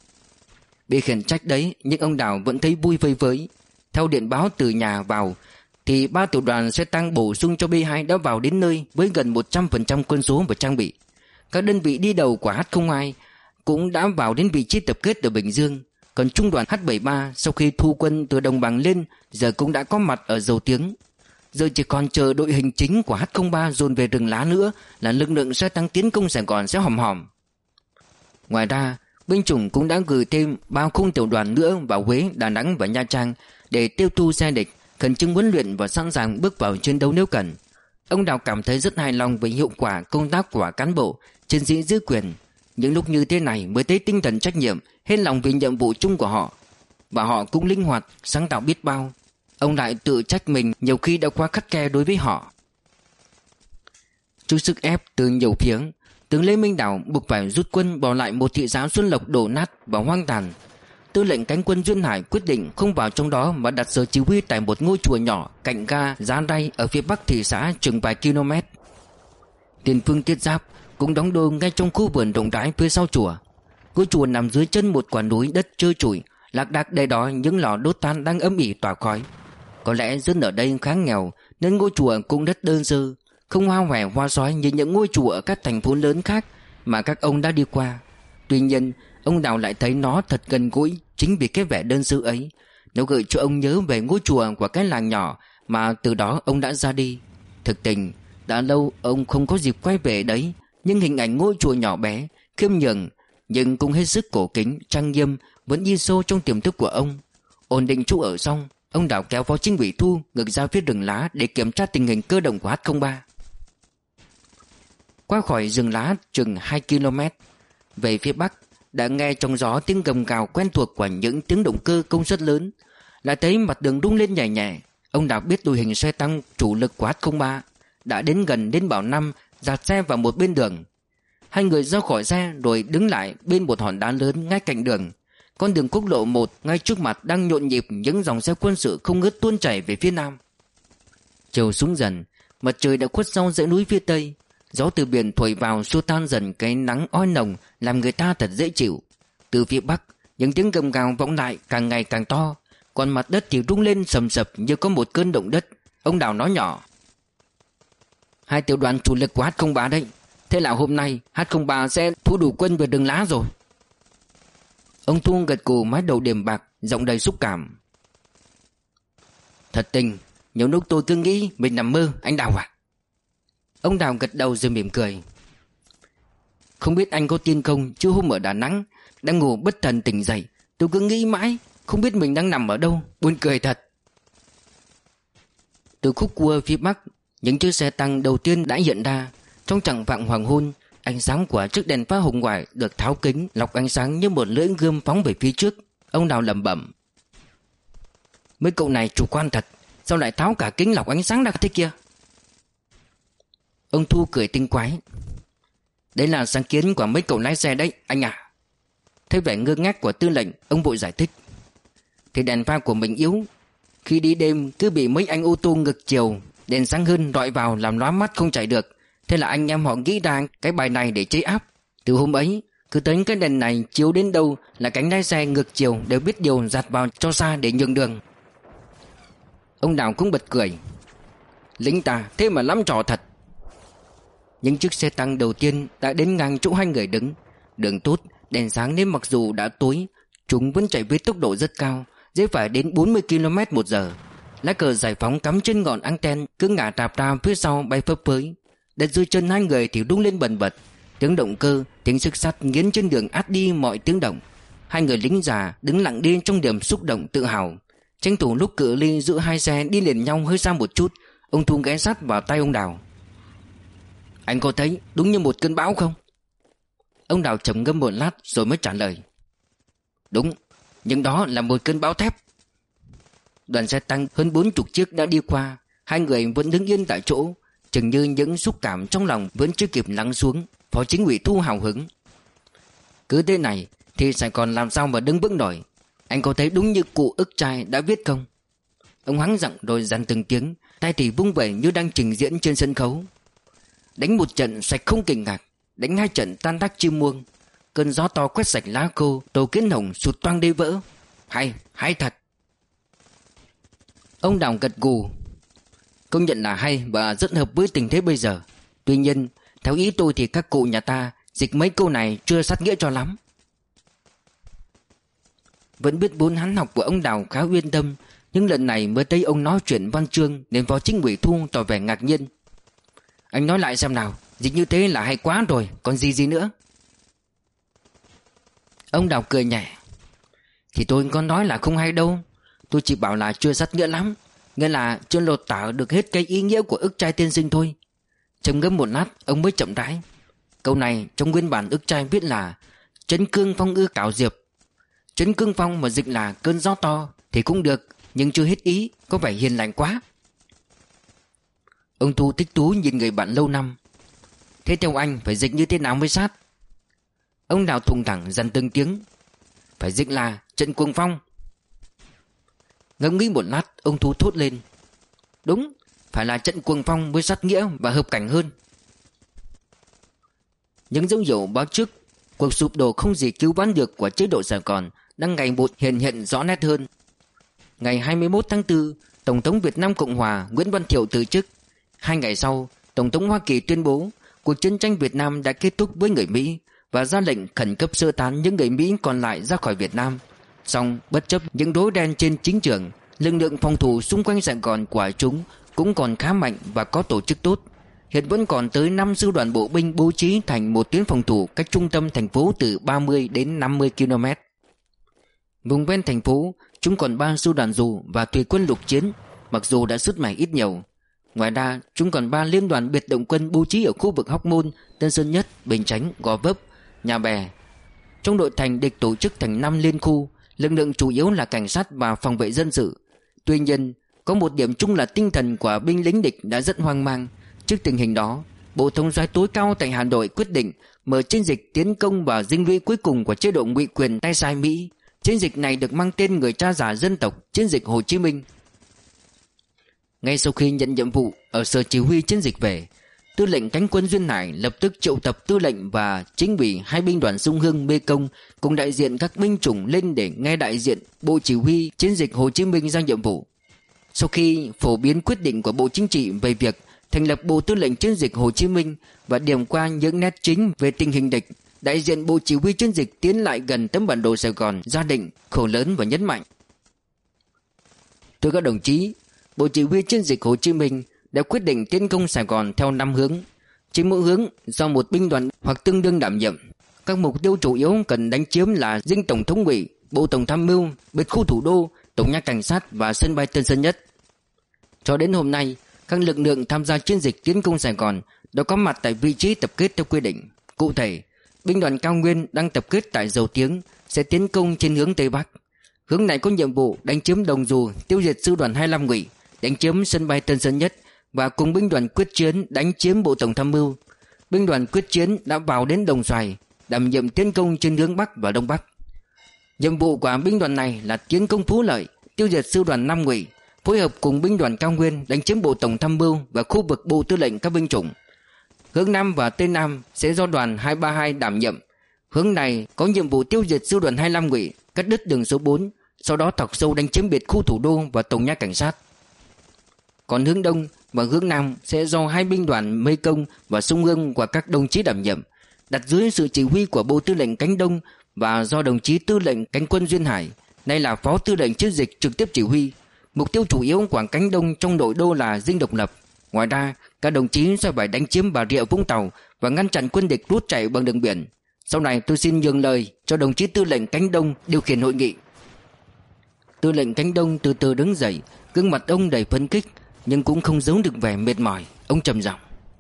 Bị khiển trách đấy, nhưng ông Đào vẫn thấy vui vơi với. Theo điện báo từ nhà vào thì ba tiểu đoàn xe tăng bổ sung cho B hai đã vào đến nơi với gần một trăm phần trăm quân số và trang bị. Các đơn vị đi đầu của H không hai cũng đã vào đến vị trí tập kết ở Bình Dương. Còn trung đoàn H bảy ba sau khi thu quân từ Đồng Bằng lên giờ cũng đã có mặt ở Dầu Tiếng. Giờ chỉ còn chờ đội hình chính của H không ba dồn về Rừng Lá nữa là lực lượng xe tăng tiến công Sài Gòn sẽ hòm hòm. Ngoài ra, binh chủng cũng đã gửi thêm ba khung tiểu đoàn nữa vào Huế, Đà Nẵng và Nha Trang để tiêu thu xe địch, khẩn trương huấn luyện và sẵn sàng bước vào chiến đấu nếu cần. Ông Đào cảm thấy rất hài lòng với hiệu quả công tác của cán bộ, chiến sĩ dưới quyền. Những lúc như thế này mới thấy tinh thần trách nhiệm, hết lòng vì nhiệm vụ chung của họ. Và họ cũng linh hoạt, sáng tạo biết bao. Ông lại tự trách mình nhiều khi đã quá khắt khe đối với họ. Trước sức ép từ nhiều phía, tướng Lê Minh Đào buộc phải rút quân bỏ lại một thị xã Xuân Lộc đổ nát và hoang tàn. Tư lệnh cánh quân Duyên Hải quyết định không vào trong đó mà đặt sở chỉ huy tại một ngôi chùa nhỏ cạnh ga Giá Ray ở phía bắc thị xã chừng vài km. Tiền phương thiết giáp cũng đóng đô ngay trong khu vườn rộng rãi phía sau chùa. Ngôi chùa nằm dưới chân một quả núi đất trơ trụi, lạc đác đầy đó những lò đốt than đang ấm ỉ tỏa khói. Có lẽ dân ở đây khá nghèo nên ngôi chùa cũng rất đơn sơ, không hoa hòe hoa sói như những ngôi chùa ở các thành phố lớn khác mà các ông đã đi qua. Tuy nhiên, ông Đào lại thấy nó thật gần gũi chính vì cái vẻ đơn sơ ấy. Nó gợi cho ông nhớ về ngôi chùa của cái làng nhỏ mà từ đó ông đã ra đi. Thực tình, đã lâu ông không có dịp quay về đấy, nhưng hình ảnh ngôi chùa nhỏ bé, khiêm nhường nhưng cũng hết sức cổ kính, trang nghiêm, vẫn đi sâu trong tiềm thức của ông. Ổn định chỗ ở xong, ông Đào kéo Phó Chính ủy Thu ngược ra phía rừng lá để kiểm tra tình hình cơ động của H không ba. Qua khỏi rừng lá chừng hai ki lô mét về phía bắc, đã nghe trong gió tiếng gầm gào quen thuộc của những tiếng động cơ công suất lớn, lại thấy mặt đường rung lên nhẹ nhẹ. Ông Đào biết đội hình xe tăng chủ lực của H không ba đã đến gần đến Bảo Năm, dạt xe vào một bên đường. Hai người ra khỏi xe rồi đứng lại bên một hòn đá lớn ngay cạnh đường. Con đường quốc lộ một ngay trước mặt đang nhộn nhịp những dòng xe quân sự không ngớt tuôn chảy về phía nam. Chiều xuống dần, mặt trời đã khuất sau dãy núi phía tây. Gió từ biển thổi vào xua tan dần cái nắng oi nồng, làm người ta thật dễ chịu. Từ phía bắc, những tiếng gầm gào vọng lại càng ngày càng to, còn mặt đất thì rung lên sầm sập như có một cơn động đất. Ông Đào nói nhỏ: hai tiểu đoàn chủ lực của H không ba đấy. Thế là hôm nay H không ba sẽ thu đủ quân về rừng lá rồi. Ông Thu gật gù, mái đầu điểm bạc, giọng đầy xúc cảm: thật tình, nhiều lúc tôi cứ nghĩ mình nằm mơ, anh Đào à. Ông Đào gật đầu rồi mỉm cười: không biết anh có tin không, chứ hôm ở Đà Nẵng đang ngủ bất thần tỉnh dậy, tôi cứ nghĩ mãi không biết mình đang nằm ở đâu, buồn cười thật. Từ khúc cua phía bắc, những chiếc xe tăng đầu tiên đã hiện ra. Trong chặng vạng hoàng hôn, ánh sáng của chiếc đèn pha hồng ngoại được tháo kính, lọc ánh sáng như một lưỡi gươm phóng về phía trước. Ông Đào lẩm bẩm: mấy cậu này chủ quan thật, sao lại tháo cả kính lọc ánh sáng ra thế kia. Ông Thu cười tinh quái: đấy là sáng kiến của mấy cậu lái xe đấy, anh à. Thấy vẻ ngơ ngác của tư lệnh, ông vội giải thích: thì đèn pha của mình yếu, khi đi đêm cứ bị mấy anh ô tô ngược chiều, đèn sáng hơn rọi vào làm lóa mắt không chạy được. Thế là anh em họ nghĩ ra cái bài này để chế áp. Từ hôm ấy, cứ thấy cái đèn này chiếu đến đâu là cánh lái xe ngược chiều đều biết điều dạt vào cho xa để nhường đường. Ông Đào cũng bật cười: lính ta thế mà lắm trò thật. Những chiếc xe tăng đầu tiên đã đến ngang chỗ hai người đứng. Đường tốt, đèn sáng nên mặc dù đã tối, chúng vẫn chạy với tốc độ rất cao, dễ phải đến bốn mươi ki lô mét một giờ. Lá cờ giải phóng cắm trên ngọn anten cứ ngả tạp ra phía sau bay phấp phới. Đất dưới chân hai người thì rung lên bần bật. Tiếng động cơ, tiếng xức sắt nghiến trên đường át đi mọi tiếng động. Hai người lính già đứng lặng đi trong niềm xúc động tự hào. Tranh thủ lúc cự ly giữa hai xe đi liền nhau hơi xa một chút, ông Thu ghé sát vào tay ông Đào: anh có thấy đúng như một cơn bão không? Ông Đào trầm ngâm một lát rồi mới trả lời: đúng, nhưng đó là một cơn bão thép. Đoàn xe tăng hơn bốn chục chiếc đã đi qua. Hai người vẫn đứng yên tại chỗ, chừng như những xúc cảm trong lòng vẫn chưa kịp lắng xuống. Phó Chính ủy Thu hào hứng: cứ thế này thì Sài Gòn làm sao mà đứng vững nổi. Anh có thấy đúng như cụ ức trai đã viết không? Ông hắng giọng rồi dằn từng tiếng, tay thì vung vẩy như đang trình diễn trên sân khấu: đánh một trận sạch không kình ngạc, đánh hai trận tan tác chim muông. Cơn gió to quét sạch lá khô, tàu kiến hồng sụt toang đê vỡ. Hay, hay thật. Ông Đào gật gù: công nhận là hay và rất hợp với tình thế bây giờ. Tuy nhiên, theo ý tôi thì các cụ nhà ta dịch mấy câu này chưa sát nghĩa cho lắm. Vẫn biết vốn hắn học của ông Đào khá uyên tâm, nhưng lần này mới thấy ông nói chuyện văn chương nên Phó Chính ủy Thu tỏ vẻ ngạc nhiên: anh nói lại xem nào, dịch như thế là hay quá rồi, còn gì gì nữa. Ông Đào cười nhẹ: thì tôi có nói là không hay đâu, tôi chỉ bảo là chưa sát nghĩa lắm, nghĩa là chưa lột tả được hết cái ý nghĩa của ức trai tiên sinh thôi. Trầm ngâm một lát, ông mới chậm rãi: câu này trong nguyên bản ức trai viết là chấn cương phong ư cảo diệp. Chấn cương phong mà dịch là cơn gió to thì cũng được, nhưng chưa hết ý, có vẻ hiền lành quá. Ông Thu thích thú nhìn người bạn lâu năm: thế theo anh phải dịch như thế nào mới sát? Ông Đào thùng thẳng dằn từng tiếng: phải dịch là trận cuồng phong. Ngẫm nghĩ một lát, ông Thu thốt lên: đúng, phải là trận cuồng phong mới sát nghĩa và hợp cảnh hơn. Những dấu hiệu báo trước cuộc sụp đổ không gì cứu vãn được của chế độ Sài Gòn đang ngày một hiện hiện rõ nét hơn. Ngày hai mươi mốt tháng tư, Tổng thống Việt Nam Cộng Hòa Nguyễn Văn Thiệu từ chức. Hai ngày sau, Tổng thống Hoa Kỳ tuyên bố cuộc chiến tranh Việt Nam đã kết thúc với người Mỹ và ra lệnh khẩn cấp sơ tán những người Mỹ còn lại ra khỏi Việt Nam. Song bất chấp những rối ren trên chính trường, lực lượng phòng thủ xung quanh Sài Gòn của chúng cũng còn khá mạnh và có tổ chức tốt. Hiện vẫn còn tới năm sư đoàn bộ binh bố trí thành một tuyến phòng thủ cách trung tâm thành phố từ ba mươi đến năm mươi ki lô mét. Vùng ven thành phố, chúng còn ba sư đoàn dù và thủy quân lục chiến, mặc dù đã sút mẻ ít nhiều. Ngoài ra, chúng còn ba liên đoàn biệt động quân bố trí ở khu vực Hóc Môn, Tân Sơn Nhất, Bình Chánh, Gò Vấp, Nhà Bè. Trong nội thành địch tổ chức thành năm liên khu, lực lượng chủ yếu là cảnh sát và phòng vệ dân sự. Tuy nhiên, có một điểm chung là tinh thần của binh lính địch đã rất hoang mang. Trước tình hình đó, Bộ Thống soái tối cao tại Hà Nội quyết định mở chiến dịch tiến công vào dinh lũy cuối cùng của chế độ ngụy quyền tay sai Mỹ. Chiến dịch này được mang tên người cha già dân tộc, chiến dịch Hồ Chí Minh. Ngay sau khi nhận nhiệm vụ ở sở chỉ huy chiến dịch về, Tư lệnh cánh quân Duyên Hải lập tức triệu tập tư lệnh và chính ủy hai binh đoàn Sông Hương, Mê Công cùng đại diện các binh chủng lên để nghe đại diện Bộ Chỉ huy chiến dịch Hồ Chí Minh ra nhiệm vụ. Sau khi phổ biến quyết định của Bộ Chính trị về việc thành lập Bộ Tư lệnh chiến dịch Hồ Chí Minh và điểm qua những nét chính về tình hình địch, đại diện Bộ Chỉ huy chiến dịch tiến lại gần tấm bản đồ Sài Gòn, ra định, khổ lớn và nhấn mạnh: Thưa các đồng chí, Bộ Chỉ huy chiến dịch Hồ Chí Minh đã quyết định tiến công Sài Gòn theo năm hướng, trên mỗi hướng do một binh đoàn hoặc tương đương đảm nhiệm. Các mục tiêu chủ yếu cần đánh chiếm là dinh tổng thống ủy, Bộ Tổng tham mưu, biệt khu thủ đô, tổng nha cảnh sát và sân bay Tân Sơn Nhất. Cho đến hôm nay, các lực lượng tham gia chiến dịch tiến công Sài Gòn đã có mặt tại vị trí tập kết theo quy định. Cụ thể, binh đoàn Cao Nguyên đang tập kết tại Dầu Tiếng sẽ tiến công trên hướng Tây Bắc. Hướng này có nhiệm vụ đánh chiếm Đồng Dù, tiêu diệt sư đoàn hai mươi lăm ngụy, đánh chiếm sân bay Tân Sơn Nhất và cùng binh đoàn Quyết Chiến đánh chiếm Bộ Tổng tham mưu. Binh đoàn Quyết Chiến đã vào đến Đồng Xoài, đảm nhiệm tiến công trên hướng Bắc và Đông Bắc. Nhiệm vụ của binh đoàn này là tiến công Phú Lợi, tiêu diệt sư đoàn năm ngụy, phối hợp cùng binh đoàn Cao Nguyên đánh chiếm Bộ Tổng tham mưu và khu vực Bộ Tư lệnh các binh chủng. Hướng Nam và Tây Nam sẽ do đoàn hai ba hai đảm nhiệm. Hướng này có nhiệm vụ tiêu diệt sư đoàn hai mươi lăm ngụy, cắt đứt đường số bốn, sau đó thọc sâu đánh chiếm biệt khu thủ đô và tổng nha cảnh sát. Còn hướng Đông và hướng Nam sẽ do hai binh đoàn Mê Công và Sông Hương và các đồng chí đảm nhiệm, đặt dưới sự chỉ huy của Bộ Tư lệnh cánh Đông và do đồng chí Tư lệnh cánh quân Duyên Hải, nay là Phó Tư lệnh chiến dịch trực tiếp chỉ huy. Mục tiêu chủ yếu của cánh Đông trong nội đô là dinh độc lập. Ngoài ra, các đồng chí sẽ phải đánh chiếm Bà Rịa Vũng Tàu và ngăn chặn quân địch rút chạy bằng đường biển. Sau này tôi xin nhường lời cho đồng chí Tư lệnh cánh Đông điều khiển hội nghị. Tư lệnh cánh Đông từ từ đứng dậy, gương mặt ông đầy phấn khích nhưng cũng không giấu được vẻ mệt mỏi. Ông trầm giọng: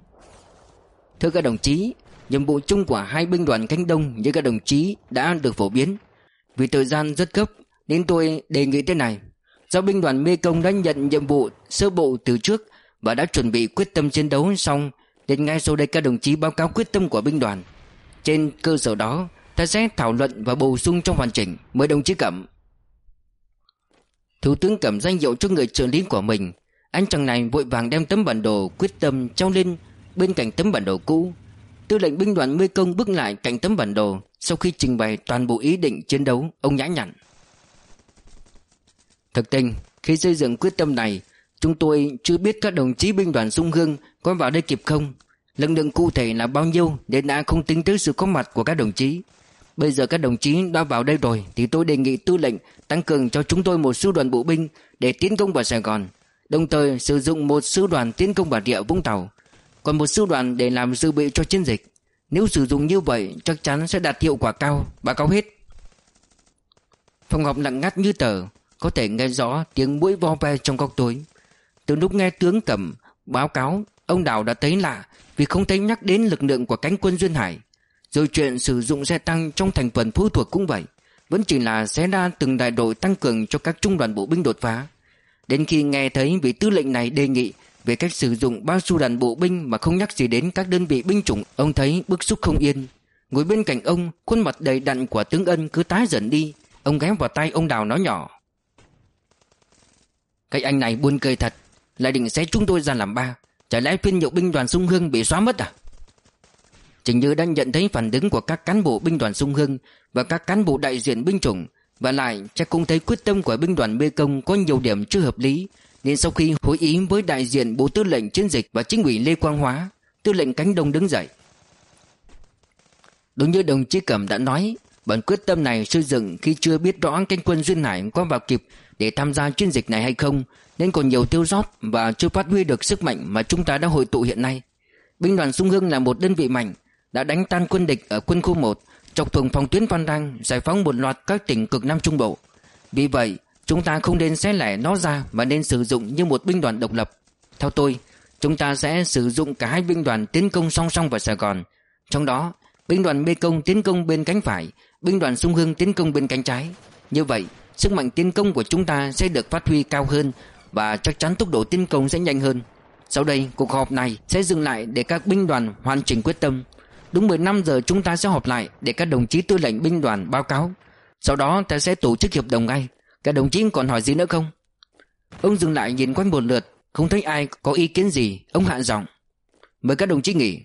Thưa các đồng chí, nhiệm vụ chung của hai binh đoàn cánh Đông như các đồng chí đã được phổ biến. Vì thời gian rất gấp nên tôi đề nghị thế này: do binh đoàn Mê Công đã nhận nhiệm vụ sơ bộ từ trước và đã chuẩn bị quyết tâm chiến đấu xong, nên ngay sau đây các đồng chí báo cáo quyết tâm của binh đoàn. Trên cơ sở đó, ta sẽ thảo luận và bổ sung trong hoàn chỉnh. Mời đồng chí Cẩm. Thủ tướng Cẩm danh hiệu cho người trợ lý của mình. Anh chàng này vội vàng đem tấm bản đồ quyết tâm treo lên bên cạnh tấm bản đồ cũ. Tư lệnh binh đoàn Mê Công bước lại cạnh tấm bản đồ. Sau khi trình bày toàn bộ ý định chiến đấu, ông nhã nhặn: Thực tình, khi xây dựng quyết tâm này, chúng tôi chưa biết các đồng chí binh đoàn Sông Hương có vào đây kịp không, lực lượng cụ thể là bao nhiêu nên đã không tính tới sự có mặt của các đồng chí. Bây giờ các đồng chí đã vào đây rồi thì tôi đề nghị tư lệnh tăng cường cho chúng tôi một sư đoàn bộ binh để tiến công vào Sài Gòn, đồng thời sử dụng một sư đoàn tiến công Bà Rịa Vũng Tàu, còn một sư đoàn để làm dự bị cho chiến dịch. Nếu sử dụng như vậy chắc chắn sẽ đạt hiệu quả cao. Báo cáo hết. Phòng họp lặng ngắt như tờ, có thể nghe rõ tiếng mũi vo ve trong góc tối. Từ lúc nghe tướng Cẩm báo cáo, ông Đào đã thấy lạ vì không thấy nhắc đến lực lượng của cánh quân Duyên Hải. Rồi chuyện sử dụng xe tăng trong thành phần phối thuộc cũng vậy, vẫn chỉ là xé ra từng đại đội tăng cường cho các trung đoàn bộ binh đột phá. Đến khi nghe thấy vị tư lệnh này đề nghị về cách sử dụng ba sư đoàn bộ binh mà không nhắc gì đến các đơn vị binh chủng, ông thấy bức xúc không yên. Ngồi bên cạnh ông, khuôn mặt đầy đặn của tướng Ân cứ tái dần đi. Ông ghé vào tai ông Đào nói nhỏ: Cái anh này buồn cười thật, lại định xé chúng tôi ra làm ba. Chả lẽ phiên hiệu binh đoàn Sông Hương bị xóa mất à? Trình Như đã nhận thấy phản ứng của các cán bộ binh đoàn Sông Hương và các cán bộ đại diện binh chủng, và lại chắc cũng thấy quyết tâm của binh đoàn Mê Công có nhiều điểm chưa hợp lý, nên sau khi hội ý với đại diện Bộ Tư lệnh chiến dịch và chính ủy Lê Quang Hóa, tư lệnh cánh Đông đứng dậy: Đúng như đồng chí Cẩm đã nói, bản quyết tâm này xây dựng khi chưa biết rõ cánh quân Duyên Hải có vào kịp để tham gia chiến dịch này hay không, nên còn nhiều thiếu sót và chưa phát huy được sức mạnh mà chúng ta đã hội tụ hiện nay. Binh đoàn Sung Hương là một đơn vị mạnh, đã đánh tan quân địch ở quân khu một, chọc thủng phòng tuyến Phan Rang, giải phóng một loạt các tỉnh cực Nam Trung Bộ. Vì vậy, chúng ta không nên xé lẻ nó ra mà nên sử dụng như một binh đoàn độc lập. Theo tôi, chúng ta sẽ sử dụng cả hai binh đoàn tiến công song song vào Sài Gòn. Trong đó, binh đoàn Mê Công tiến công bên cánh phải, binh đoàn Sung Hương tiến công bên cánh trái. Như vậy, sức mạnh tiến công của chúng ta sẽ được phát huy cao hơn và chắc chắn tốc độ tiến công sẽ nhanh hơn. Sau đây, cuộc họp này sẽ dừng lại để các binh đoàn hoàn chỉnh quyết tâm. Đúng mười lăm giờ chúng ta sẽ họp lại để các đồng chí tư lệnh binh đoàn báo cáo. Sau đó ta sẽ tổ chức hiệp đồng ngay. Các đồng chí còn hỏi gì nữa không? Ông dừng lại nhìn quanh một lượt, không thấy ai có ý kiến gì. Ông hạ giọng: Mời các đồng chí nghỉ.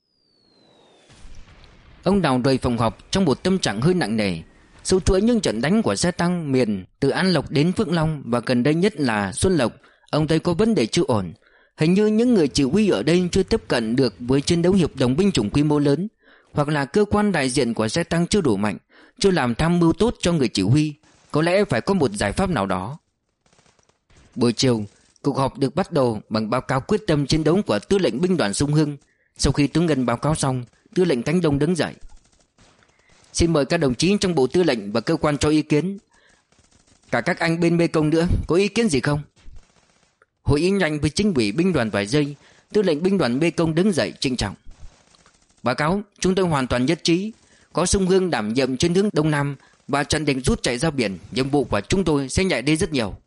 Ông Đào rời phòng họp trong một tâm trạng hơi nặng nề. Sau chuỗi những trận đánh của xe tăng miền từ An Lộc đến Phước Long và gần đây nhất là Xuân Lộc, ông thấy có vấn đề chưa ổn. Hình như những người chỉ huy ở đây chưa tiếp cận được với chiến đấu hiệp đồng binh chủng quy mô lớn, hoặc là cơ quan đại diện của xe tăng chưa đủ mạnh, chưa làm tham mưu tốt cho người chỉ huy. Có lẽ phải có một giải pháp nào đó. Buổi chiều, cuộc họp được bắt đầu bằng báo cáo quyết tâm chiến đấu của tư lệnh binh đoàn Sung Hương. Sau khi Tướng Ngân báo cáo xong, tư lệnh Cánh Đông đứng dậy: Xin mời các đồng chí trong bộ tư lệnh và cơ quan cho ý kiến. Cả các anh bên Mê Công nữa, có ý kiến gì không? Hội ý nhanh với chính ủy binh đoàn vài giây, tư lệnh binh đoàn Mê Công đứng dậy trịnh trọng: Báo cáo, chúng tôi hoàn toàn nhất trí. Có Sung Hương đảm nhiệm trên hướng Đông Nam và Trần Đình rút chạy ra biển, nhiệm vụ của chúng tôi sẽ nhẹ đi rất nhiều.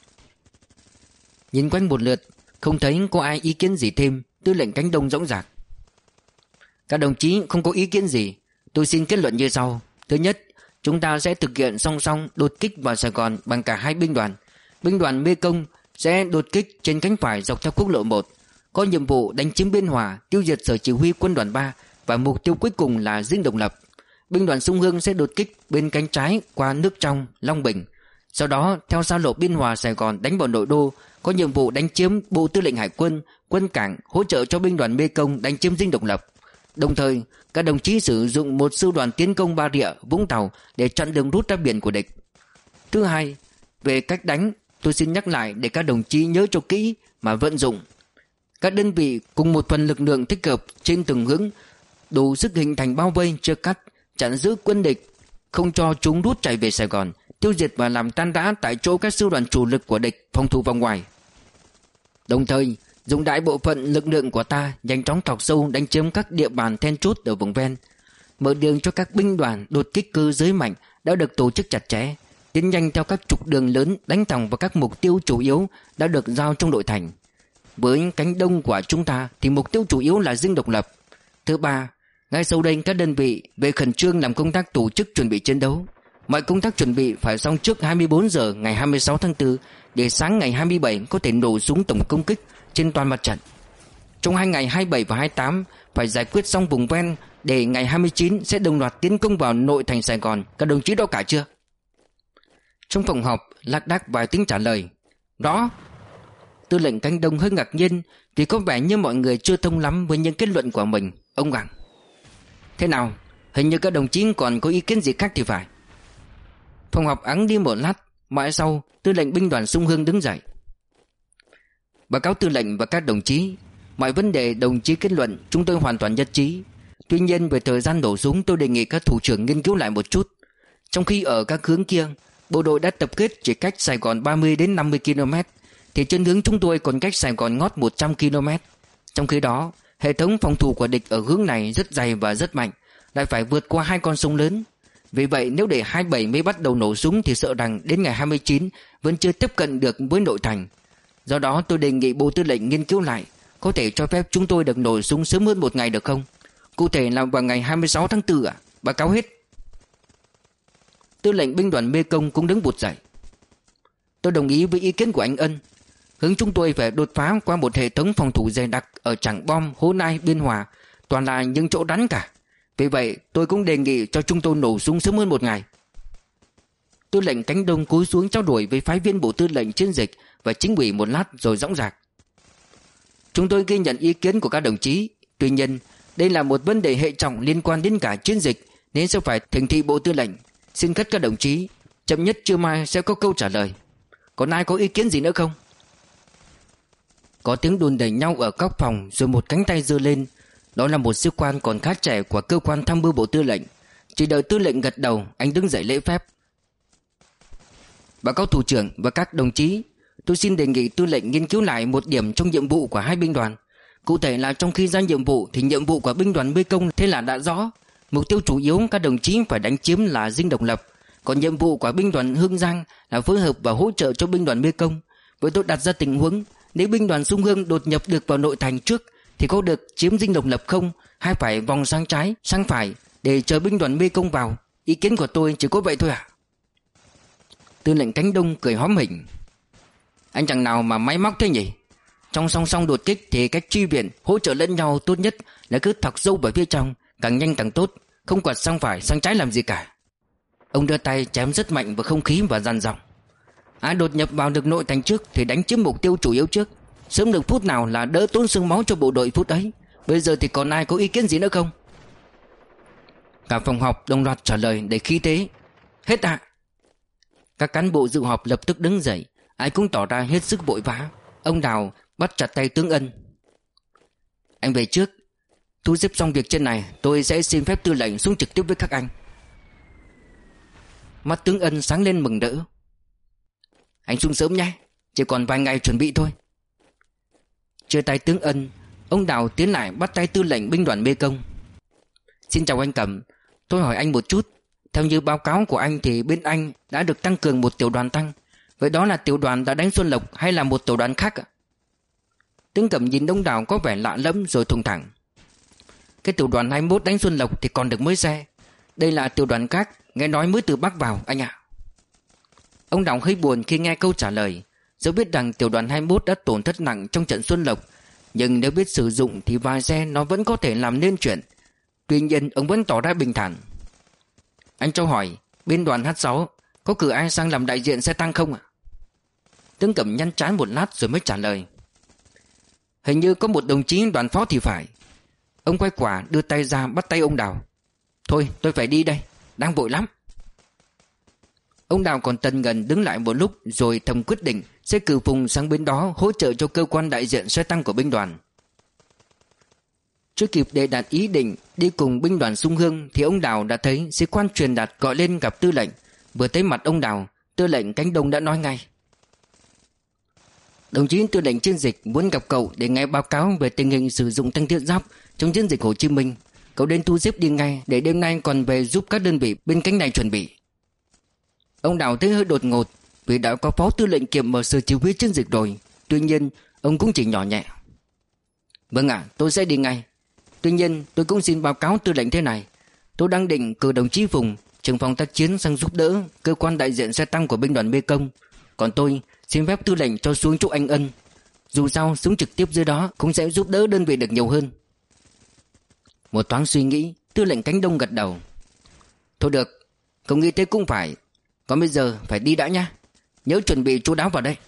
Nhìn quanh một lượt, không thấy có ai ý kiến gì thêm, tư lệnh Cánh Đông dõng dạc: Các đồng chí không có ý kiến gì, tôi xin kết luận như sau. Thứ nhất, chúng ta sẽ thực hiện song song đột kích vào Sài Gòn bằng cả hai binh đoàn. Binh đoàn Mê Công sẽ đột kích trên cánh phải dọc theo quốc lộ một, có nhiệm vụ đánh chiếm Biên Hòa, tiêu diệt sở chỉ huy quân đoàn ba và mục tiêu cuối cùng là Dinh Độc Lập. Binh đoàn Sung Hương sẽ đột kích bên cánh trái qua Nước Trong, Long Bình, sau đó theo xa lộ Biên Hòa Sài Gòn đánh vào nội đô, có nhiệm vụ đánh chiếm Bộ Tư lệnh Hải quân, quân cảng, hỗ trợ cho binh đoàn Mê Công đánh chiếm Dinh Độc Lập. Đồng thời, các đồng chí sử dụng một sư đoàn tiến công Ba Rịa, Vũng Tàu để chặn đường rút ra biển của địch. Thứ hai, về cách đánh, tôi xin nhắc lại để các đồng chí nhớ cho kỹ mà vận dụng. Các đơn vị cùng một phần lực lượng thích hợp trên từng hướng, đủ sức hình thành bao vây chia cắt, chặn giữ quân địch, không cho chúng rút chạy về Sài Gòn, tiêu diệt và làm tan rã tại chỗ các sư đoàn chủ lực của địch phòng thủ vòng ngoài. Đồng thời, dùng đại bộ phận lực lượng của ta nhanh chóng thọc sâu đánh chiếm các địa bàn then chốt ở vùng ven, mở đường cho các binh đoàn đột kích cơ giới mạnh đã được tổ chức chặt chẽ, tiến nhanh theo các trục đường lớn đánh thẳng vào các mục tiêu chủ yếu đã được giao trong nội thành. Với cánh đông của chúng ta thì mục tiêu chủ yếu là Dinh Độc Lập. Thứ ba, ngay sau đây các đơn vị về khẩn trương làm công tác tổ chức chuẩn bị chiến đấu. Mọi công tác chuẩn bị phải xong trước hai mươi bốn giờ ngày hai mươi sáu tháng tư để sáng ngày hai mươi bảy có thể nổ súng tổng công kích trên toàn mặt trận. Trong hai ngày hai mươi bảy và hai mươi tám phải giải quyết xong vùng ven để ngày hai mươi chín sẽ đồng loạt tiến công vào nội thành Sài Gòn. Các đồng chí đó cả chưa? Trong phòng họp lác đác vài tiếng trả lời: Rõ. Tư lệnh Cánh Đông hơi ngạc nhiên vì có vẻ như mọi người chưa thông lắm với những kết luận của mình. Ông gặng: Thế nào? Hình như các đồng chí còn có ý kiến gì khác thì phải. Phòng họp ắng đi một lát, mãi sau tư lệnh binh đoàn Sung Hương đứng dậy: Báo cáo tư lệnh và các đồng chí, mọi vấn đề đồng chí kết luận chúng tôi hoàn toàn nhất trí. Tuy nhiên về thời gian nổ súng tôi đề nghị các thủ trưởng nghiên cứu lại một chút. Trong khi ở các hướng kia bộ đội đã tập kết chỉ cách Sài Gòn ba mươi đến năm mươi ki lô mét, thì trên hướng chúng tôi còn cách Sài Gòn ngót một trăm ki lô mét. Trong khi đó hệ thống phòng thủ của địch ở hướng này rất dày và rất mạnh, lại phải vượt qua hai con sông lớn. Vì vậy nếu để hai mươi bảy mới bắt đầu nổ súng thì sợ rằng đến ngày hai mươi chín vẫn chưa tiếp cận được với nội thành. Do đó tôi đề nghị Bộ Tư lệnh nghiên cứu lại, có thể cho phép chúng tôi được nổ súng sớm hơn một ngày được không? Cụ thể là vào ngày hai mươi sáu tháng tư ạ. À? Báo cáo hết. Tư lệnh binh đoàn Mê Công cũng đứng bụt dậy: Tôi đồng ý với ý kiến của anh Ân. Hướng chúng tôi phải đột phá qua một hệ thống phòng thủ dày đặc ở Trảng Bom, Hố Nai, Biên Hòa, toàn là những chỗ rắn cả. Vì vậy tôi cũng đề nghị cho chúng tôi nổ súng sớm hơn một ngày. Tư lệnh Cánh Đông cúi xuống trao đổi với phái viên Bộ Tư lệnh chiến dịch và chính ủy một lát rồi dõng dạc: Chúng tôi ghi nhận ý kiến của các đồng chí. Tuy nhiên đây là một vấn đề hệ trọng liên quan đến cả chiến dịch, nên sẽ phải thỉnh thị Bộ Tư lệnh. Xin khất các đồng chí, chậm nhất trưa mai sẽ có câu trả lời. Còn ai có ý kiến gì nữa không? Có tiếng đùn đẩy nhau ở góc phòng, rồi một cánh tay giơ lên. Đó là một sĩ quan còn khá trẻ của cơ quan tham mưu bộ tư lệnh. Chỉ đợi tư lệnh gật đầu, anh đứng dậy lễ phép. Báo cáo thủ trưởng và các đồng chí, tôi xin đề nghị tư lệnh nghiên cứu lại một điểm trong nhiệm vụ của hai binh đoàn. Cụ thể là trong khi ra nhiệm vụ thì nhiệm vụ của binh đoàn Mê Công thế là đã rõ. Mục tiêu chủ yếu các đồng chí phải đánh chiếm là Dinh Độc Lập. Còn nhiệm vụ của binh đoàn Hương Giang là phối hợp và hỗ trợ cho binh đoàn Mê Công. Với tôi đặt ra tình huống, nếu binh đoàn Sung Hương đột nhập được vào nội thành trước thì có được chiếm Dinh Độc Lập không, hay phải vòng sang trái, sang phải để chờ binh đoàn Mê Công vào? Ý kiến của tôi chỉ có vậy thôi ạ. Tư lệnh Cánh Đông cười hóm hỉnh. Anh chẳng nào mà máy móc thế nhỉ? Trong song song đột kích thì cách truy viện, hỗ trợ lẫn nhau tốt nhất là cứ thọc sâu vào phía trong, càng nhanh càng tốt, không quạt sang phải sang trái làm gì cả. Ông đưa tay chém rất mạnh vào không khí và dằn giọng. Ai đột nhập vào được nội thành trước thì đánh chiếm mục tiêu chủ yếu trước. Sớm được phút nào là đỡ tốn xương máu cho bộ đội phút ấy. Bây giờ thì còn ai có ý kiến gì nữa không? Cả phòng họp đồng loạt trả lời để khí thế. Hết ạ. Các cán bộ dự họp lập tức đứng dậy, ai cũng tỏ ra hết sức vội vã. Ông Đào bắt chặt tay tướng Ân. Anh về trước, thu xếp xong việc trên này, tôi sẽ xin phép tư lệnh xuống trực tiếp với các anh. Mắt tướng Ân sáng lên mừng rỡ. Anh xuống sớm nhé, chỉ còn vài ngày chuẩn bị thôi. Chia tay tướng Ân, ông Đào tiến lại bắt tay tư lệnh binh đoàn Mê Công. Xin chào anh Cẩm, tôi hỏi anh một chút. Theo như báo cáo của anh thì bên anh đã được tăng cường một tiểu đoàn tăng. Vậy đó là tiểu đoàn đã đánh Xuân Lộc hay là một tiểu đoàn khác ạ? Tướng Cẩm nhìn ông Đào có vẻ lạ lẫm rồi thùng thẳng. Cái tiểu đoàn hai mươi mốt đánh Xuân Lộc thì còn được mới xe. Đây là tiểu đoàn khác, nghe nói mới từ Bắc vào anh ạ. Ông Đào hơi buồn khi nghe câu trả lời. Dẫu biết rằng tiểu đoàn hai mươi mốt đã tổn thất nặng trong trận Xuân Lộc, nhưng nếu biết sử dụng thì vài xe nó vẫn có thể làm nên chuyện. Tuy nhiên ông vẫn tỏ ra bình thản. Anh cho hỏi, bên đoàn H sáu có cử ai sang làm đại diện xe tăng không ạ? Tướng Cẩm nhăn trán một lát rồi mới trả lời. Hình như có một đồng chí đoàn phó thì phải. Ông quay quả đưa tay ra bắt tay ông Đào. Thôi tôi phải đi đây, đang vội lắm. Ông Đào còn tần ngần đứng lại một lúc rồi thầm quyết định sẽ cử Phùng sang bên đó hỗ trợ cho cơ quan đại diện xe tăng của binh đoàn. Chưa kịp để đạt ý định đi cùng binh đoàn Sung Hương thì ông Đào đã thấy sĩ quan truyền đạt gọi lên gặp tư lệnh. Vừa thấy mặt ông Đào, tư lệnh Cánh Đông đã nói ngay. Đồng chí tư lệnh chiến dịch muốn gặp cậu để nghe báo cáo về tình hình sử dụng tăng thiết giáp trong chiến dịch Hồ Chí Minh. Cậu đến thu xếp đi ngay để đêm nay còn về giúp các đơn vị bên cánh này chuẩn bị. Ông Đào thấy hơi đột ngột vì đã có phó tư lệnh kiêm ở sở chỉ huy chiến dịch rồi. Tuy nhiên ông cũng chỉ nhỏ nhẹ. Vâng ạ, tôi sẽ đi ngay. Tuy nhiên tôi cũng xin báo cáo tư lệnh thế này. Tôi đang định cử đồng chí Phùng, trưởng phòng tác chiến sang giúp đỡ cơ quan đại diện xe tăng của binh đoàn Mê Công. Còn tôi xin phép tư lệnh cho xuống chỗ anh Ân. Dù sao xuống trực tiếp dưới đó cũng sẽ giúp đỡ đơn vị được nhiều hơn. Một thoáng suy nghĩ, tư lệnh Cánh Đông gật đầu. Thôi được, cậu nghĩ thế cũng phải. Còn bây giờ phải đi đã nhá. Nhớ chuẩn bị chú đáo vào đây.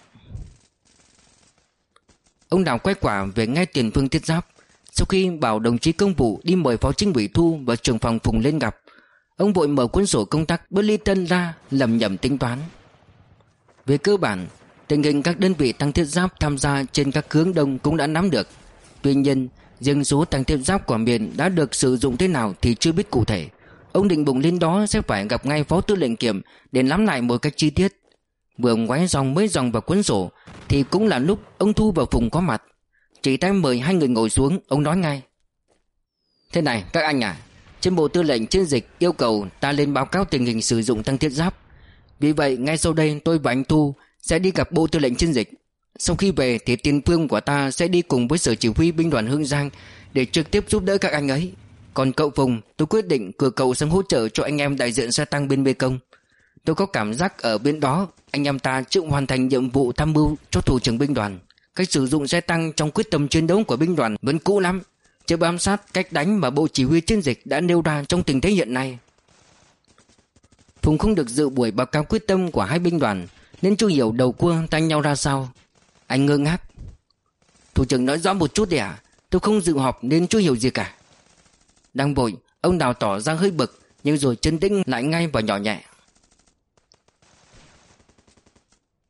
Ông Đào quay quả về ngay tiền phương thiết giáp. Sau khi bảo đồng chí công vụ đi mời phó chính ủy Thu và trưởng phòng Phùng lên gặp, ông vội mở cuốn sổ công tác Burlington ra lẩm nhẩm tính toán. Về cơ bản, tình hình các đơn vị tăng thiết giáp tham gia trên các hướng đông cũng đã nắm được. Tuy nhiên, riêng số tăng thiết giáp của miền đã được sử dụng thế nào thì chưa biết cụ thể. Ông định bụng lên đó sẽ phải gặp ngay phó tư lệnh kiểm để nắm lại một cách chi tiết. Vừa ngoái dòng mấy dòng vào cuốn sổ thì cũng là lúc ông Thu và Phùng có mặt. Chỉ tay mời hai người ngồi xuống, ông nói ngay. Thế này các anh à, trên bộ tư lệnh chiến dịch yêu cầu ta lên báo cáo tình hình sử dụng tăng thiết giáp. Vì vậy ngay sau đây tôi và anh Thu sẽ đi gặp bộ tư lệnh chiến dịch. Sau khi về thì tiền phương của ta sẽ đi cùng với sở chỉ huy binh đoàn Hương Giang để trực tiếp giúp đỡ các anh ấy. Còn cậu Phùng, tôi quyết định cử cậu sang hỗ trợ cho anh em đại diện xe tăng bên Mê Công. Tôi có cảm giác ở bên đó anh em ta chịu hoàn thành nhiệm vụ tham mưu cho thủ trưởng binh đoàn. Cách sử dụng xe tăng trong quyết tâm chiến đấu của binh đoàn vẫn cũ lắm, chưa bám sát cách đánh mà bộ chỉ huy chiến dịch đã nêu ra trong tình thế hiện nay. Phùng không được dự buổi báo cáo quyết tâm của hai binh đoàn nên chưa hiểu đầu cua tay nhau ra sao. Anh ngơ ngác. Thủ trưởng nói rõ một chút đi ạ, tôi không dự họp nên chưa hiểu gì cả. Đang vội, ông Đào tỏ ra hơi bực nhưng rồi trấn tĩnh lại ngay và nhỏ nhẹ.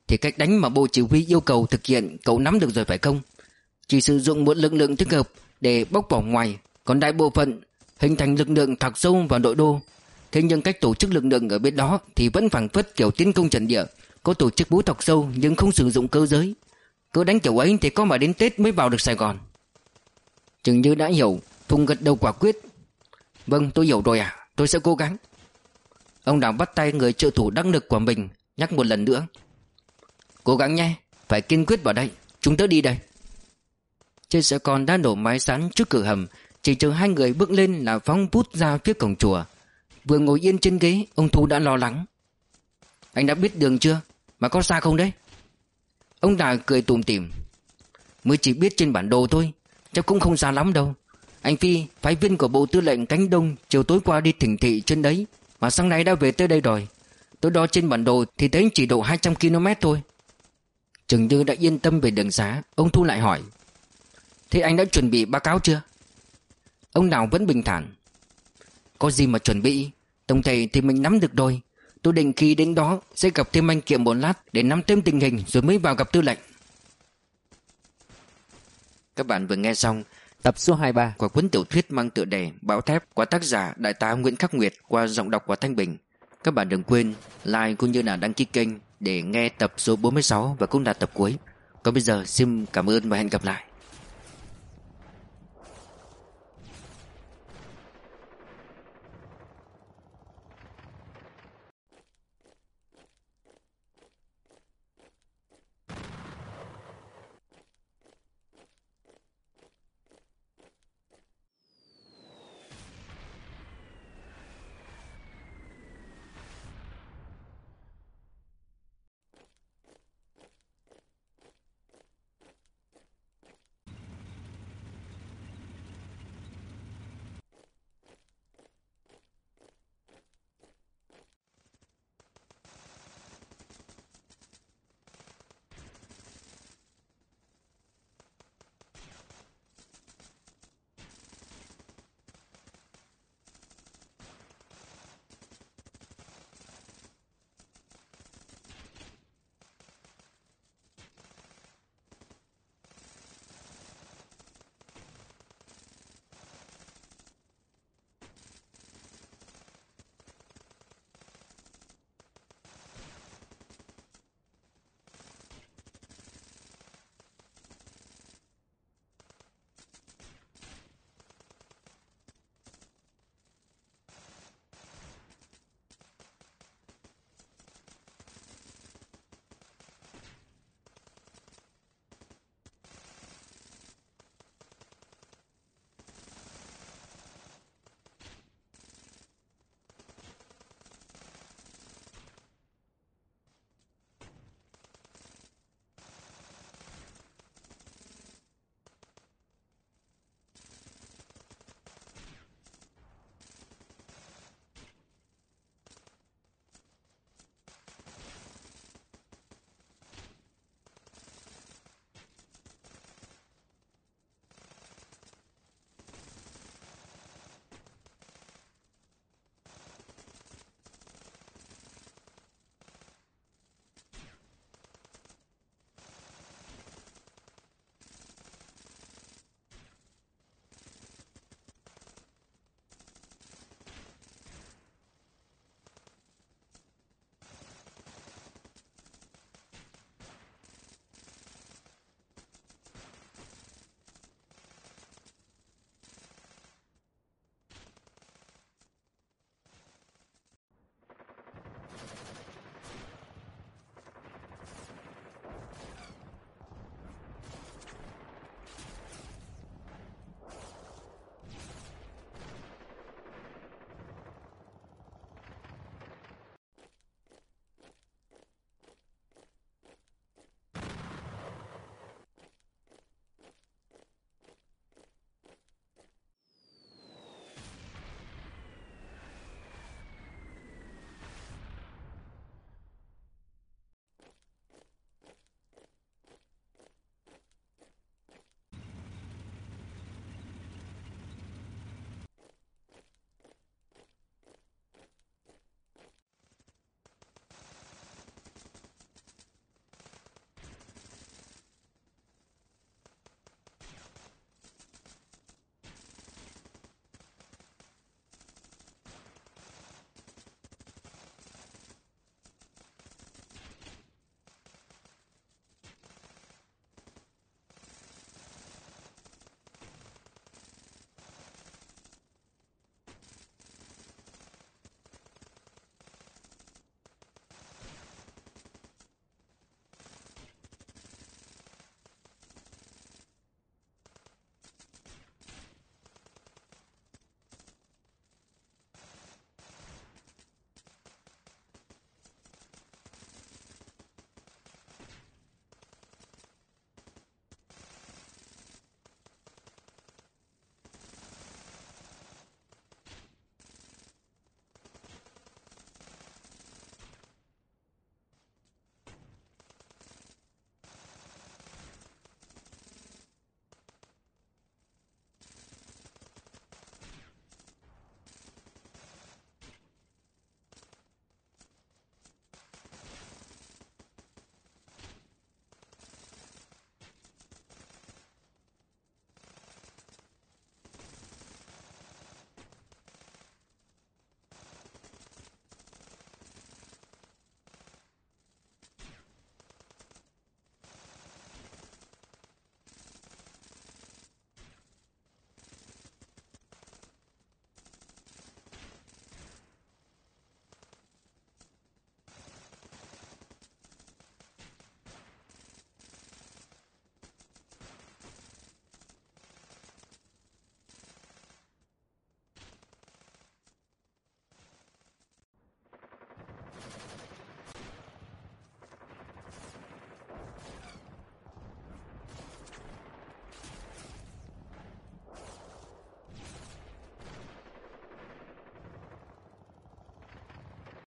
thì cách đánh mà Bộ Chỉ huy yêu cầu thực hiện cậu nắm được rồi phải không? Chỉ sử dụng một lực lượng thích hợp để bóc vỏ ngoài, còn đại bộ phận hình thành lực lượng thọc sâu vào nội đô. Thế nhưng cách tổ chức lực lượng ở bên đó thì vẫn phảng phất kiểu tiến công trận địa, có tổ chức bố thọc sâu nhưng không sử dụng cơ giới. Cứ đánh kiểu ấy thì có mà đến Tết mới vào được Sài Gòn. Chừng như đã hiểu, Phùng gật đầu quả quyết. Vâng, tôi hiểu rồi à, tôi sẽ cố gắng. Ông Đào bắt tay người trợ thủ đắc lực của mình, nhắc một lần nữa. Cố gắng nhé, phải kiên quyết vào đây, chúng tớ đi đây. Chiếc xe con đã nổ máy sẵn trước cửa hầm, chỉ chờ hai người bước lên là phóng vút ra phía cổng chùa. Vừa ngồi yên trên ghế, ông Thu đã lo lắng. Anh đã biết đường chưa? Mà có xa không đấy? Ông Đào cười tủm tỉm. Mới chỉ biết trên bản đồ thôi, chắc cũng không xa lắm đâu. Anh Phi, phái viên của Bộ Tư lệnh cánh Đông chiều tối qua đi thỉnh thị trên đấy, mà sáng nay đã về tới đây rồi. Tôi đo trên bản đồ thì thấy chỉ độ hai trăm ki lô mét thôi. Chừng như đã yên tâm về đường xá, ông Thu lại hỏi. Thế anh đã chuẩn bị báo cáo chưa? Ông Đào vẫn bình thản. Có gì mà chuẩn bị, tổng thể thì mình nắm được rồi. Tôi định khi đến đó sẽ gặp thêm anh Kiệm một lát để nắm thêm tình hình rồi mới vào gặp tư lệnh. Các bạn vừa nghe xong tập số hai mươi ba của cuốn tiểu thuyết mang tựa đề Bão Thép của tác giả Đại tá Nguyễn Khắc Nguyệt qua giọng đọc của Thanh Bình. Các bạn đừng quên like cũng như là đăng ký kênh để nghe tập số bốn mươi sáu và cũng là tập cuối. Còn bây giờ xin cảm ơn và hẹn gặp lại.